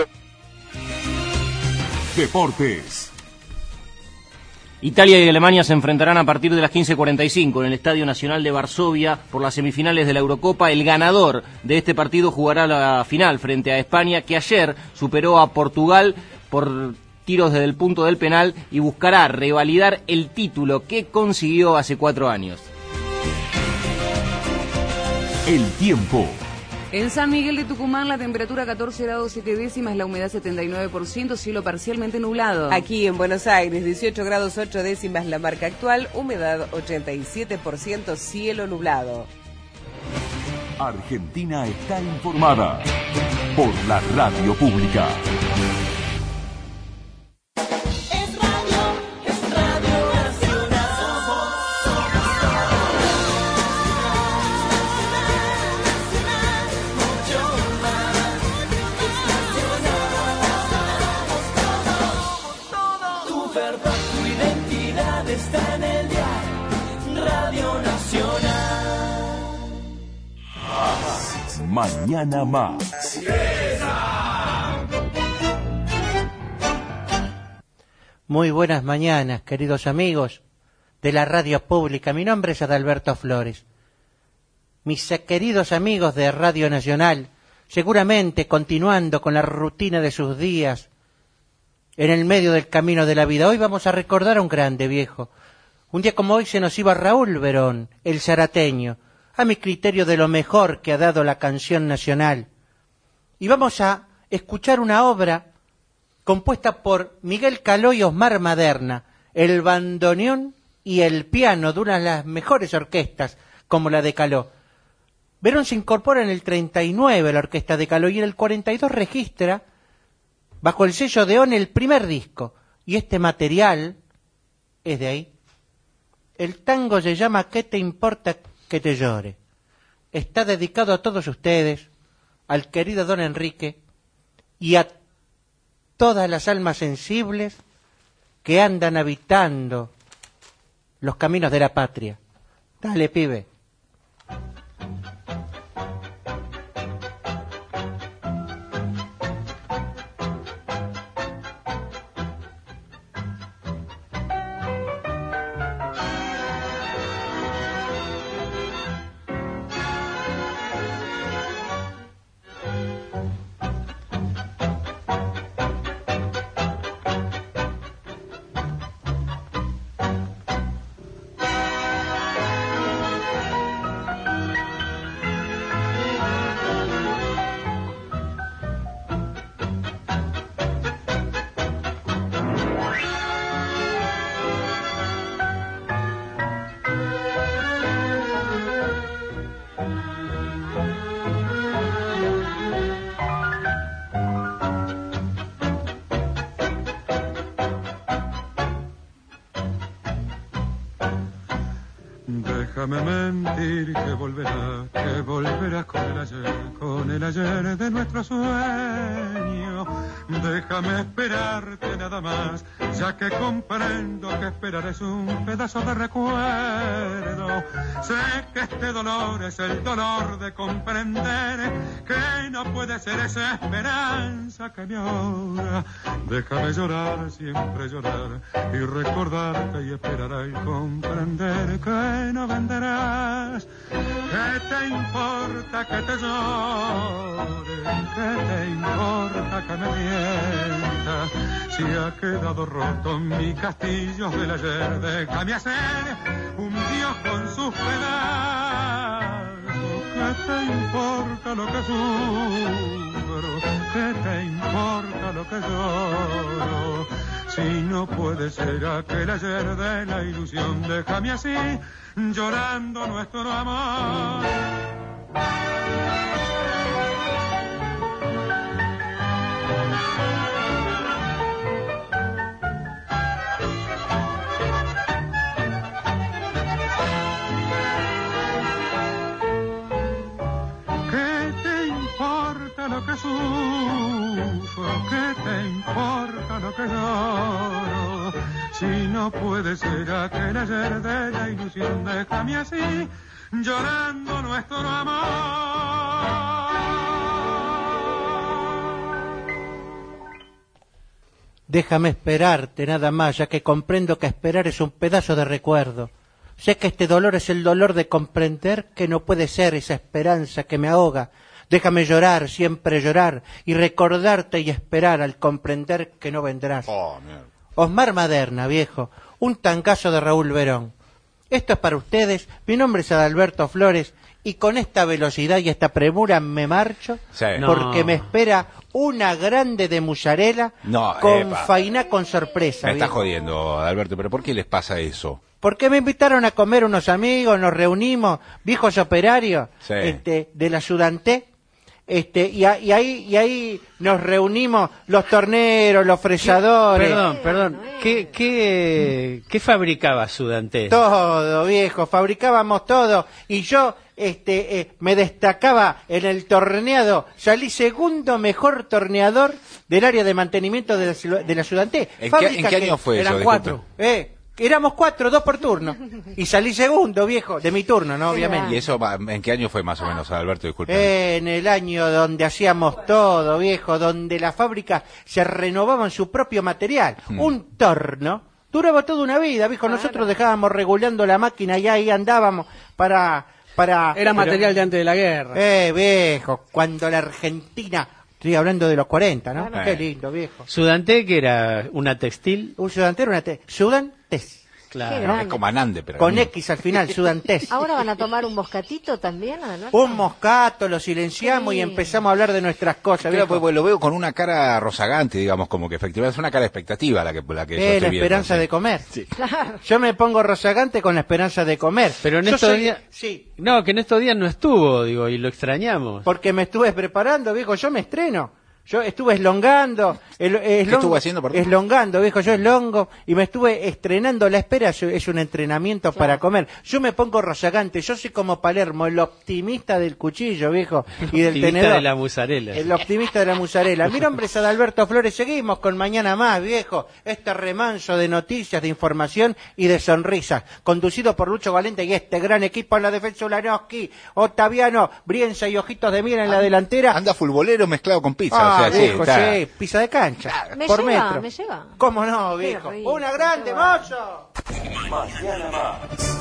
Deportes. Italia y Alemania se enfrentarán a partir de las quince cuarenta y cinco en el Estadio Nacional de Varsovia por las semifinales de la Eurocopa. El ganador de este partido jugará la final frente a España, que ayer superó a Portugal por tiros desde el punto del penal y buscará revalidar el título que consiguió hace cuatro años. El tiempo. En San Miguel de Tucumán la temperatura catorce grados siete décimas, la humedad setenta y nueve por ciento, cielo parcialmente nublado. Aquí en Buenos Aires dieciocho grados ocho décimas la marca actual, humedad ochenta y siete por ciento, cielo nublado. Argentina está informada por la radio pública. Mañana más. Muy buenas mañanas, queridos amigos de la radio pública. Mi nombre es Adalberto Flores. Mis queridos amigos de Radio Nacional, seguramente continuando con la rutina de sus días, en el medio del camino de la vida. Hoy vamos a recordar a un grande viejo. Un día como hoy se nos iba Raúl Verón, el zarateño, a mi criterio de lo mejor que ha dado la canción nacional. Y vamos a escuchar una obra compuesta por Miguel Caló y Osmar Maderna, el bandoneón y el piano de una de las mejores orquestas, como la de Caló. Verón se incorpora en el treinta y nueve a la orquesta de Caló y en el cuarenta y dos registra, bajo el sello de O N, el primer disco. Y este material es de ahí. El tango se llama ¿Qué te importa que te llore? Está dedicado a todos ustedes, al querido don Enrique y a todas las almas sensibles que andan habitando los caminos de la patria. Dale, pibe. Déjame mentir que volverás, que volverás con el ayer, con el ayer de nuestro sueño. Déjame esperarte nada más, ya que comprendo que esperar es un pedazo de recuerdo. Sé que este dolor es el dolor de comprender que no puede ser esa esperanza que me ahoga. Déjame llorar, siempre llorar, y recordarte y esperar y comprender que no venderás. ¿Qué te importa que te llore? ¿Qué te importa que me mienta? Si ha quedado roto mi castillo del ayer, déjame hacer un dios con sus pedazos. ¿Qué te importa lo que sufro? ¿Qué te importa lo que lloro? Si no puede ser aquel ayer de la ilusión, déjame así, llorando nuestro amor. ¿Qué te importa lo que sufro? ¿Qué te importa lo que lloro? Si no puede ser aquel ayer de la ilusión, déjame así, llorando nuestro amor. Déjame esperarte nada más, ya que comprendo que esperar es un pedazo de recuerdo. Sé que este dolor es el dolor de comprender que no puede ser esa esperanza que me ahoga. Déjame llorar, siempre llorar, y recordarte y esperar al comprender que no vendrás. Oh, Osmar Maderna, viejo, un tangazo de Raúl Verón. Esto es para ustedes, mi nombre es Adalberto Flores, y con esta velocidad y esta premura me marcho, Sí. porque No. me espera una grande de mozzarella No, con epa. fainá con sorpresa. Me está viejo. jodiendo, Alberto, pero ¿por qué les pasa eso? Porque me invitaron a comer unos amigos, nos reunimos, viejos operarios Sí. este, de la Sudanté, este, y, a- y ahí y ahí nos reunimos los torneros, los fresadores. Perdón, perdón. ¿Qué, qué, qué fabricaba Sudanté? Todo, viejo, fabricábamos todo y yo este eh, me destacaba en el torneado, salí segundo mejor torneador del área de mantenimiento de la, ciu- de la Sudanté. ¿En qué- Fábrica en qué que año fue eso? Eran Disculpe. cuatro. Eh, éramos cuatro, dos por turno. Y salí segundo, viejo, de mi turno, ¿no? Obviamente. ¿Y eso va- en qué año fue más o menos, Alberto? Disculpe. Eh, en el año donde hacíamos todo, viejo, donde la fábrica se renovaba en su propio material. Hmm. Un torno duraba toda una vida, viejo. Nosotros dejábamos regulando la máquina y ahí andábamos para... para Era material de antes de la guerra. Eh, viejo, cuando la Argentina... Estoy hablando de los cuarenta, ¿no? Claro. Qué lindo, viejo. Sudanté, que era una textil. Un sudantero, una te... Sudantés. Claro. Es como Anande, pero... Con X al final, sudantés. ¿Ahora van a tomar un moscatito también, Alberto? Un moscato, lo silenciamos y empezamos a hablar de nuestras cosas, Claro, viejo. pues, pues, lo veo con una cara rozagante, digamos, como que efectivamente es una cara de expectativa la que, la que yo Eh, estoy la viendo, esperanza sí. de comer. Claro. Yo me pongo rozagante con la esperanza de comer. Pero en Yo estos soy- días... Sí, No, que en estos días no estuvo, digo, y lo extrañamos. porque me estuve preparando, viejo, yo me estreno. Yo estuve eslongando. El, eslongo- estuvo haciendo, perdón? Eslongando, viejo, yo eslongo y me estuve estrenando. La espera es, es un entrenamiento para comer. Yo me pongo rozagante, yo soy como Palermo, el optimista del cuchillo, viejo, y del Optimista tenedor. de la mozzarella. El optimista de la musarela. Mi nombre es Adalberto Flores. Seguimos con Mañana Más, viejo. Este remanso de noticias, de información y de sonrisas. Conducido por Lucho Valente y este gran equipo en la defensa, Ulanowski, Otaviano, Brienza y Ojitos de Miel en la delantera. Anda futbolero mezclado con pizza. Ah, o sea, sí, viejo, está- sí, pizza de cancha. Me por lleva, metro. me lleva. ¿Cómo no, Qué viejo? rico, Una grande, qué mozo. Mañana Más.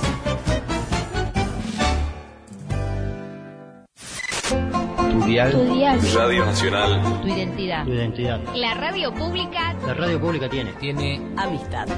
Tu dial. Tu dial. Radio Nacional. Tu identidad. Tu identidad. La radio pública. La radio pública tiene. Tiene Amistad.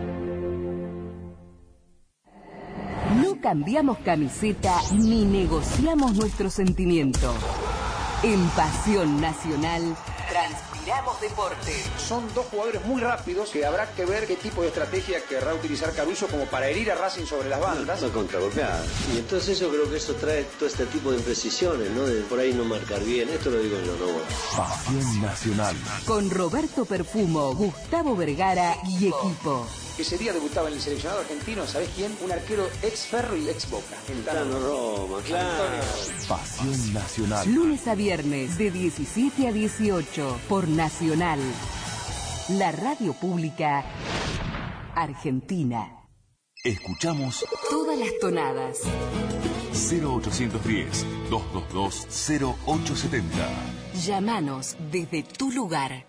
No cambiamos camiseta ni negociamos nuestro sentimiento. En Pasión Nacional transpiramos deporte. Son dos jugadores muy rápidos que habrá que ver qué tipo de estrategia querrá utilizar Caruso como para herir a Racing sobre las bandas. No contragolpear. Y entonces yo creo que eso trae todo este tipo de imprecisiones, ¿no? De por ahí no marcar bien. Esto lo digo en lo nuevo. Pasión Nacional. Con Roberto Perfumo, Gustavo Vergara y equipo. Ese día debutaba en el seleccionado argentino, ¿sabés quién? Un arquero ex Ferro y ex Boca. El Tano Roma, claro. Pasión Nacional. Lunes a viernes de diecisiete a dieciocho por Nacional. La radio pública argentina. Escuchamos Todas las tonadas. cero ochocientos diez, doscientos veintidós, cero ocho setenta. Llámanos desde tu lugar.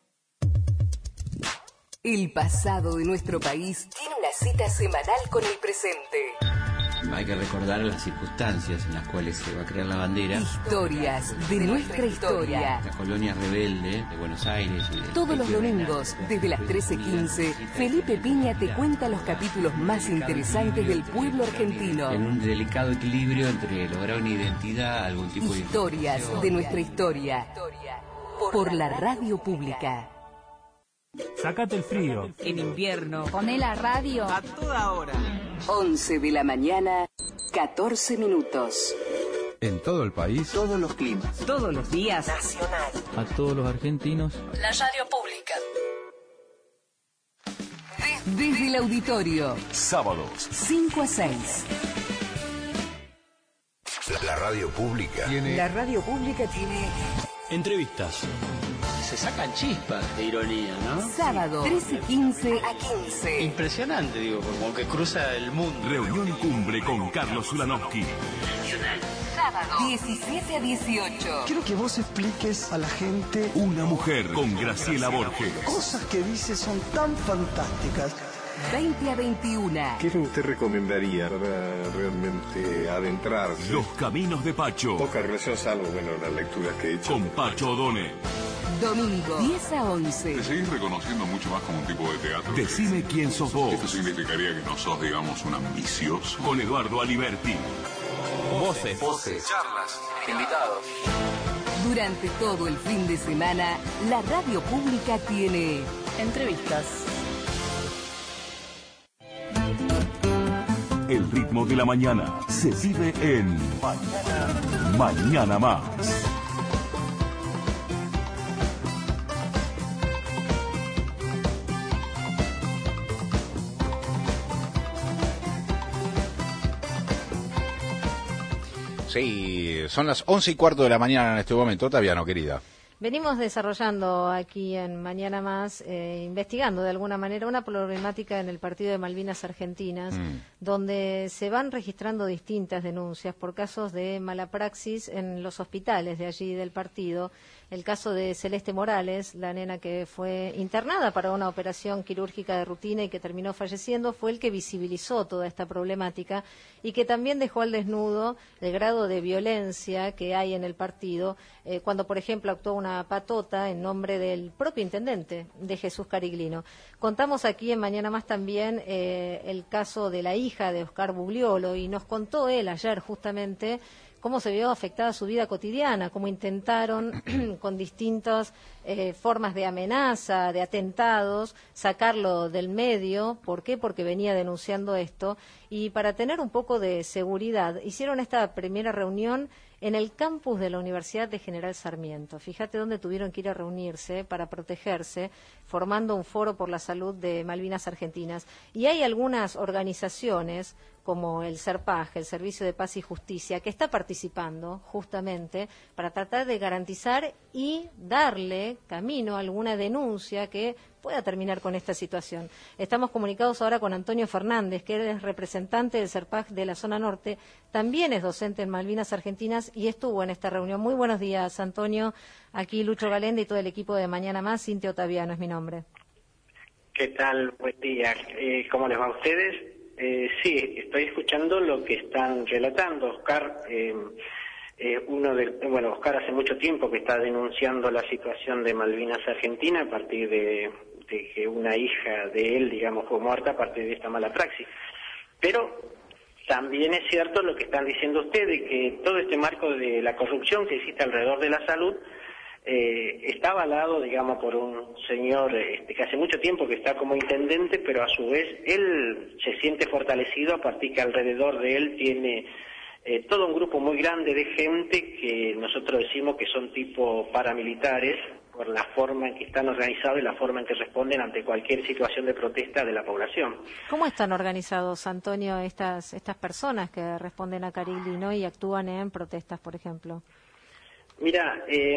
El pasado de nuestro país tiene una cita semanal con el presente. Hay que recordar las circunstancias en las cuales se va a crear la bandera. Historias de nuestra historia. La colonia rebelde de Buenos Aires. Y de Todos los domingos, desde las trece quince, Felipe Piña te cuenta los capítulos más interesantes del pueblo argentino. En un delicado equilibrio entre lograr una identidad, algún tipo de... Historias de nuestra historia. Por la radio pública. Sácate el frío. En invierno. Poné la radio. A toda hora. once de la mañana, catorce minutos. En todo el país. Todos los climas. Todos los días. Nacional. A todos los argentinos. La radio pública. Desde el auditorio. Sábados. cinco a seis. La radio pública. La radio pública tiene... Entrevistas. Se sacan chispas de ironía, ¿no? Sábado, trece quince a quince. Impresionante, digo, como que cruza el mundo. Reunión cumbre con Carlos Ulanowski. Sábado, diecisiete a dieciocho. Quiero que vos expliques a la gente... Una mujer con Graciela Borges. Cosas que dice son tan fantásticas. veinte a veintiuno. ¿Qué usted recomendaría para realmente adentrarse? Los caminos de Pacho. Poca relación, salvo, bueno, las lecturas que he hecho. Con Pacho O'Donnell. Domingo, diez a once. ¿Te seguís reconociendo mucho más como un tipo de teatro? Decime quién sos vos. ¿Esto significaría que no sos, digamos, un ambicioso? Con Eduardo Aliberti. voces, voces, charlas, invitados. Durante todo el fin de semana, la radio pública tiene entrevistas. El ritmo de la mañana se vive en Mañana, Mañana Más. Sí, son las once y cuarto de la mañana en este momento, Taviano, querida. Venimos desarrollando aquí en Mañana Más, eh, investigando de alguna manera una problemática en el partido de Malvinas Argentinas, mm. donde se van registrando distintas denuncias por casos de mala praxis en los hospitales de allí del partido. El caso de Celeste Morales, la nena que fue internada para una operación quirúrgica de rutina y que terminó falleciendo, fue el que visibilizó toda esta problemática y que también dejó al desnudo el grado de violencia que hay en el partido, eh, cuando, por ejemplo, actuó una patota en nombre del propio intendente de Jesús Cariglino. Contamos aquí en Mañana Más también eh, el caso de la hija de Oscar Bugliolo y nos contó él ayer justamente cómo se vio afectada su vida cotidiana, cómo intentaron con distintas eh, formas de amenaza, de atentados, sacarlo del medio. ¿Por qué? Porque venía denunciando esto. Y para tener un poco de seguridad, hicieron esta primera reunión en el campus de la Universidad de General Sarmiento. Fíjate dónde tuvieron que ir a reunirse para protegerse, formando un foro por la salud de Malvinas Argentinas. Y hay algunas organizaciones, como el SERPAJ, el Servicio de Paz y Justicia, que está participando justamente para tratar de garantizar y darle camino a alguna denuncia que pueda terminar con esta situación. Estamos comunicados ahora con Antonio Fernández, que es representante del SERPAJ de la zona norte, también es docente en Malvinas Argentinas y estuvo en esta reunión. Muy buenos días, Antonio. Aquí Lucho Galende y todo el equipo de Mañana Más. Cintia Otaviano es mi nombre. ¿Qué tal? Buen día. Eh, ¿Cómo les va a ustedes? Eh, sí, estoy escuchando lo que están relatando. Oscar, eh, eh, uno de, bueno, Oscar hace mucho tiempo que está denunciando la situación de Malvinas Argentina a partir de, de que una hija de él, digamos, fue muerta a partir de esta mala praxis. Pero también es cierto lo que están diciendo ustedes, que todo este marco de la corrupción que existe alrededor de la salud Eh, está avalado, digamos, por un señor este, que hace mucho tiempo que está como intendente, pero a su vez él se siente fortalecido a partir que alrededor de él tiene eh, todo un grupo muy grande de gente que nosotros decimos que son tipo paramilitares, por la forma en que están organizados y la forma en que responden ante cualquier situación de protesta de la población. ¿Cómo están organizados, Antonio, estas, estas personas que responden a Cariglino y actúan en protestas, por ejemplo? Mira, eh,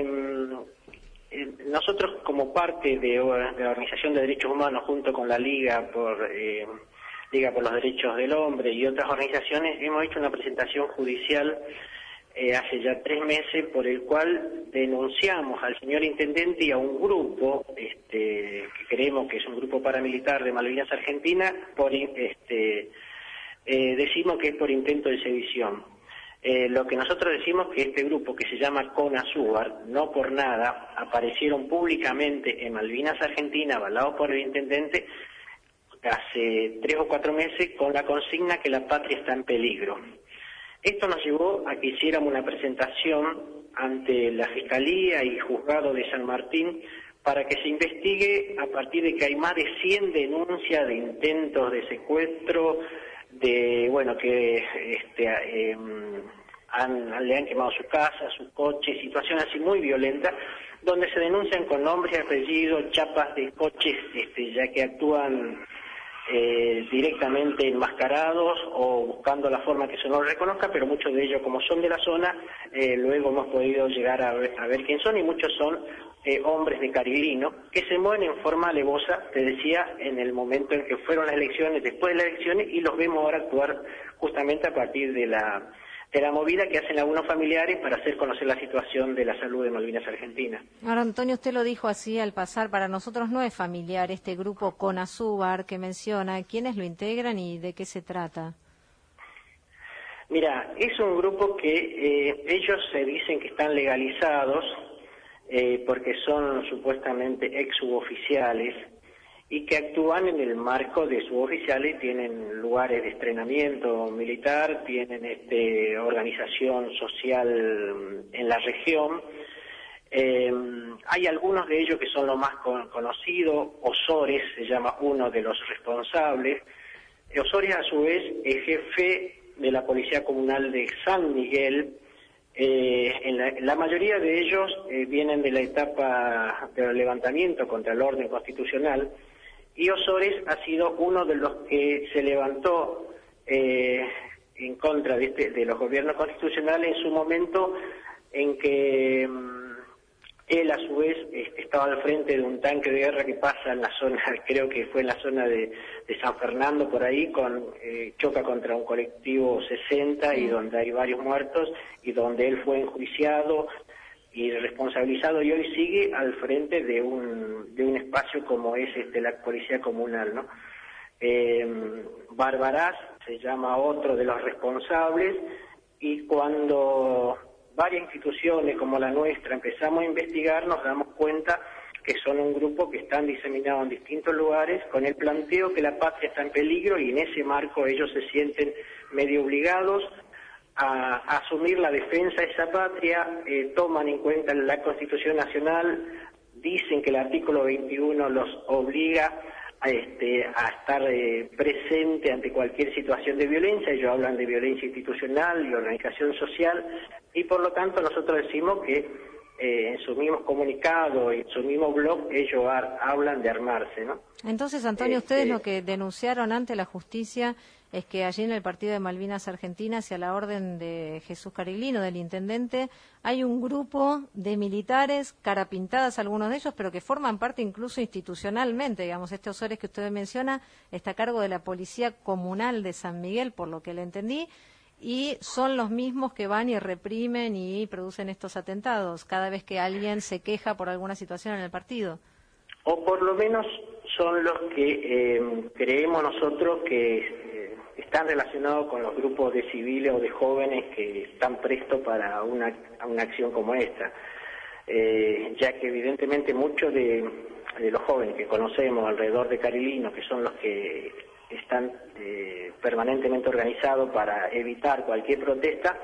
eh, nosotros como parte de, de la Organización de Derechos Humanos, junto con la Liga por eh, Liga por los Derechos del Hombre y otras organizaciones, hemos hecho una presentación judicial eh, hace ya tres meses por el cual denunciamos al señor intendente y a un grupo este, que creemos que es un grupo paramilitar de Malvinas Argentina, por este, eh, decimos que es por intento de sedición. Eh, lo que nosotros decimos que este grupo, que se llama CONASUBAR, no por nada, aparecieron públicamente en Malvinas Argentina, avalados por el intendente, hace tres o cuatro meses, con la consigna que la patria está en peligro. Esto nos llevó a que hiciéramos una presentación ante la Fiscalía y Juzgado de San Martín para que se investigue a partir de que hay más de cien denuncias de intentos de secuestro, de, bueno, que este, eh, han, le han quemado su casa, sus coches, situaciones así muy violentas, donde se denuncian con nombres y apellidos, chapas de coches, este, ya que actúan eh, directamente enmascarados o buscando la forma que se nos reconozca, pero muchos de ellos, como son de la zona, eh, luego hemos podido llegar a ver, a ver quién son, y muchos son eh, hombres de Cariglino, que se mueven en forma alevosa, te decía, en el momento en que fueron las elecciones, después de las elecciones, y los vemos ahora actuar justamente a partir de la de la movida que hacen algunos familiares para hacer conocer la situación de la salud de Malvinas Argentina. Ahora, Antonio, usted lo dijo así al pasar, para nosotros no es familiar este grupo CONASUBAR que menciona. ¿Quiénes lo integran y de qué se trata? Mira, es un grupo que eh, ellos se dicen que están legalizados eh, porque son supuestamente ex suboficiales y que actúan en el marco de suboficiales, tienen lugares de entrenamiento militar, tienen este, organización social en la región. Eh, hay algunos de ellos que son los más con, conocidos. Osores se llama uno de los responsables. Osores, a su vez, es jefe de la Policía Comunal de San Miguel. Eh, en la, la mayoría de ellos eh, vienen de la etapa del levantamiento contra el orden constitucional, y Osores ha sido uno de los que se levantó eh, en contra de, este, de los gobiernos constitucionales en su momento en que um, él a su vez este, estaba al frente de un tanque de guerra que pasa en la zona, creo que fue en la zona de, de San Fernando, por ahí, con eh, choca contra un colectivo sesenta y donde hay varios muertos y donde él fue enjuiciado y responsabilizado, y hoy sigue al frente de un de un espacio como es este la Policía Comunal, ¿no? Eh, Barbarás se llama otro de los responsables, y cuando varias instituciones como la nuestra empezamos a investigar, nos damos cuenta que son un grupo que están diseminados en distintos lugares con el planteo que la patria está en peligro, y en ese marco ellos se sienten medio obligados a, a asumir la defensa de esa patria. Eh, toman en cuenta la Constitución Nacional, dicen que el artículo veintiuno los obliga a, este, a estar eh, presente ante cualquier situación de violencia. Ellos hablan de violencia institucional y organización social, y por lo tanto nosotros decimos que eh, en su mismo comunicado y en su mismo blog ellos ar, hablan de armarse, ¿no? Entonces, Antonio, este, ustedes lo que denunciaron ante la justicia es que allí en el partido de Malvinas Argentinas, y a la orden de Jesús Cariglino, del intendente, hay un grupo de militares, cara pintadas algunos de ellos, pero que forman parte incluso institucionalmente. Digamos, este Osores que usted menciona está a cargo de la Policía Comunal de San Miguel, por lo que le entendí, y son los mismos que van y reprimen y producen estos atentados cada vez que alguien se queja por alguna situación en el partido. O por lo menos son los que eh, creemos nosotros que eh, están relacionados con los grupos de civiles o de jóvenes que están prestos para una, una acción como esta, eh, ya que evidentemente muchos de, de los jóvenes que conocemos alrededor de Cariglino, que son los que están eh, permanentemente organizados para evitar cualquier protesta,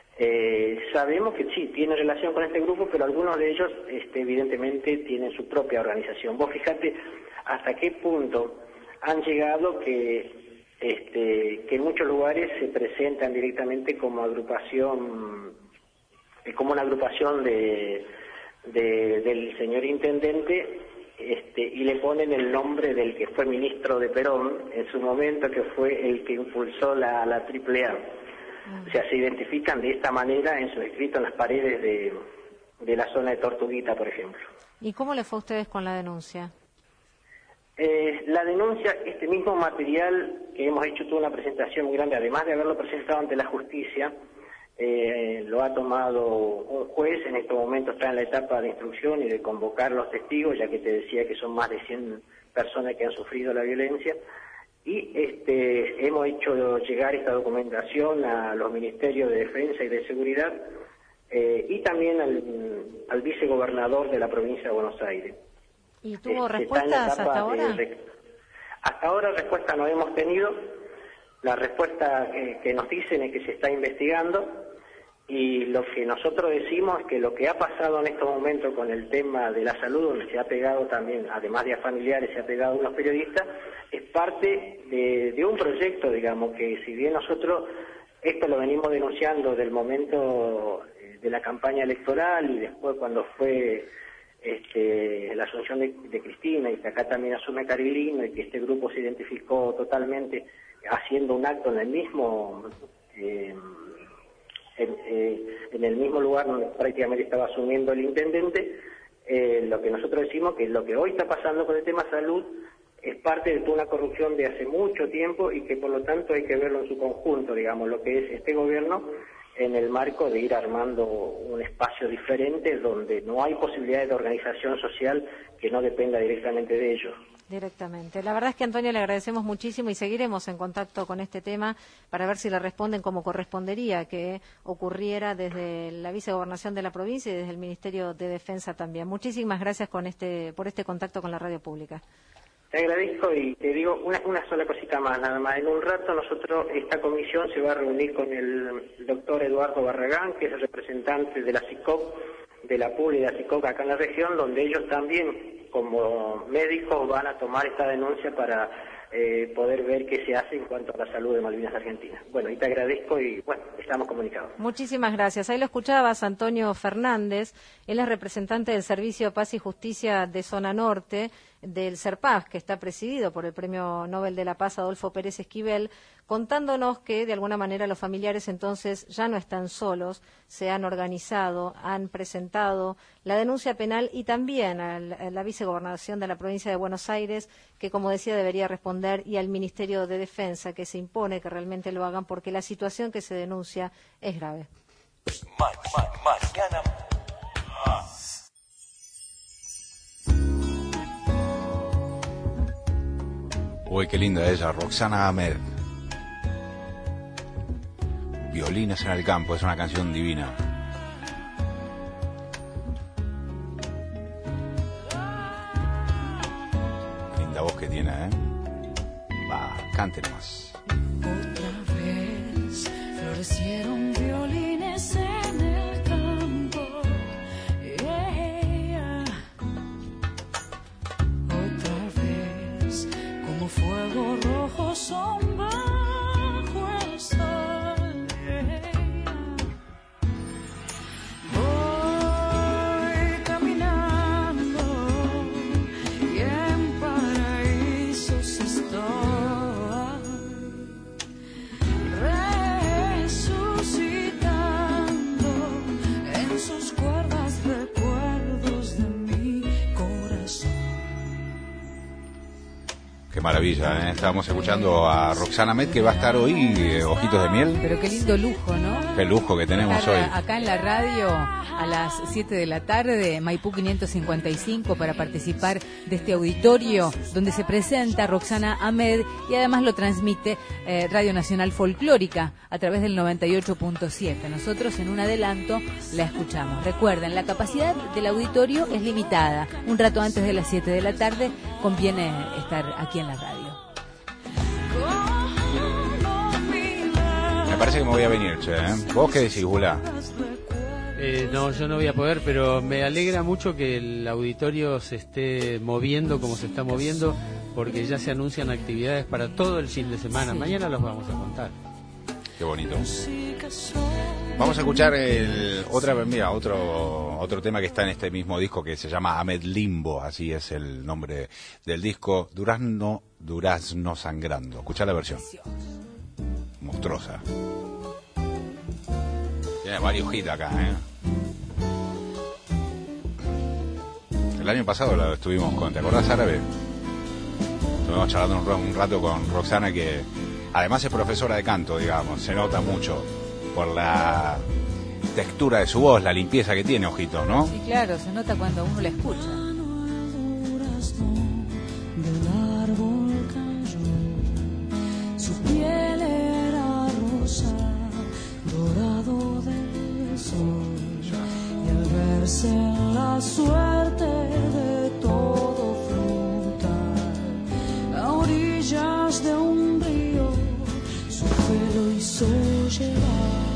eh, sabemos que sí, tiene relación con este grupo, pero algunos de ellos este, evidentemente tienen su propia organización. Vos fíjate hasta qué punto han llegado que, este, que en muchos lugares se presentan directamente como agrupación, eh, como una agrupación de, de, del señor intendente, Este, y le ponen el nombre del que fue ministro de Perón en su momento, que fue el que impulsó la, la triple A. O sea, se identifican de esta manera en su escrito en las paredes de, de la zona de Tortuguita, por ejemplo. ¿Y cómo le fue a ustedes con la denuncia? Eh, la denuncia, este mismo material que hemos hecho, tuvo una presentación muy grande, además de haberlo presentado ante la justicia. Eh, lo ha tomado un juez, en este momento está en la etapa de instrucción y de convocar los testigos, ya que te decía que son más de cien personas que han sufrido la violencia, y este, hemos hecho llegar esta documentación a los ministerios de Defensa y de Seguridad, eh, y también al, al vicegobernador de la provincia de Buenos Aires. ¿Y tuvo este, respuestas hasta ahora? De, hasta ahora respuesta no hemos tenido. La respuesta que, que nos dicen es que se está investigando, y lo que nosotros decimos es que lo que ha pasado en estos momentos con el tema de la salud, donde se ha pegado también, además de a familiares, se ha pegado a unos periodistas, es parte de, de un proyecto, digamos, que si bien nosotros esto lo venimos denunciando del momento de la campaña electoral y después cuando fue este, la asunción de, de Cristina, y que acá también asume Cariglino, y que este grupo se identificó totalmente haciendo un acto en el mismo eh, en, eh, en el mismo lugar donde prácticamente estaba asumiendo el intendente. Eh, lo que nosotros decimos que lo que hoy está pasando con el tema salud es parte de toda una corrupción de hace mucho tiempo, y que por lo tanto hay que verlo en su conjunto, digamos, lo que es este gobierno en el marco de ir armando un espacio diferente donde no hay posibilidades de organización social que no dependa directamente de ellos. Directamente. La verdad es que, Antonio, le agradecemos muchísimo y seguiremos en contacto con este tema para ver si le responden como correspondería que ocurriera desde la vicegobernación de la provincia y desde el Ministerio de Defensa también. Muchísimas gracias con este, por este contacto con la radio pública. Te agradezco y te digo una, una sola cosita más, nada más. En un rato nosotros, esta comisión se va a reunir con el doctor Eduardo Barragán, que es el representante de la SICOP, de la P U B y de la SICOP acá en la región, donde ellos también, como médicos, van a tomar esta denuncia para eh, poder ver qué se hace en cuanto a la salud de Malvinas Argentinas. Bueno, y te agradezco y bueno, estamos comunicados. Muchísimas gracias. Ahí lo escuchabas, Antonio Fernández, él es representante del Servicio de Paz y Justicia de Zona Norte, del CERPAS, que está presidido por el Premio Nobel de la Paz Adolfo Pérez Esquivel, contándonos que de alguna manera los familiares entonces ya no están solos, se han organizado, han presentado la denuncia penal y también a la vicegobernación de la provincia de Buenos Aires, que como decía debería responder, y al Ministerio de Defensa, que se impone que realmente lo hagan porque la situación que se denuncia es grave. Ma, ma, mañana más. Uy, qué linda ella, Roxana Ahmed. Violines en el campo, es una canción divina. Linda voz que tiene, ¿eh? Va, cántenos. Otra vez florecieron violines en el campo. Yeah. Otra vez como fuego rojo son bajo el sol. Yeah. Voy caminando y en paraísos estoy, resucitando en sus cuerdas recuerdos de mi corazón. Qué maravilla, ¿eh? Estábamos escuchando a Roxana Ahmed, que va a estar hoy, eh, Ojitos de Miel. Pero qué lindo lujo, ¿no? Qué lujo que tenemos Estar hoy. acá en la radio a las siete de la tarde, Maipú quinientos cincuenta y cinco, para participar de este auditorio donde se presenta Roxana Ahmed y además lo transmite eh, Radio Nacional Folclórica a través del noventa y ocho punto siete. Nosotros en un adelanto la escuchamos. Recuerden, la capacidad del auditorio es limitada. Un rato antes de las siete de la tarde conviene estar aquí en la radio. Me parece que me voy a venir, che, ¿eh? ¿Vos qué decís, Gula? Eh, no, yo no voy a poder, pero me alegra mucho que el auditorio se esté moviendo como se está moviendo, porque ya se anuncian actividades para todo el fin de semana. Sí. Mañana los vamos a contar. Qué bonito. Vamos a escuchar el, otra, mira, otro, otro tema que está en este mismo disco, que se llama Ahmed Limbo, así es el nombre del disco, Durazno, Durazno Sangrando. Escuchá la versión. Monstruosa. Tiene varios hits acá, ¿eh? El año pasado lo estuvimos con, ¿te acordás, Árabe? Estuvimos charlando un, un rato con Roxana, que además es profesora de canto, digamos, se nota mucho por la textura de su voz, la limpieza que tiene, Ojitos, ¿no? Sí, claro, se nota cuando uno la escucha. Del árbol cayó, su piel era rosa, dorado del sol, y al verse en la suerte de todo frutal, a orillas de un río, su pelo hizo llevar.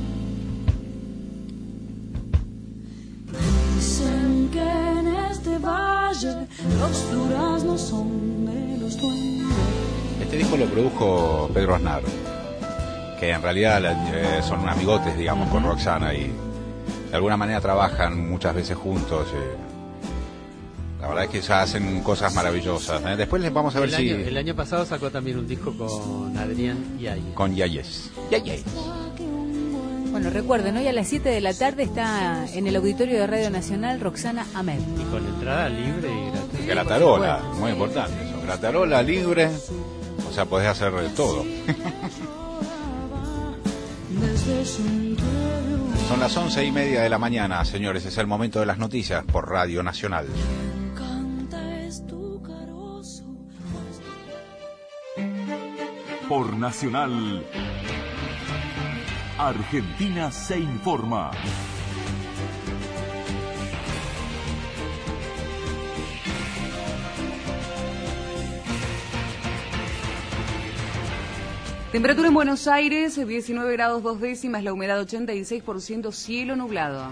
Dicen que en este valle los duraznos son de los duendes. Este disco lo produjo Pedro Aznar, que en realidad eh, son amigotes, digamos, con Roxana, y de alguna manera trabajan muchas veces juntos. Eh. La verdad es que ya hacen cosas maravillosas, ¿eh? Después les vamos a ver el si... Año, el año pasado sacó también un disco con Adrián Yáñez. Con Yáñez. Yáñez. Bueno, recuerden, hoy a las siete de la tarde está en el auditorio de Radio Nacional Roxana Ahmed. Y con entrada libre y gratuita. Gratarola, muy importante eso. Gratarola libre, o sea, podés hacer todo. Son las once y media de la mañana, señores. Es el momento de las noticias por Radio Nacional. Por Nacional, Argentina se informa. Temperatura en Buenos Aires, diecinueve grados dos décimas, la humedad ochenta y seis por ciento, cielo nublado.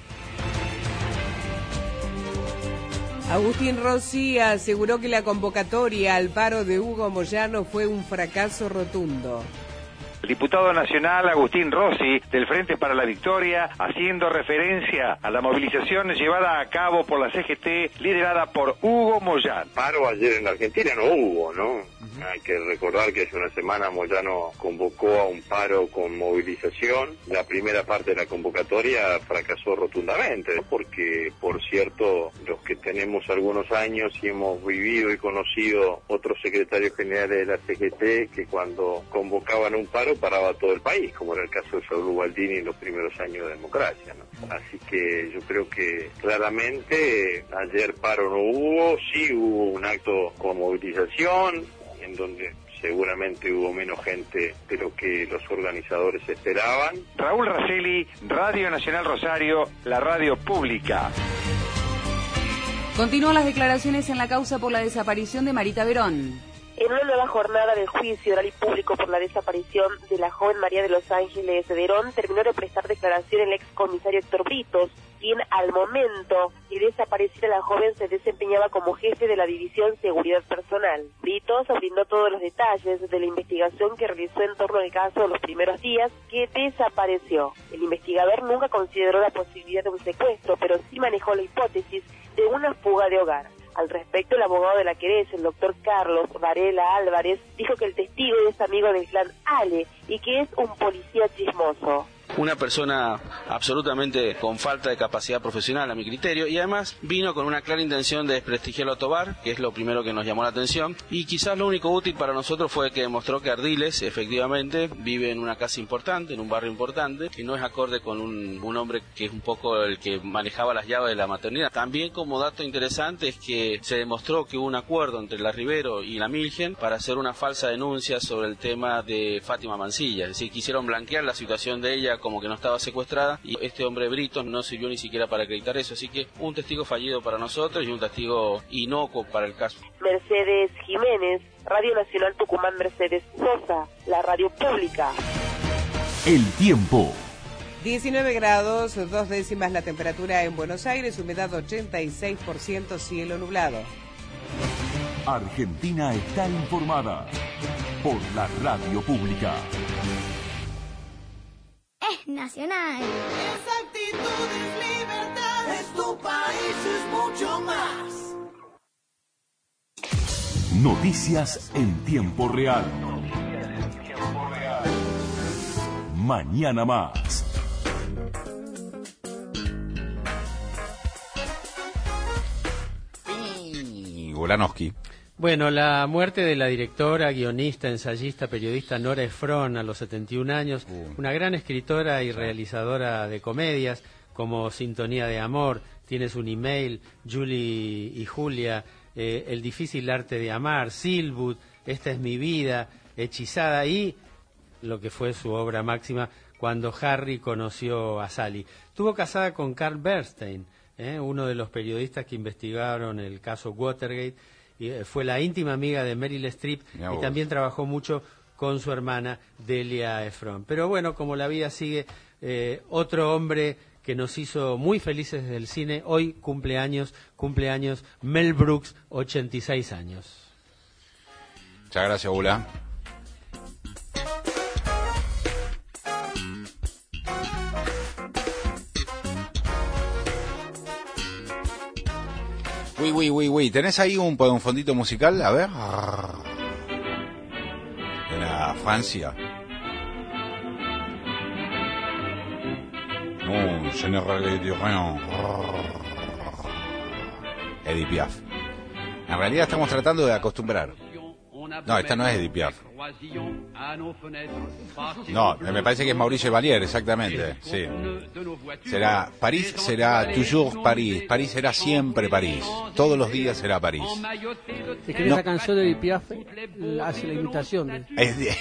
Agustín Rossi aseguró que la convocatoria al paro de Hugo Moyano fue un fracaso rotundo. El diputado nacional Agustín Rossi, del Frente para la Victoria, haciendo referencia a la movilización llevada a cabo por la C G T, liderada por Hugo Moyano. Paro ayer en la Argentina no hubo, ¿no? Uh-huh. Hay que recordar que hace una semana Moyano convocó a un paro con movilización. La primera parte de la convocatoria fracasó rotundamente, porque, por cierto, los que tenemos algunos años y hemos vivido y conocido otros secretarios generales de la C G T, que cuando convocaban un paro paraba todo el país, como era el caso de Saúl Baldini en los primeros años de democracia, ¿no? Así que yo creo que claramente ayer paro no hubo, sí hubo un acto con movilización, en donde seguramente hubo menos gente de lo que los organizadores esperaban. Raúl Raselli, Radio Nacional Rosario, la radio pública. Continúan las declaraciones en la causa por la desaparición de Marita Verón. En una nueva jornada del juicio oral y público por la desaparición de la joven María de los Ángeles Verón, terminó de prestar declaración el ex comisario Héctor Britos, quien al momento de desaparecer a la joven se desempeñaba como jefe de la División Seguridad Personal. Britos brindó todos los detalles de la investigación que realizó en torno al caso en los primeros días que desapareció. El investigador nunca consideró la posibilidad de un secuestro, pero sí manejó la hipótesis de una fuga de hogar. Al respecto, el abogado de la querella, el doctor Carlos Varela Álvarez, dijo que el testigo es amigo del clan Ale y que es un policía chismoso. Una persona absolutamente con falta de capacidad profesional a mi criterio, y además vino con una clara intención de desprestigiarlo a Tobar, que es lo primero que nos llamó la atención, y quizás lo único útil para nosotros fue que demostró que Ardiles efectivamente vive en una casa importante, en un barrio importante, y no es acorde con un, un hombre que es un poco el que manejaba las llaves de la maternidad. También, como dato interesante, es que se demostró que hubo un acuerdo entre la Rivero y la Milgen para hacer una falsa denuncia sobre el tema de Fátima Mancilla, es decir, quisieron blanquear la situación de ella como que no estaba secuestrada, y este hombre Brito no sirvió ni siquiera para acreditar eso, así que un testigo fallido para nosotros y un testigo inocuo para el caso. Mercedes Jiménez, Radio Nacional Tucumán. Mercedes Sosa, la radio pública. El tiempo. diecinueve grados, dos décimas la temperatura en Buenos Aires, humedad ochenta y seis por ciento, cielo nublado. Argentina está informada por la radio pública. Es nacional. Esa actitud es libertad. Es tu país, es mucho más. Noticias en tiempo real. Mañana más. Golanowski. Bueno, la muerte de la directora, guionista, ensayista, periodista Nora Ephron a los setenta y un años, uh. una gran escritora y realizadora de comedias como Sintonía de Amor, Tienes un email, Julie y Julia, eh, El difícil arte de amar, Silwood, Esta es mi vida, Hechizada y lo que fue su obra máxima, Cuando Harry conoció a Sally. Estuvo casada con Carl Bernstein, eh, uno de los periodistas que investigaron el caso Watergate. Y fue la íntima amiga de Meryl Streep y también trabajó mucho con su hermana Delia Ephron. Pero bueno, como la vida sigue, eh, otro hombre que nos hizo muy felices desde el cine, hoy cumpleaños, cumpleaños Mel Brooks, ochenta y seis años. Muchas gracias, Bula. Uy, uy, uy, uy. ¿Tenés ahí un, un fondito musical? A ver. De la Francia. No, je ne regrette rien. Edith Piaf. En realidad estamos tratando de acostumbrar. No, esta no es Edith Piaf. No, me parece que es Mauricio Valier, exactamente. Sí. Será París, será toujours París. París será siempre París. Todos los días será París. Es que no. Esa canción de Edith Piaf hace la imitación. ¿eh? Es de...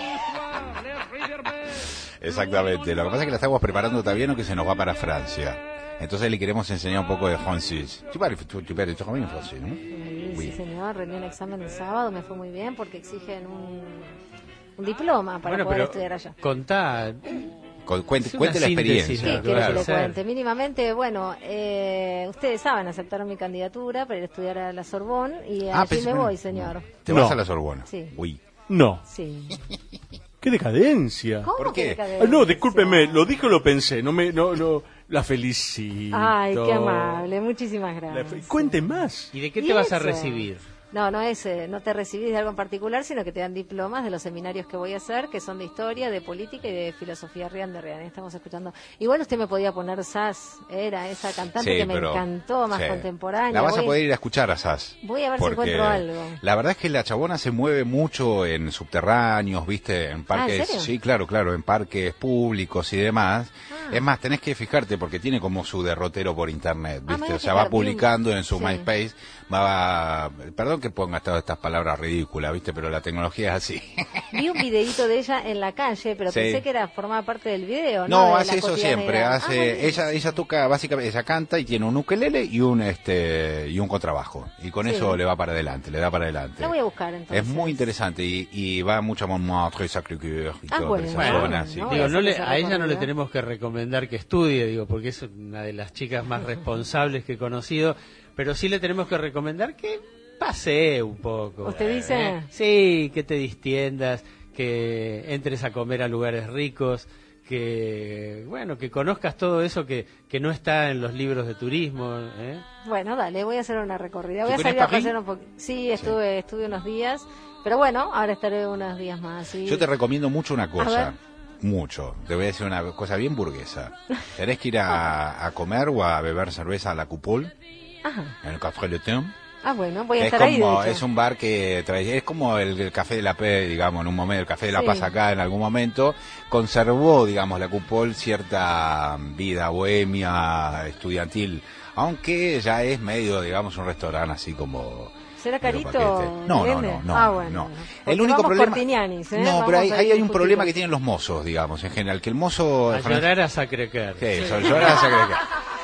Exactamente. Lo que pasa es que la estamos preparando todavía, no que se nos va para Francia. Entonces le queremos enseñar un poco de francés. Tu parles, tu, tu parles también francés, ¿no? Sí, sí, señor. Rendí un examen el sábado, me fue muy bien porque exigen un, un diploma para Bueno, poder pero estudiar allá. Contá. Con- Cuente, Es una cuente la síntesis, experiencia. ¿Qué quiere que le Claro. cuente? Mínimamente, bueno, eh, ustedes saben, aceptaron mi candidatura para ir a estudiar a la Sorbonne y Ah, allí pensé- me bueno, voy, señor. Te No. vas a la Sorbona. Sí. Uy. No. Sí. ¡Qué decadencia! ¿Cómo ¿Por que qué? decadencia? Ah, no, discúlpeme, lo dije o lo pensé, no me, no, no, la felicito. Ay, qué amable, muchísimas La gracias. fe- Cuente más. ¿Y de qué ¿Y te vas a eso? recibir? No, no es, eh, no te recibís de algo en particular, sino que te dan diplomas de los seminarios que voy a hacer, que son de historia, de política y de filosofía Rian de Rian. Estamos escuchando. Igual usted me podía poner Sass, era esa cantante Sí, que me pero- encantó, más sí. contemporánea. La vas a Voy- poder ir a escuchar a Sass. Voy a ver si porque encuentro algo. La verdad es que la chabona se mueve mucho en subterráneos, viste, en parques. Ah, ¿en serio? Sí, claro, claro, en parques públicos y demás. Ah. Es más, tenés que fijarte porque tiene como su derrotero por internet, Ah, me viste. voy a O sea, fijar, va vi un- publicando en su sí. MySpace, va, perdón que ponga todas estas palabras ridículas, viste, pero la tecnología es así. Vi un videíto de ella en la calle, pero Sí. pensé que era formaba parte del video, ¿no? No, De hace la eso cotidianidad. siempre, Ah, hace, buenísimo. ella, ella toca básicamente, ella canta y tiene un ukelele y un este y un contrabajo y con Sí. eso le va para adelante, le da para adelante. La voy a buscar entonces. Es muy interesante y, y va mucho a Montmartre, Sacré-Cœur y Ah, todo bueno, por esa bueno, zona, no, sí. voy Digo, a no hacer le, esa a ella no le recorrida. tenemos que recomendar que estudie, digo, porque es una de las chicas más responsables que he conocido, pero sí le tenemos que recomendar que pasee un poco. ¿Usted dice? ¿eh? Sí, que te distiendas, que entres a comer a lugares ricos, que, bueno, que conozcas todo eso que, que no está en los libros de turismo, ¿eh? Bueno, dale, voy a hacer una recorrida. ¿Tú Voy a tenés salir a París? pasear un poquito. Sí, estuve, estuve unos días, pero bueno, ahora estaré unos días más. ¿sí? Yo te recomiendo mucho una ver. cosa, mucho. Te voy a decir una cosa bien burguesa. Tenés que ir a, a comer o a beber cerveza a la Coupole, Ajá. en el Café Le Temps. Ah, bueno, voy a Es estar ahí, de como, hecho. es un bar que trae, es como el, el Café de la P, digamos, en un momento, el Café de la Sí. Paz acá en algún momento, conservó, digamos, la Coupole cierta vida bohemia, estudiantil, aunque ya es medio, digamos, un restaurante así como... ¿Será pero carito? paquete. No, no, Belén? no, no, Ah, bueno. no. Porque El único vamos problema... Cortinianis, ¿eh? No, Vamos pero ahí, a ahí hay un discutir. problema que tienen los mozos, digamos, en general, que el mozo... A llorar a Sacré-Cœur. Sí, son- llorar a Sacré-Cœur.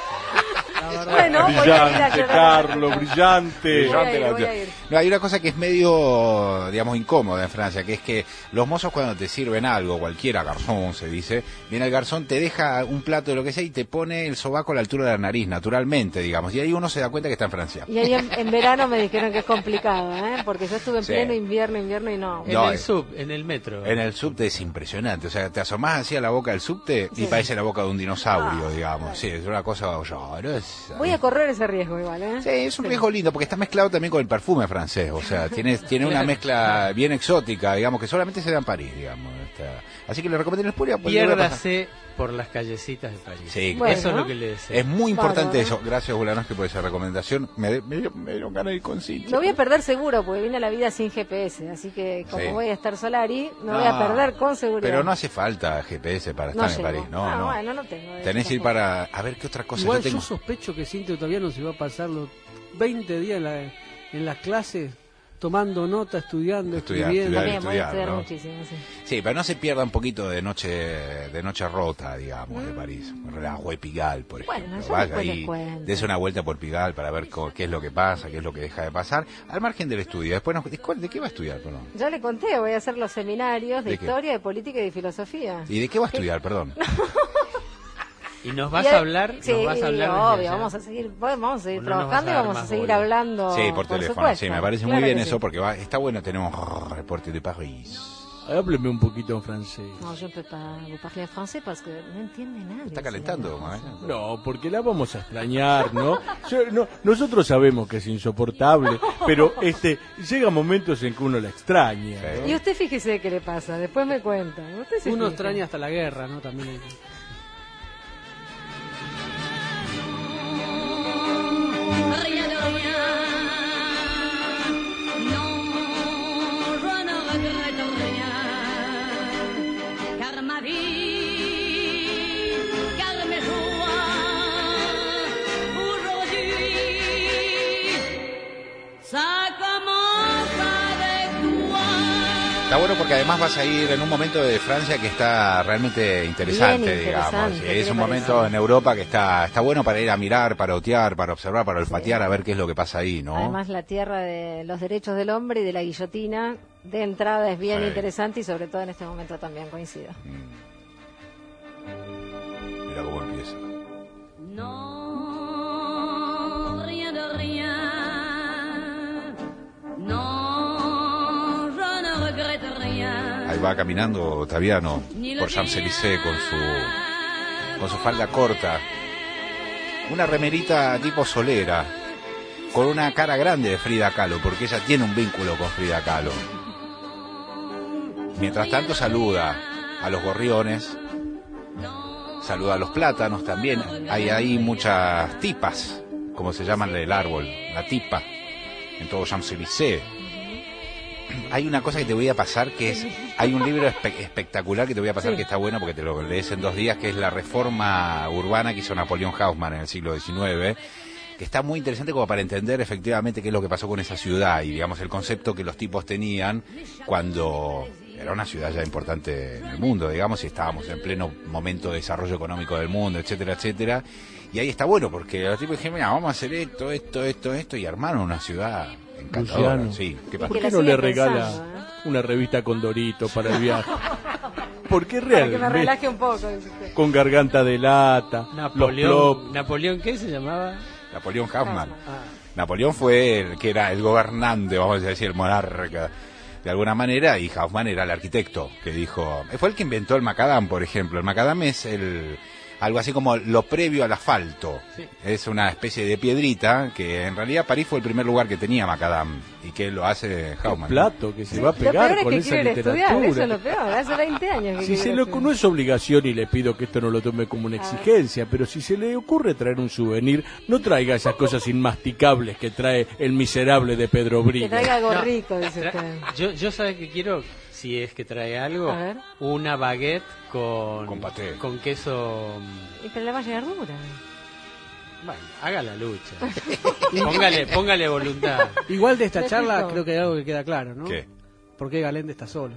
Bueno, voy a ir a Brillante, llorar. Carlos, brillante. Voy a ir, voy a ir. No, hay una cosa que es medio, digamos, incómoda en Francia, que es que los mozos cuando te sirven algo, cualquiera, garzón se dice, viene el garzón, te deja un plato de lo que sea y te pone el sobaco a la altura de la nariz, naturalmente, digamos, y ahí uno se da cuenta que está en Francia. Y ahí en, en verano me dijeron que es complicado, ¿eh? Porque yo estuve en Sí. pleno invierno, invierno y no. En No, el eh. sub, en el metro. En el subte es impresionante, o sea, te asomás así a la boca del subte y Sí. parece la boca de un dinosaurio, digamos, sí, es una cosa... no, es- Voy a correr ese riesgo igual, ¿eh? Sí, es un riesgo lindo porque está mezclado también con el perfume francés, o sea, tiene, tiene una mezcla bien exótica, digamos, que solamente se da en París, digamos. Está- Así que le recomiendo el Espuria. pues, le voy a pasar. Piérdase por las callecitas de París. Sí, Bueno. Eso es lo que le deseo. Es muy importante Bárbaro. eso. Gracias, Bulanoski, por esa recomendación. Me, de- me, dio- me dieron ganas de ir con Cintia. Lo voy a perder seguro, porque viene la vida sin G P S. Así que como Sí. voy a estar solari, me voy a perder con seguridad. Pero no hace falta G P S para No estar en llego. París. No, Ah, no. bueno, no tengo de Tenés eso que ir tampoco. para... A ver, ¿qué otra cosa Igual yo tengo? yo sospecho que Cintia todavía no se va a pasar los veinte días en, la, en las clases tomando nota, estudiando, Estudiar, escribiendo. También voy a estudiar, estudiar ¿no? muchísimo, sí. Sí, pero no se pierda un poquito de noche de noche rota, digamos, de París. La Rue Pigalle, por Bueno, ejemplo. yo Vaya después les ahí, cuento. dese una vuelta por Pigalle para ver co- qué es lo que pasa, qué es lo que deja de pasar, al margen del estudio. Después nos- ¿de qué va a estudiar, perdón? Ya le conté, voy a hacer los seminarios de, ¿De qué? historia, de política y de filosofía. ¿Y de qué va a estudiar, perdón? ¿Y nos vas Y a a- hablar? Sí, ¿Nos vas a hablar obvio, desde allá? vamos a seguir, vamos a seguir ¿O no nos trabajando y vas a dar vamos a más seguir bola? hablando. Sí, por, teléfono, supuesto. sí, me parece Claro muy bien que eso sí. porque va, está bueno tener un reporte de París. Hábleme un poquito en francés. No, yo ne peux pas vous parler en français parce que no entiende nada. Está calentando, ¿eh? No, porque la vamos a extrañar, ¿no? Yo- no, nosotros sabemos que es insoportable, pero este llega momentos en que uno la extraña. ¿no? Y usted fíjese qué le pasa, después me cuenta. Usted se Uno fija. extraña hasta la guerra, ¿no? También hay- Rien de rien. Non, je ne regrette rien. Car ma vie, car mes joies, aujourd'hui, ça commence avec toi. Está bueno porque además vas a ir en un momento de Francia que está realmente interesante, Bien digamos. interesante, ¿qué Es le un parece? momento en Europa que está está bueno para ir a mirar, para otear, para observar, para olfatear, a ver qué es lo que pasa ahí, ¿no? Además, la tierra de los derechos del hombre y de la guillotina de entrada es bien Sí. interesante y sobre todo en este momento también coincido. Mira cómo empieza. Non, rien de rien. Non, je ne regrette rien. Ahí va caminando Ottaviano por Champs-Élysées con su con su falda corta, una remerita tipo solera, con una cara grande de Frida Kahlo, porque ella tiene un vínculo con Frida Kahlo. Mientras tanto saluda a los gorriones, saluda a los plátanos también. Hay ahí muchas tipas, como se llaman del árbol, la tipa, en todo Champs-Élysées. Hay una cosa que te voy a pasar, que es, hay un libro espe- espectacular que te voy a pasar, Sí. que está bueno porque te lo lees en dos días, que es la reforma urbana que hizo Napoleón Haussmann en el siglo diecinueve, que está muy interesante como para entender efectivamente qué es lo que pasó con esa ciudad y, digamos, el concepto que los tipos tenían cuando era una ciudad ya importante en el mundo, digamos, y estábamos en pleno momento de desarrollo económico del mundo, etcétera, etcétera. Y ahí está bueno, porque los tipos dijeron, mira, vamos a hacer esto, esto, esto, esto, y armaron una ciudad encantadora. Luciano, Sí, ¿qué pasa? ¿por qué no le regala una revista Condorito para el viaje? Porque es Para que me real, relaje un poco. dice usted. con garganta de lata, Napoleón, los plop. Napoleón, ¿qué se llamaba? Napoleón Haussmann. Ah. Napoleón fue el que era el gobernante, vamos a decir, el monarca, de alguna manera, y Haussmann era el arquitecto, que dijo... Fue el que inventó el macadam, por ejemplo. El macadam es el algo así como lo previo al asfalto. Sí. Es una especie de piedrita que en realidad París fue el primer lugar que tenía macadam, y que lo hace Haussmann. Plato que se va a Lo pegar peor es con que esa quieren estudiar, eso es literatura. lo peor. Hace veinte años que Si se quieren lo, estudiar. no es obligación y le pido que esto no lo tome como una exigencia, pero si se le ocurre traer un souvenir, no traiga esas cosas inmasticables que trae el miserable de Pedro Que Briga. traiga algo No, rico, dice tra- usted. Yo, yo sabes que quiero, si es que trae algo, A ver. una baguette con, Con paté. con queso. Y pero le va a llegar dura. Bueno, haga la lucha. póngale, póngale voluntad. Igual de esta Qué charla rico. creo que hay algo que queda claro, ¿no? ¿Qué? ¿Por qué Galende está solo?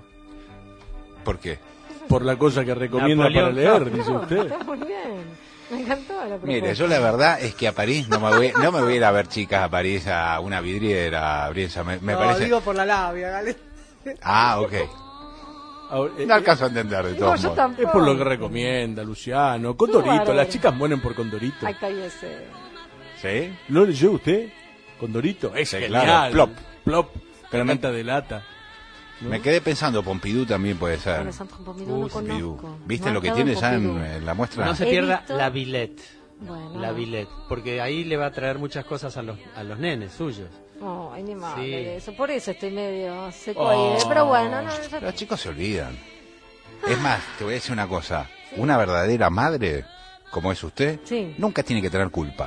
¿Por qué? Por la cosa que recomienda Napoleón para leer, Hill. dice No, usted. está muy bien. Me encantó la propuesta. Mire, yo la verdad es que a París no me voy, no me voy a ir a ver chicas a París a una vidriera, Brienza, me, me no, parece... digo por la labia, Galende. Ah, ok. Ahora, eh, No alcanzo a entender de No, todos yo modos. tampoco. es por lo que recomienda Luciano. Condorito, bárbaro. las chicas mueren por Condorito. Ay, cállese. ¿Sí? ¿Lo leyó usted? Condorito, es Sí, genial. claro, plop. Plop, Pero garganta de lata. ¿no? Me quedé pensando, Pompidou también puede ser. Bueno, San Pompidou no Pompidou. conozco. ¿Viste No lo que he estado tiene ya en, Pompidou. en la muestra? No se He pierda visto- la Villette. Bueno. La Villette. Porque ahí le va a traer muchas cosas a los, a los nenes suyos. No, ay, ni mal Sí. de eso. Por eso estoy medio secoide. Oh. Pero bueno, no, ya- Los chicos se olvidan. Es más, te voy a decir una cosa. Una verdadera madre, como es usted, Sí. nunca tiene que tener culpa.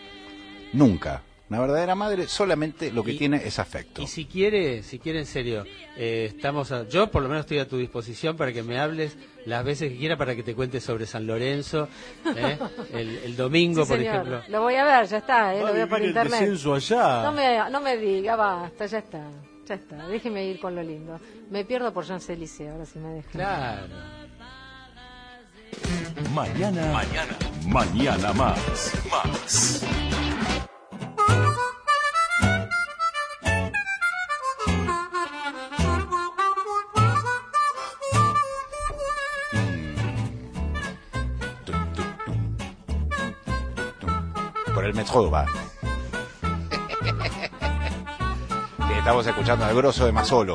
Nunca. Una verdadera madre solamente lo que Y- tiene es afecto. Y si quiere, si quiere en serio, eh, estamos a- yo por lo menos estoy a tu disposición para que me hables las veces que quiera para que te cuente sobre San Lorenzo, ¿eh? el, el domingo, Sí, por señor. ejemplo. Lo voy a ver, ya está, eh, Va lo a veo por vivir el internet. descenso allá. No me, no me diga, basta, ya está. Ya está, déjeme ir con lo lindo. Me pierdo por Champs-Élysées, ahora sí me deja. Claro. Mañana, mañana, mañana más, más. Por el metro va. Que estamos escuchando al grosso de Masolo.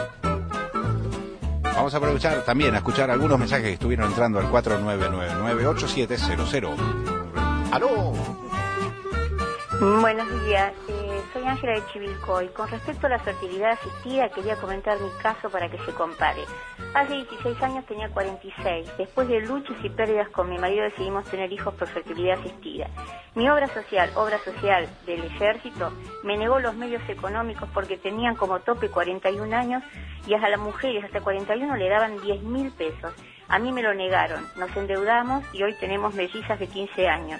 Vamos a aprovechar también a escuchar algunos mensajes que estuvieron entrando al cuatro nueve nueve nueve ocho siete cero cero. ¡Aló! Buenos días, eh, soy Ángela de Chivilcoy. Con respecto a la fertilidad asistida, quería comentar mi caso para que se compare. Hace dieciséis años tenía cuarenta y seis. Después de luchas y pérdidas con mi marido decidimos tener hijos por fertilidad asistida. Mi obra social, obra social del ejército, me negó los medios económicos porque tenían como tope cuarenta y un años y a las mujeres hasta cuarenta y uno le daban diez mil pesos. A mí me lo negaron, nos endeudamos y hoy tenemos mellizas de quince años.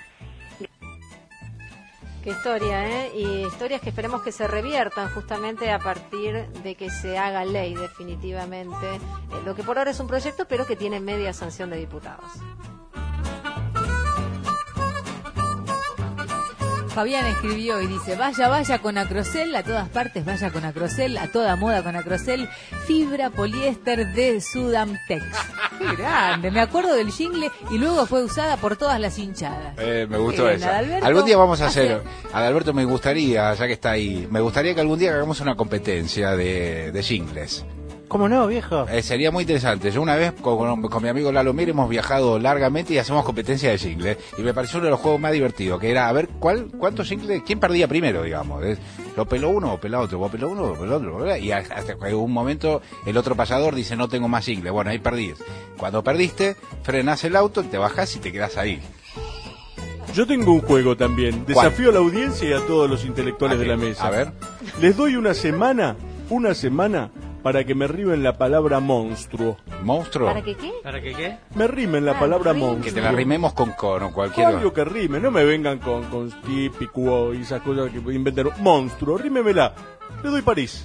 Qué historia, ¿eh? Y historias que esperemos que se reviertan justamente a partir de que se haga ley definitivamente. Eh, lo que por ahora es un proyecto, pero que tiene media sanción de diputados. Fabián escribió y dice, vaya, vaya con Acrocel, a todas partes vaya con Acrocel, a toda moda con Acrocel, fibra poliéster de Sudamtex. Qué grande, me acuerdo del jingle y luego fue usada por todas las hinchadas. Eh, me gustó Bien, eso. Adalberto, Algún día vamos a hacer, hace- Adalberto, me gustaría, ya que está ahí, me gustaría que algún día hagamos una competencia de, de jingles. ¿Cómo no, viejo? Eh, sería muy interesante. Yo una vez con, con- con mi amigo Lalo Mir hemos viajado largamente y hacemos competencia de jingles. Y me pareció uno de los juegos más divertidos, que era a ver cuál, cuántos jingles, quién perdía primero, digamos. ¿Eh? Lo peló uno o peló otro, vos peló uno o peló otro. ¿verdad? Y hasta que un momento el otro payador dice no tengo más jingles. Bueno, ahí perdís. Cuando perdiste, frenás el auto, te bajás y te quedás ahí. Yo tengo un juego también. ¿Cuál? Desafío a la audiencia y a todos los intelectuales ¿A de qué? la mesa. A ver. Les doy una semana, una semana para que me rimen la palabra monstruo. ¿Monstruo? ¿Para qué qué? ¿Para qué qué? Me rimen la Ah, palabra rime. monstruo. Que te la rimemos con, con cualquier... Obvio que rime, no me vengan con, con típico y esas cosas que inventaron. Monstruo, rímemela. Le doy París.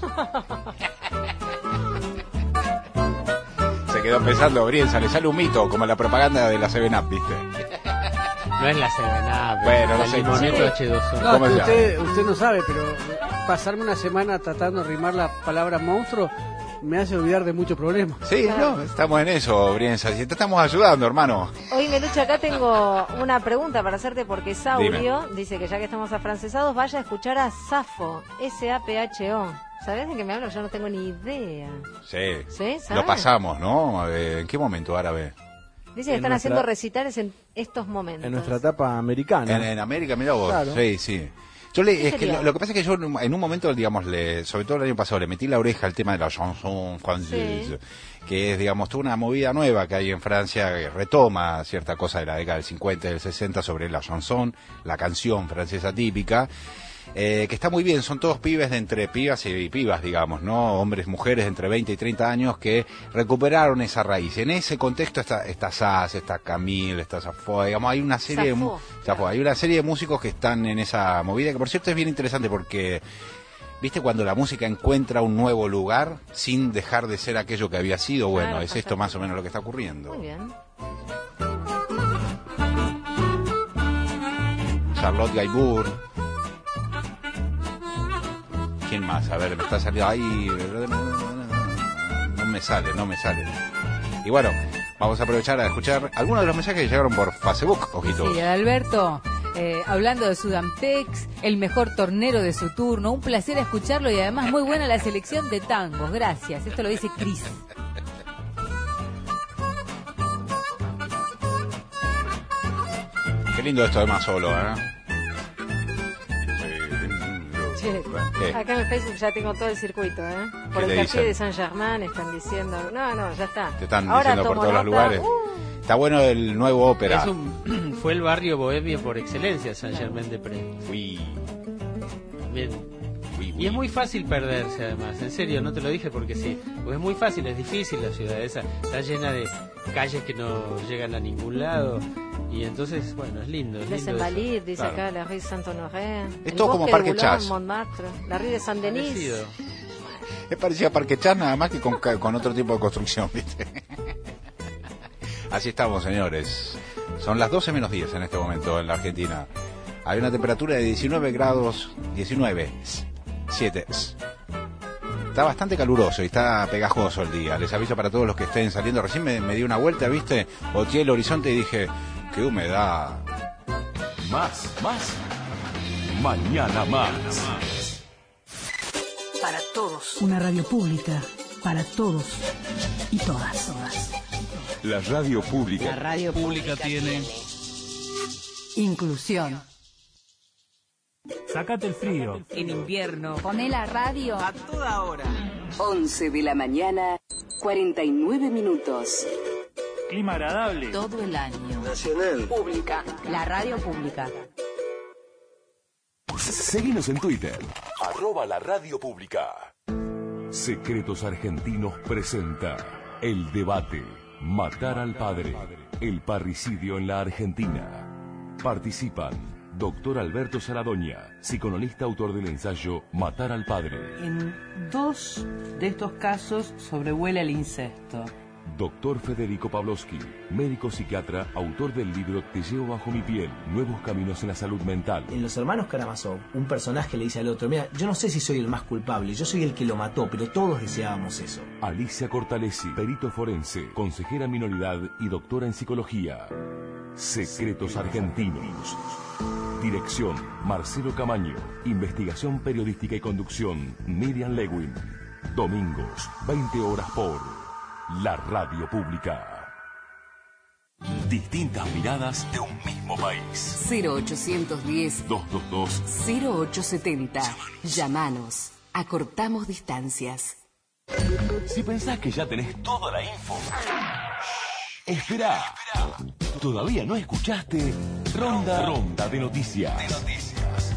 Se quedó pensando, Brienza, le sale un mito, como la propaganda de la seven up, ¿viste? No es la Seven Up, Bueno, es no el sé. limoneto H dos O. No, ¿Cómo se usted, usted no sabe, pero pasarme una semana tratando de rimar la palabra monstruo me hace olvidar de muchos problemas. Sí, no, estamos en eso, Brienza. Si te estamos ayudando, hermano. Hoy, Melucha, acá tengo una pregunta para hacerte porque Saurio dice que ya que estamos afrancesados, vaya a escuchar a Safo, S A P H O. ¿Sabés de qué me hablo? Yo no tengo ni idea. Sí. ¿Sí? ¿Sabes? Lo pasamos, ¿no? Eh, ¿En qué momento árabe? Dice que En están nuestra- haciendo recitales en estos momentos. En nuestra etapa americana. En, en América, mira vos. Claro. Sí, sí. Yo le, ¿Qué es que sería? lo, lo que pasa es que yo en un- en un momento, digamos, le, sobre todo el año pasado, le metí la oreja al tema de la chanson française, que es, digamos, toda una movida nueva que hay en Francia, que retoma cierta cosa de la década del cincuenta y del sesenta sobre la chanson, la canción francesa típica, eh, que está muy bien, son todos pibes de entre pibas y pibas, digamos, ¿no? Hombres, mujeres de entre veinte y treinta años que recuperaron esa raíz. En ese contexto está, está Sass, está Camille, está Safo, digamos, hay una serie de, mu- Safo. Safo, hay una serie de músicos que están en esa movida, que por cierto es bien interesante porque, ¿viste cuando la música encuentra un nuevo lugar sin dejar de ser aquello que había sido? Bueno, Claro, es esto más o menos lo que está ocurriendo. Muy bien. Charlotte Gainsbourg. ¿Quién más? A ver, me está saliendo ahí. No me sale, no me sale. Y bueno, vamos a aprovechar a escuchar algunos de los mensajes que llegaron por Facebook, ojitos. Sí, Adalberto, eh, hablando de Sudamtex, el mejor tornero de su turno, un placer escucharlo y además muy buena la selección de tangos, gracias. Esto lo dice Cris. Qué lindo esto de más solo, ¿eh? Che, ¿Qué? acá en el Facebook ya tengo todo el circuito, ¿eh? Por ¿Qué el te Café dicen? de Saint Germain están diciendo... No, no, ya está. Te están Ahora diciendo por tomo todos los nota. lugares. Uh, Está bueno el nuevo ópera. Es un, fue el barrio bohemio por excelencia, Saint Germain de Prés. Fui. Bien. Y es muy fácil perderse, además. En serio, no te lo dije porque sí. Pues es muy fácil, es difícil la ciudad esa. Está llena de calles que no llegan a ningún lado. Y entonces, bueno, es lindo. Es Les lindo eso. Invalides, dice Claro. acá la rue Saint-Honoré. Es el todo como Bosque Parque de Boulogne, Chas. Montmartre, la rue de Saint-Denis. Parecido. Es parecido a Parque Chas, nada más que con, con otro tipo de construcción, ¿viste? Así estamos, señores. Son las doce menos diez en este momento en la Argentina. Hay una temperatura de diecinueve grados, diecinueve, siete. Está bastante caluroso y está pegajoso el día. Les aviso para todos los que estén saliendo. Recién me, me di una vuelta, ¿viste? Oteé el horizonte y dije, qué humedad. Más, más. Mañana más. Para todos. Una radio pública. Para todos y todas. todas. La radio pública. La radio pública tiene inclusión. Sácate el frío. En invierno. Poné la radio A toda hora. once de la mañana, cuarenta y nueve minutos. Clima agradable. todo el año. Nacional. Pública. La radio pública. Seguinos en Twitter. Arroba la radio pública. Secretos Argentinos presenta El Debate. Matar al padre. El parricidio en la Argentina. Participan doctor Alberto Saladoña, psicoanalista, autor del ensayo Matar al padre. En dos de estos casos sobrevuela el incesto. Doctor Federico Pavlovsky, médico psiquiatra, autor del libro Te llevo bajo mi piel, nuevos caminos en la salud mental. En Los Hermanos Karamazov, un personaje le dice al otro, mira, yo no sé si soy el más culpable, yo soy el que lo mató, pero todos deseábamos eso. Alicia Cortalesi, perito forense, consejera minoridad y doctora en psicología. Secretos Argentinos. Dirección, Marcelo Camaño. Investigación periodística y conducción, Miriam Lewin. Domingos, veinte horas por la Radio Pública. Distintas miradas de un mismo país. cero ochocientos diez, dos dos dos, cero ocho setenta. Llámanos. Acortamos distancias. Si pensás que ya tenés toda la info, espera. Todavía no escuchaste Ronda Ronda de Noticias. De noticias.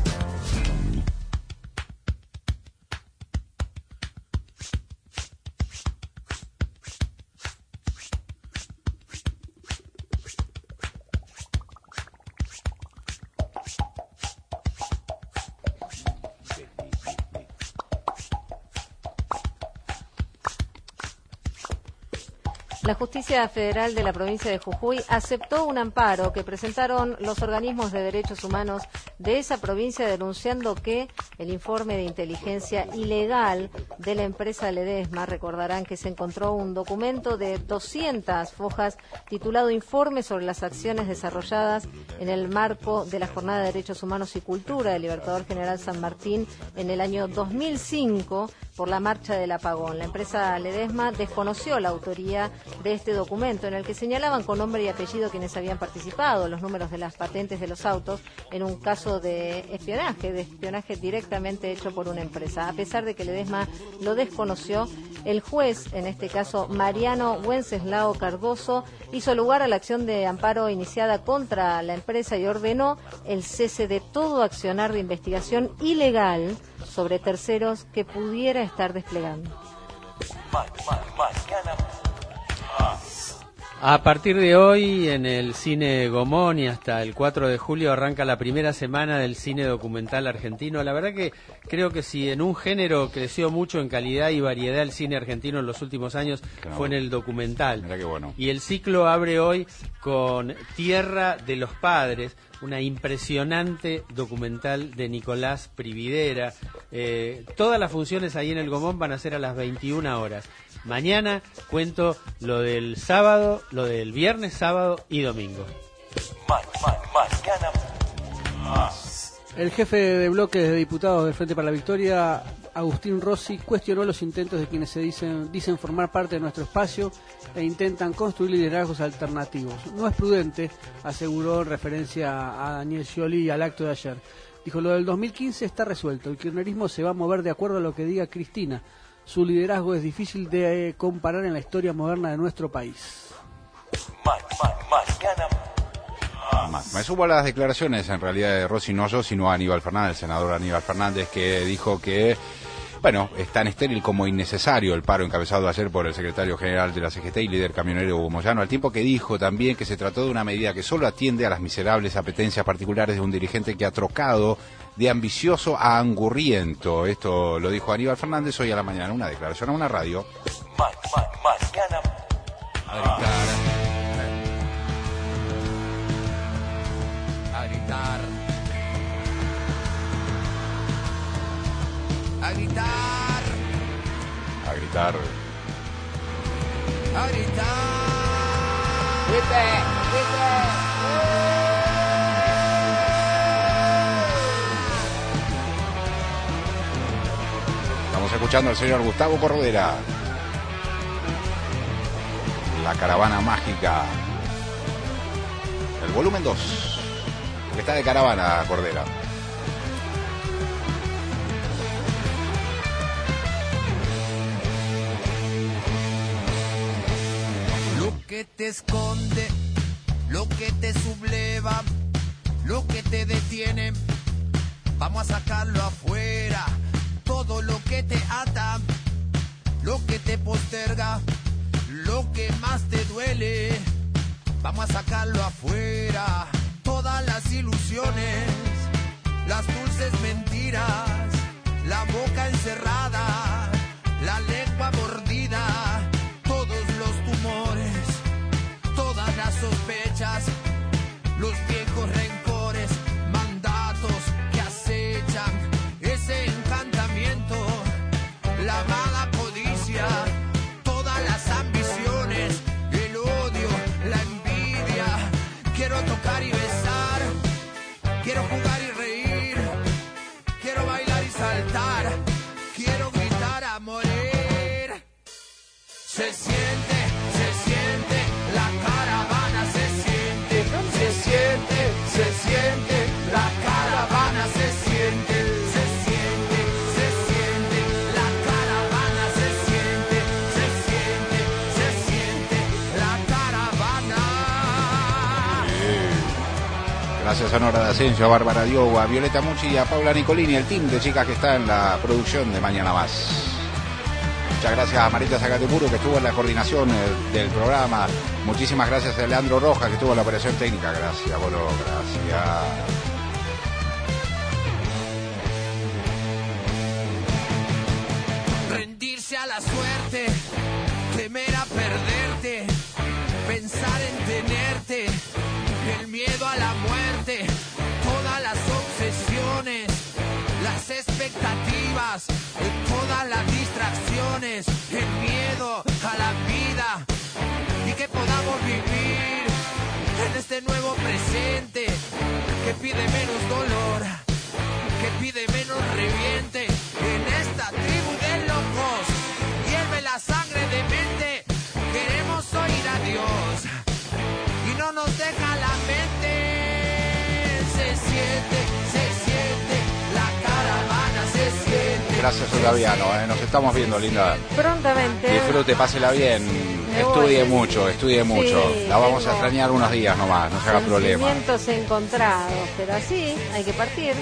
La Justicia Federal de la provincia de Jujuy aceptó un amparo que presentaron los organismos de derechos humanos de esa provincia denunciando que el informe de inteligencia ilegal de la empresa Ledesma, recordarán que se encontró un documento de doscientas hojas titulado Informe sobre las acciones desarrolladas en el marco de la Jornada de Derechos Humanos y Cultura del Libertador General San Martín en el año dos mil cinco por la marcha del apagón. La empresa Ledesma desconoció la autoría de este documento en el que señalaban con nombre y apellido quienes habían participado, los números de las patentes de los autos en un caso de espionaje, de espionaje directamente hecho por una empresa. A pesar de que Ledesma lo desconoció, el juez, en este caso Mariano Wenceslao Cardoso, hizo lugar a la acción de amparo iniciada contra la empresa y ordenó el cese de todo accionar de investigación ilegal sobre terceros que pudiera estar desplegando. A partir de hoy, en el Cine Gomón y hasta el cuatro de julio arranca la primera semana del cine documental argentino. La verdad que creo que si en un género creció mucho en calidad y variedad el cine argentino en los últimos años, claro, fue en el documental. Mirá qué bueno. Y el ciclo abre hoy con Tierra de los Padres, una impresionante documental de Nicolás Prividera. Eh, todas las funciones ahí en el Gomón van a ser a las veintiuna horas. Mañana cuento lo del sábado, lo del viernes, sábado y domingo. El jefe de bloque de diputados del Frente para la Victoria, Agustín Rossi, cuestionó los intentos de quienes se dicen, dicen formar parte de nuestro espacio e intentan construir liderazgos alternativos. No es prudente, aseguró en referencia a Daniel Scioli y al acto de ayer. Dijo, lo del dos mil quince está resuelto, el kirchnerismo se va a mover de acuerdo a lo que diga Cristina. Su liderazgo es difícil de eh, comparar en la historia moderna de nuestro país. Me subo a las declaraciones en realidad de Rossi, no yo, sino a Aníbal Fernández, el senador Aníbal Fernández, que dijo que, bueno, es tan estéril como innecesario el paro encabezado ayer por el secretario general de la C G T y líder camionero Hugo Moyano, al tiempo que dijo también que se trató de una medida que solo atiende a las miserables apetencias particulares de un dirigente que ha trocado de ambicioso a angurriento. Esto lo dijo Aníbal Fernández hoy a la mañana, una declaración a una radio. Ma, ma, mañana. A gritar. A gritar. A gritar. A gritar. A gritar. ¡Grite! ¡Grite! Estamos escuchando al señor Gustavo Cordera. La caravana mágica. El volumen dos. Porque está de caravana, Cordera. Lo que te esconde, lo que te subleva, lo que te detiene, vamos a sacarlo afuera. Todo lo que te ata, lo que te posterga, lo que más te duele, vamos a sacarlo afuera. Todas las ilusiones, las dulces mentiras, la boca encerrada, la lengua mordida, todos los tumores. siente, se siente, la caravana se siente, se siente, se siente, la caravana se siente, se siente, se siente, la caravana se siente, se siente, se siente, la caravana. Gracias a Nora D'Asensio, a Bárbara Diogo, a Violeta Mucci y a Paula Nicolini, el team de chicas que está en la producción de Mañana Más. Muchas gracias a Marita Zacatepuro, que estuvo en la coordinación eh, del programa. Muchísimas gracias a Leandro Rojas, que estuvo en la operación técnica. Gracias, Bolo, gracias. Rendirse a la suerte, temer a perderte, pensar en tenerte, el miedo a la muerte, todas las obsesiones, las expectativas, todas las distracciones, el miedo a la vida y que podamos vivir en este nuevo presente que pide menos dolor, que pide menos reviente en esta tribu de locos. Hierve la sangre de mente, queremos oír a Dios y no nos deja la mente. Se siente, se siente, la caravana se siente. Gracias, Otaviano, eh. Nos estamos viendo, linda. Prontamente. Disfrute, pásela bien. Me Estudie voy. mucho, estudie mucho. Sí, La vamos tengo a extrañar unos días nomás, no se haga problema. Sentimientos encontrados, pero así hay que partir.